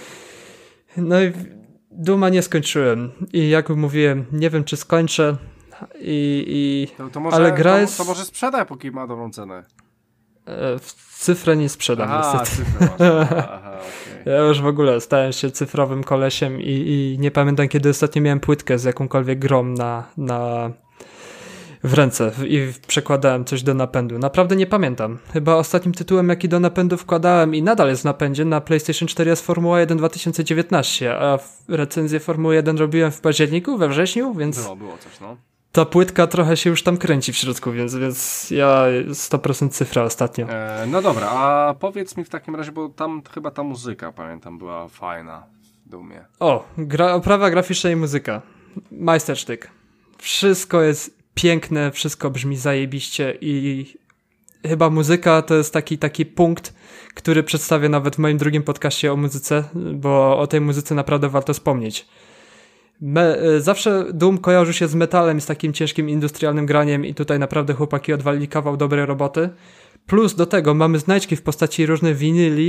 No i Dooma nie skończyłem i jak mówiłem, nie wiem czy skończę i, i... To, to może, ale gra to, jest... to może sprzedaj, póki ma dobrą cenę. E, cyfrę nie sprzedam. Aha, niestety. cyfrę masz. Aha, okay. Ja już w ogóle stałem się cyfrowym kolesiem i, i nie pamiętam kiedy ostatnio miałem płytkę z jakąkolwiek grą na, na w ręce i przekładałem coś do napędu. Naprawdę nie pamiętam. Chyba ostatnim tytułem, jaki do napędu wkładałem i nadal jest w napędzie na PlayStation cztery jest Formuła jeden dwa tysiące dziewiętnaście, a recenzję Formuły jeden robiłem w październiku, we wrześniu, więc było, było coś, no. Ta płytka trochę się już tam kręci w środku, więc, więc ja sto procent cyfra ostatnio. E, no dobra, a powiedz mi w takim razie, bo tam chyba ta muzyka, pamiętam, była fajna w Doomie. O, gra, oprawa graficzna i muzyka. Majstersztyk. Wszystko jest piękne, wszystko brzmi zajebiście i chyba muzyka to jest taki, taki punkt, który przedstawię nawet w moim drugim podcaście o muzyce, bo o tej muzyce naprawdę warto wspomnieć. Me, zawsze Doom kojarzy się z metalem, z takim ciężkim industrialnym graniem i tutaj naprawdę chłopaki odwalili kawał dobrej roboty. Plus do tego mamy znajdźki w postaci różnych winyli,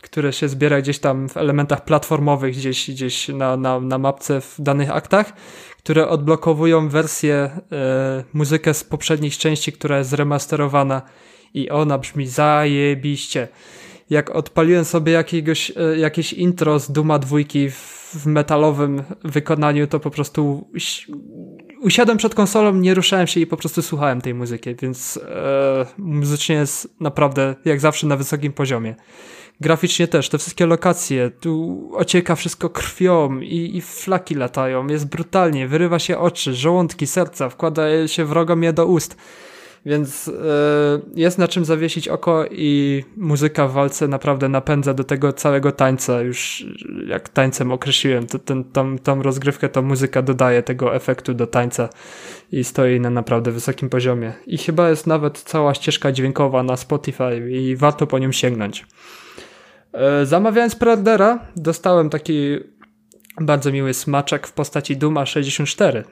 które się zbiera gdzieś tam w elementach platformowych, gdzieś, gdzieś na, na, na mapce w danych aktach, które odblokowują wersję, e, muzykę z poprzednich części, która jest zremasterowana i ona brzmi zajebiście. Jak odpaliłem sobie jakiegoś, e, jakieś intro z Duma dwójki w, w metalowym wykonaniu, to po prostu usiadłem przed konsolą, nie ruszałem się i po prostu słuchałem tej muzyki, więc e, muzycznie jest naprawdę jak zawsze na wysokim poziomie. Graficznie też, te wszystkie lokacje, tu ocieka wszystko krwią i, i flaki latają, jest brutalnie, wyrywa się oczy, żołądki, serca, wkłada się wrogom je do ust, więc e, jest na czym zawiesić oko i muzyka w walce naprawdę napędza do tego całego tańca, już jak tańcem określiłem, to ten, tą, tą rozgrywkę, ta muzyka dodaje tego efektu do tańca i stoi na naprawdę wysokim poziomie i chyba jest nawet cała ścieżka dźwiękowa na Spotify i warto po nią sięgnąć. Zamawiając preordera, dostałem taki bardzo miły smaczek w postaci Duma sześćdziesiąt cztery,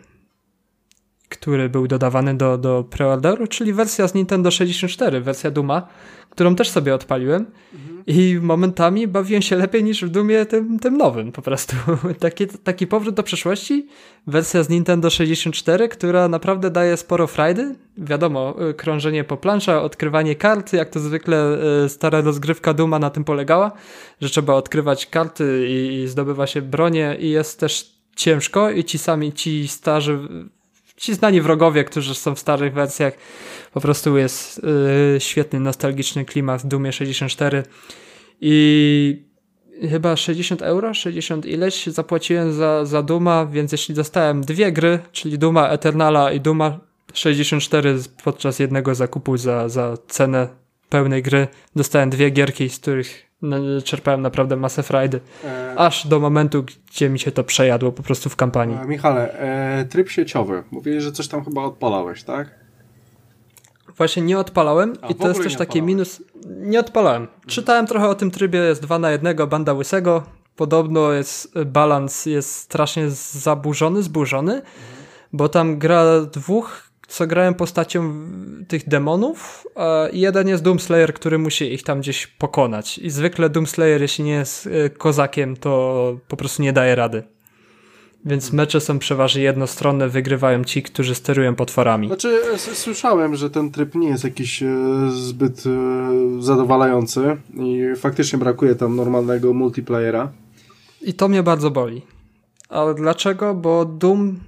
który był dodawany do, do preorderu, czyli wersja z Nintendo sześćdziesiąt cztery, wersja Duma, którą też sobie odpaliłem mhm. i momentami bawiłem się lepiej niż w Dumie tym, tym nowym po prostu. taki, taki powrót do przeszłości, wersja z Nintendo sześćdziesiąt cztery, która naprawdę daje sporo frajdy. Wiadomo, krążenie po planszach, odkrywanie kart, jak to zwykle stara rozgrywka Duma na tym polegała, że trzeba odkrywać karty i, i zdobywa się bronię i jest też ciężko i ci sami, ci starzy Ci znani wrogowie, którzy są w starych wersjach, po prostu jest yy, świetny, nostalgiczny klimat w Dumie sześćdziesiąt cztery i chyba sześćdziesiąt euro, sześćdziesiąt ileś zapłaciłem za, za Duma, więc jeśli dostałem dwie gry, czyli Duma Eternala i Duma sześćdziesiąt cztery podczas jednego zakupu za, za cenę pełnej gry, dostałem dwie gierki, z których czerpałem naprawdę masę frajdy, e... aż do momentu, gdzie mi się to przejadło po prostu w kampanii. E, Michale, e, tryb sieciowy. Mówiłeś, że coś tam chyba odpalałeś, tak? Właśnie nie odpalałem A, i to jest też taki minus. Nie odpalałem. Mhm. Czytałem trochę o tym trybie, jest dwa na jednego, banda łysego. Podobno jest balans jest strasznie zaburzony, zburzony, mhm. bo tam gra dwóch, co grałem postacią tych demonów, a jeden jest Doomslayer, który musi ich tam gdzieś pokonać. I zwykle Doomslayer, jeśli nie jest kozakiem, to po prostu nie daje rady. Więc mecze są przeważnie jednostronne, wygrywają ci, którzy sterują potworami. Znaczy, słyszałem, że ten tryb nie jest jakiś e, zbyt e, zadowalający i faktycznie brakuje tam normalnego multiplayera. I to mnie bardzo boli. Ale dlaczego? Bo Doom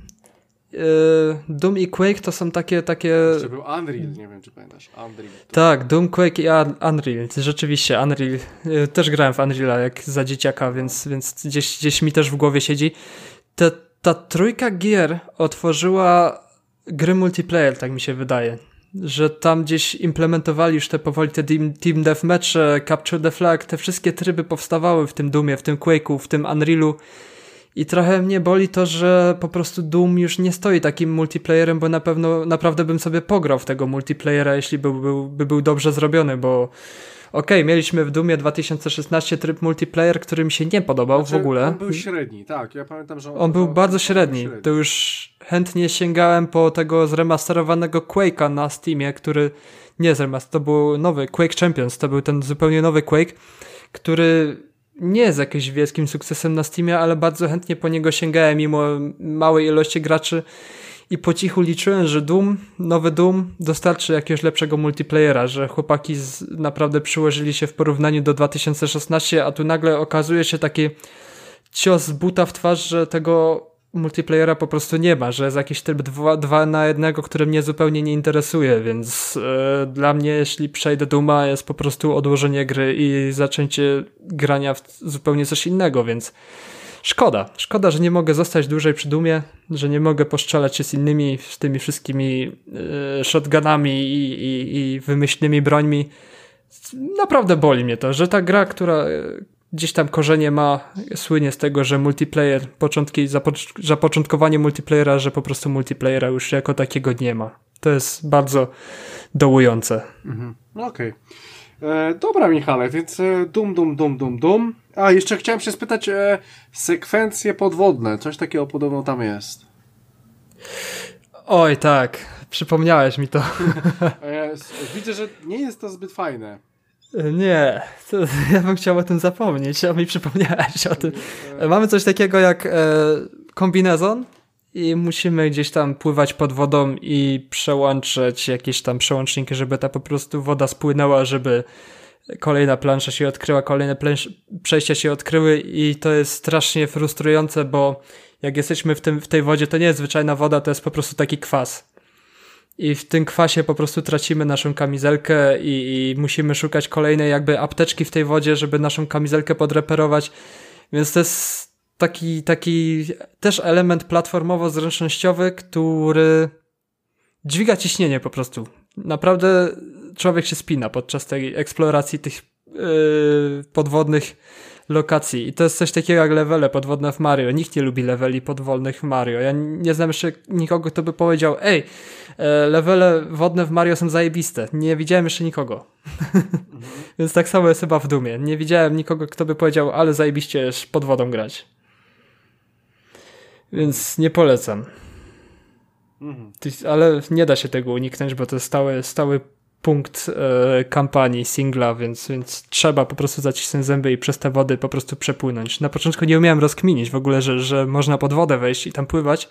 Doom i Quake to są takie... takie... Jeszcze był Unreal, nie wiem czy pamiętasz. Unreal. Tak, Doom, Quake i Unreal. Rzeczywiście, Unreal. Też grałem w Unreala jak za dzieciaka, więc, więc gdzieś, gdzieś mi też w głowie siedzi. Ta, ta trójka gier otworzyła gry multiplayer, tak mi się wydaje. Że tam gdzieś implementowali już te powoli te team, team deathmatche, Capture the Flag, te wszystkie tryby powstawały w tym Doomie, w tym Quake'u, w tym Unrealu. I trochę mnie boli to, że po prostu Doom już nie stoi takim multiplayerem, bo na pewno naprawdę bym sobie pograł w tego multiplayera, jeśli by był, by był dobrze zrobiony, bo okej, okay, mieliśmy w Doomie dwa tysiące szesnaście tryb multiplayer, który mi się nie podobał znaczy, w ogóle. On był średni, tak. Ja pamiętam, że on, on był bardzo średni. średni. To już chętnie sięgałem po tego zremasterowanego Quake'a na Steamie, który nie zremaster, to był nowy Quake Champions, to był ten zupełnie nowy Quake, który nie jest jakimś wielkim sukcesem na Steamie, ale bardzo chętnie po niego sięgałem mimo małej ilości graczy i po cichu liczyłem, że Doom, nowy Doom dostarczy jakiegoś lepszego multiplayera, że chłopaki z, naprawdę przyłożyli się w porównaniu do dwa tysiące szesnastego, a tu nagle okazuje się taki cios z buta w twarz, że tego multiplayera po prostu nie ma, że jest jakiś tryb dwa na jednego, który mnie zupełnie nie interesuje, więc e, dla mnie, jeśli przejdę Dooma, jest po prostu odłożenie gry i zaczęcie grania w zupełnie coś innego, więc szkoda. Szkoda, że nie mogę zostać dłużej przy Doomie, że nie mogę postrzelać się z innymi, z tymi wszystkimi e, shotgunami i, i, i wymyślnymi brońmi. Naprawdę boli mnie to, że ta gra, która gdzieś tam korzenie ma, słynie z tego, że multiplayer, początki, zapo- zapoczątkowanie multiplayera, że po prostu multiplayera już jako takiego nie ma. To jest bardzo dołujące. Mhm. Okej. Okay. Dobra, Michale, więc e, dum, dum, dum, dum, dum. A, jeszcze chciałem się spytać, e, sekwencje podwodne, coś takiego podobno tam jest. Oj, tak. Przypomniałeś mi to. E, widzę, że nie jest to zbyt fajne. Nie, to, ja bym chciał o tym zapomnieć, a mi przypomniałeś o tym. Mamy coś takiego jak e, kombinezon i musimy gdzieś tam pływać pod wodą i przełączać jakieś tam przełączniki, żeby ta po prostu woda spłynęła, żeby kolejna plansza się odkryła, kolejne plęsz- przejścia się odkryły i to jest strasznie frustrujące, bo jak jesteśmy w, tym, w tej wodzie, to nie jest zwyczajna woda, to jest po prostu taki kwas. I w tym kwasie po prostu tracimy naszą kamizelkę i, i musimy szukać kolejnej jakby apteczki w tej wodzie, żeby naszą kamizelkę podreperować. Więc to jest taki, taki też element platformowo-zręcznościowy, który dźwiga ciśnienie po prostu. Naprawdę człowiek się spina podczas tej eksploracji tych yy, podwodnych lokacji. I to jest coś takiego jak levele podwodne w Mario. Nikt nie lubi leveli podwodnych w Mario. Ja nie znam jeszcze nikogo, kto by powiedział, ej, levele wodne w Mario są zajebiste. Nie widziałem jeszcze nikogo. Mhm. Więc tak samo jest chyba w Dumie. Nie widziałem nikogo, kto by powiedział, ale zajebiście pod wodą grać. Więc nie polecam. Mhm. Ale nie da się tego uniknąć, bo to jest stały, stały punkt e, kampanii singla, więc, więc trzeba po prostu zacisnąć zęby i przez te wody po prostu przepłynąć. Na początku nie umiałem rozkminić w ogóle, że, że można pod wodę wejść i tam pływać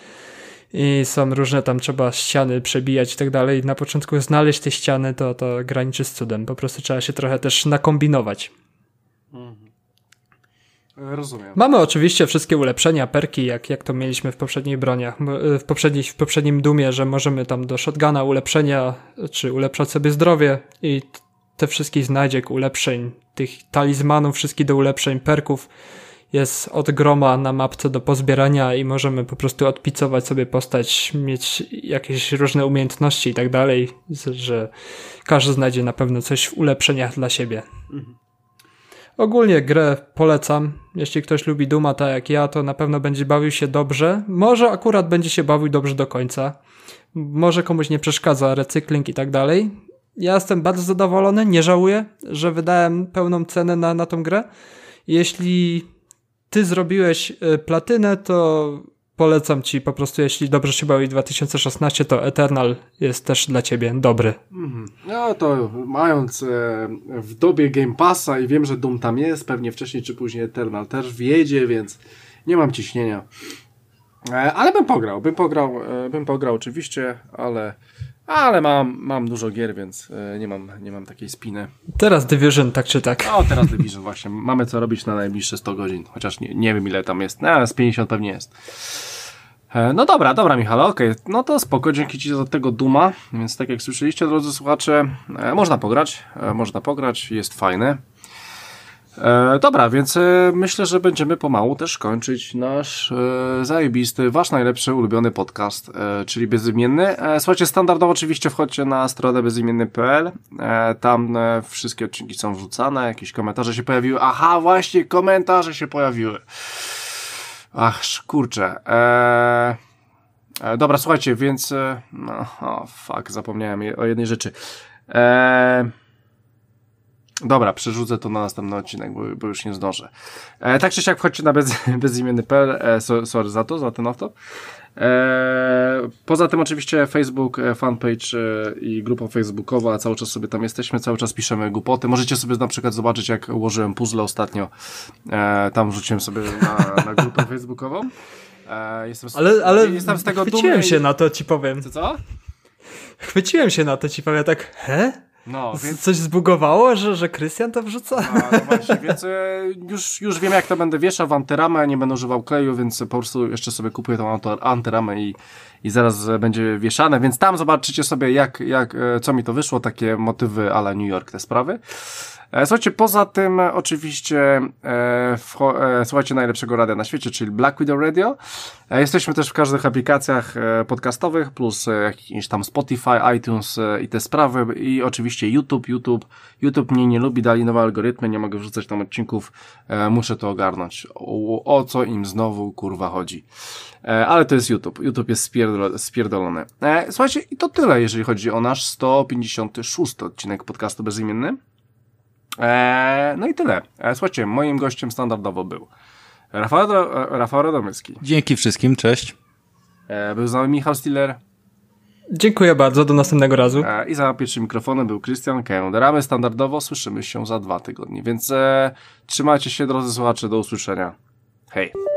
i są różne tam trzeba ściany przebijać i tak dalej. Na początku znaleźć te ściany to, to graniczy z cudem. Po prostu trzeba się trochę też nakombinować. Mhm. Rozumiem. Mamy oczywiście wszystkie ulepszenia, perki, jak, jak to mieliśmy w poprzednich broniach, w, poprzedniej, w poprzednim Dumie, że możemy tam do shotguna ulepszenia, czy ulepszać sobie zdrowie i te wszystkie znajdziek, ulepszeń, tych talizmanów, wszystkich do ulepszeń, perków jest od groma na mapce do pozbierania i możemy po prostu odpicować sobie postać, mieć jakieś różne umiejętności i tak dalej, że każdy znajdzie na pewno coś w ulepszeniach dla siebie. Mhm. Ogólnie grę polecam. Jeśli ktoś lubi Duma tak jak ja, to na pewno będzie bawił się dobrze. Może akurat będzie się bawił dobrze do końca. Może komuś nie przeszkadza recykling i tak dalej. Ja jestem bardzo zadowolony, nie żałuję, że wydałem pełną cenę na, na tą grę. Jeśli ty zrobiłeś platynę, to polecam ci po prostu, jeśli dobrze się bawi dwa tysiące szesnaście, to Eternal jest też dla ciebie dobry. Mm, no to mając e, w dobie Game Passa i wiem, że Doom tam jest, pewnie wcześniej czy później Eternal też wjedzie, więc nie mam ciśnienia. E, ale bym pograł, bym pograł, e, bym pograł oczywiście, ale, ale mam, mam dużo gier, więc e, nie mam, nie mam takiej spiny. Teraz Division, tak czy tak? O, teraz Division właśnie. Mamy co robić na najbliższe sto godzin, chociaż nie, nie wiem ile tam jest, no, ale z pięćdziesiąt pewnie jest. No dobra, dobra Michale, okej, okay. No to spoko, dzięki ci za tego Duma, więc tak jak słyszeliście, drodzy słuchacze, e, można pograć, e, można pograć, jest fajne. E, dobra, więc e, myślę, że będziemy pomału też kończyć nasz e, zajebisty, wasz najlepszy ulubiony podcast, e, czyli Bezimienny. E, słuchajcie, standardowo oczywiście wchodźcie na stronę bezimienny kropka p l, e, tam e, wszystkie odcinki są wrzucane, jakieś komentarze się pojawiły, aha, właśnie, komentarze się pojawiły. Ach, kurczę. Eee, e, dobra, słuchajcie, więc... E, no, o, fuck, zapomniałem o jednej rzeczy. Eee, dobra, przerzucę to na następny odcinek, bo, bo już nie zdążę. E, tak czy siak wchodźcie na bez, bezimienny kropka p l. E, so, sorry za to, za ten off-top. Eee, poza tym oczywiście Facebook, fanpage e, i grupa facebookowa, cały czas sobie tam jesteśmy, cały czas piszemy głupoty. Możecie sobie na przykład zobaczyć, jak ułożyłem puzzle ostatnio. Eee, tam wrzuciłem sobie na, na grupę facebookową. Eee, jestem z, ale ale jestem z tego chwyciłem dumny się i... na to, ci powiem. Co, co? Chwyciłem się na to, ci powiem, tak, he? No, więc... Coś zbugowało, że, że Krystian to wrzuca? No, no właśnie, więc e, już, już wiem, jak to będę wieszał w antyramę, nie będę używał kleju, więc po prostu jeszcze sobie kupuję tą antyramę i, i zaraz będzie wieszane, więc tam zobaczycie sobie, jak, jak, co mi to wyszło, takie motywy a la New York, te sprawy. E, słuchajcie, poza tym e, oczywiście e, wcho- e, słuchajcie najlepszego radia na świecie, czyli Black Widow Radio. E, jesteśmy też w każdych aplikacjach e, podcastowych, plus e, jakiś tam Spotify, iTunes e, i te sprawy i oczywiście YouTube. YouTube YouTube mnie nie lubi, dali nowe algorytmy, nie mogę wrzucać tam odcinków, e, muszę to ogarnąć. O, o co im znowu kurwa chodzi. E, ale to jest YouTube. YouTube jest spierdol- spierdolony. E, słuchajcie, i to tyle, jeżeli chodzi o nasz sto pięćdziesiąty szósty odcinek podcastu Bezimienny. Eee, no i tyle. Eee, słuchajcie, moim gościem standardowo był Rafał, Rafał Radomyski. Dzięki wszystkim, cześć. Eee, był z nami Michał Stiller. Dziękuję bardzo, do następnego razu. E, I za pierwszym mikrofonem był Krystian Kęd. Ramy standardowo słyszymy się za dwa tygodnie, więc e, trzymajcie się, drodzy słuchacze, do usłyszenia. Hej.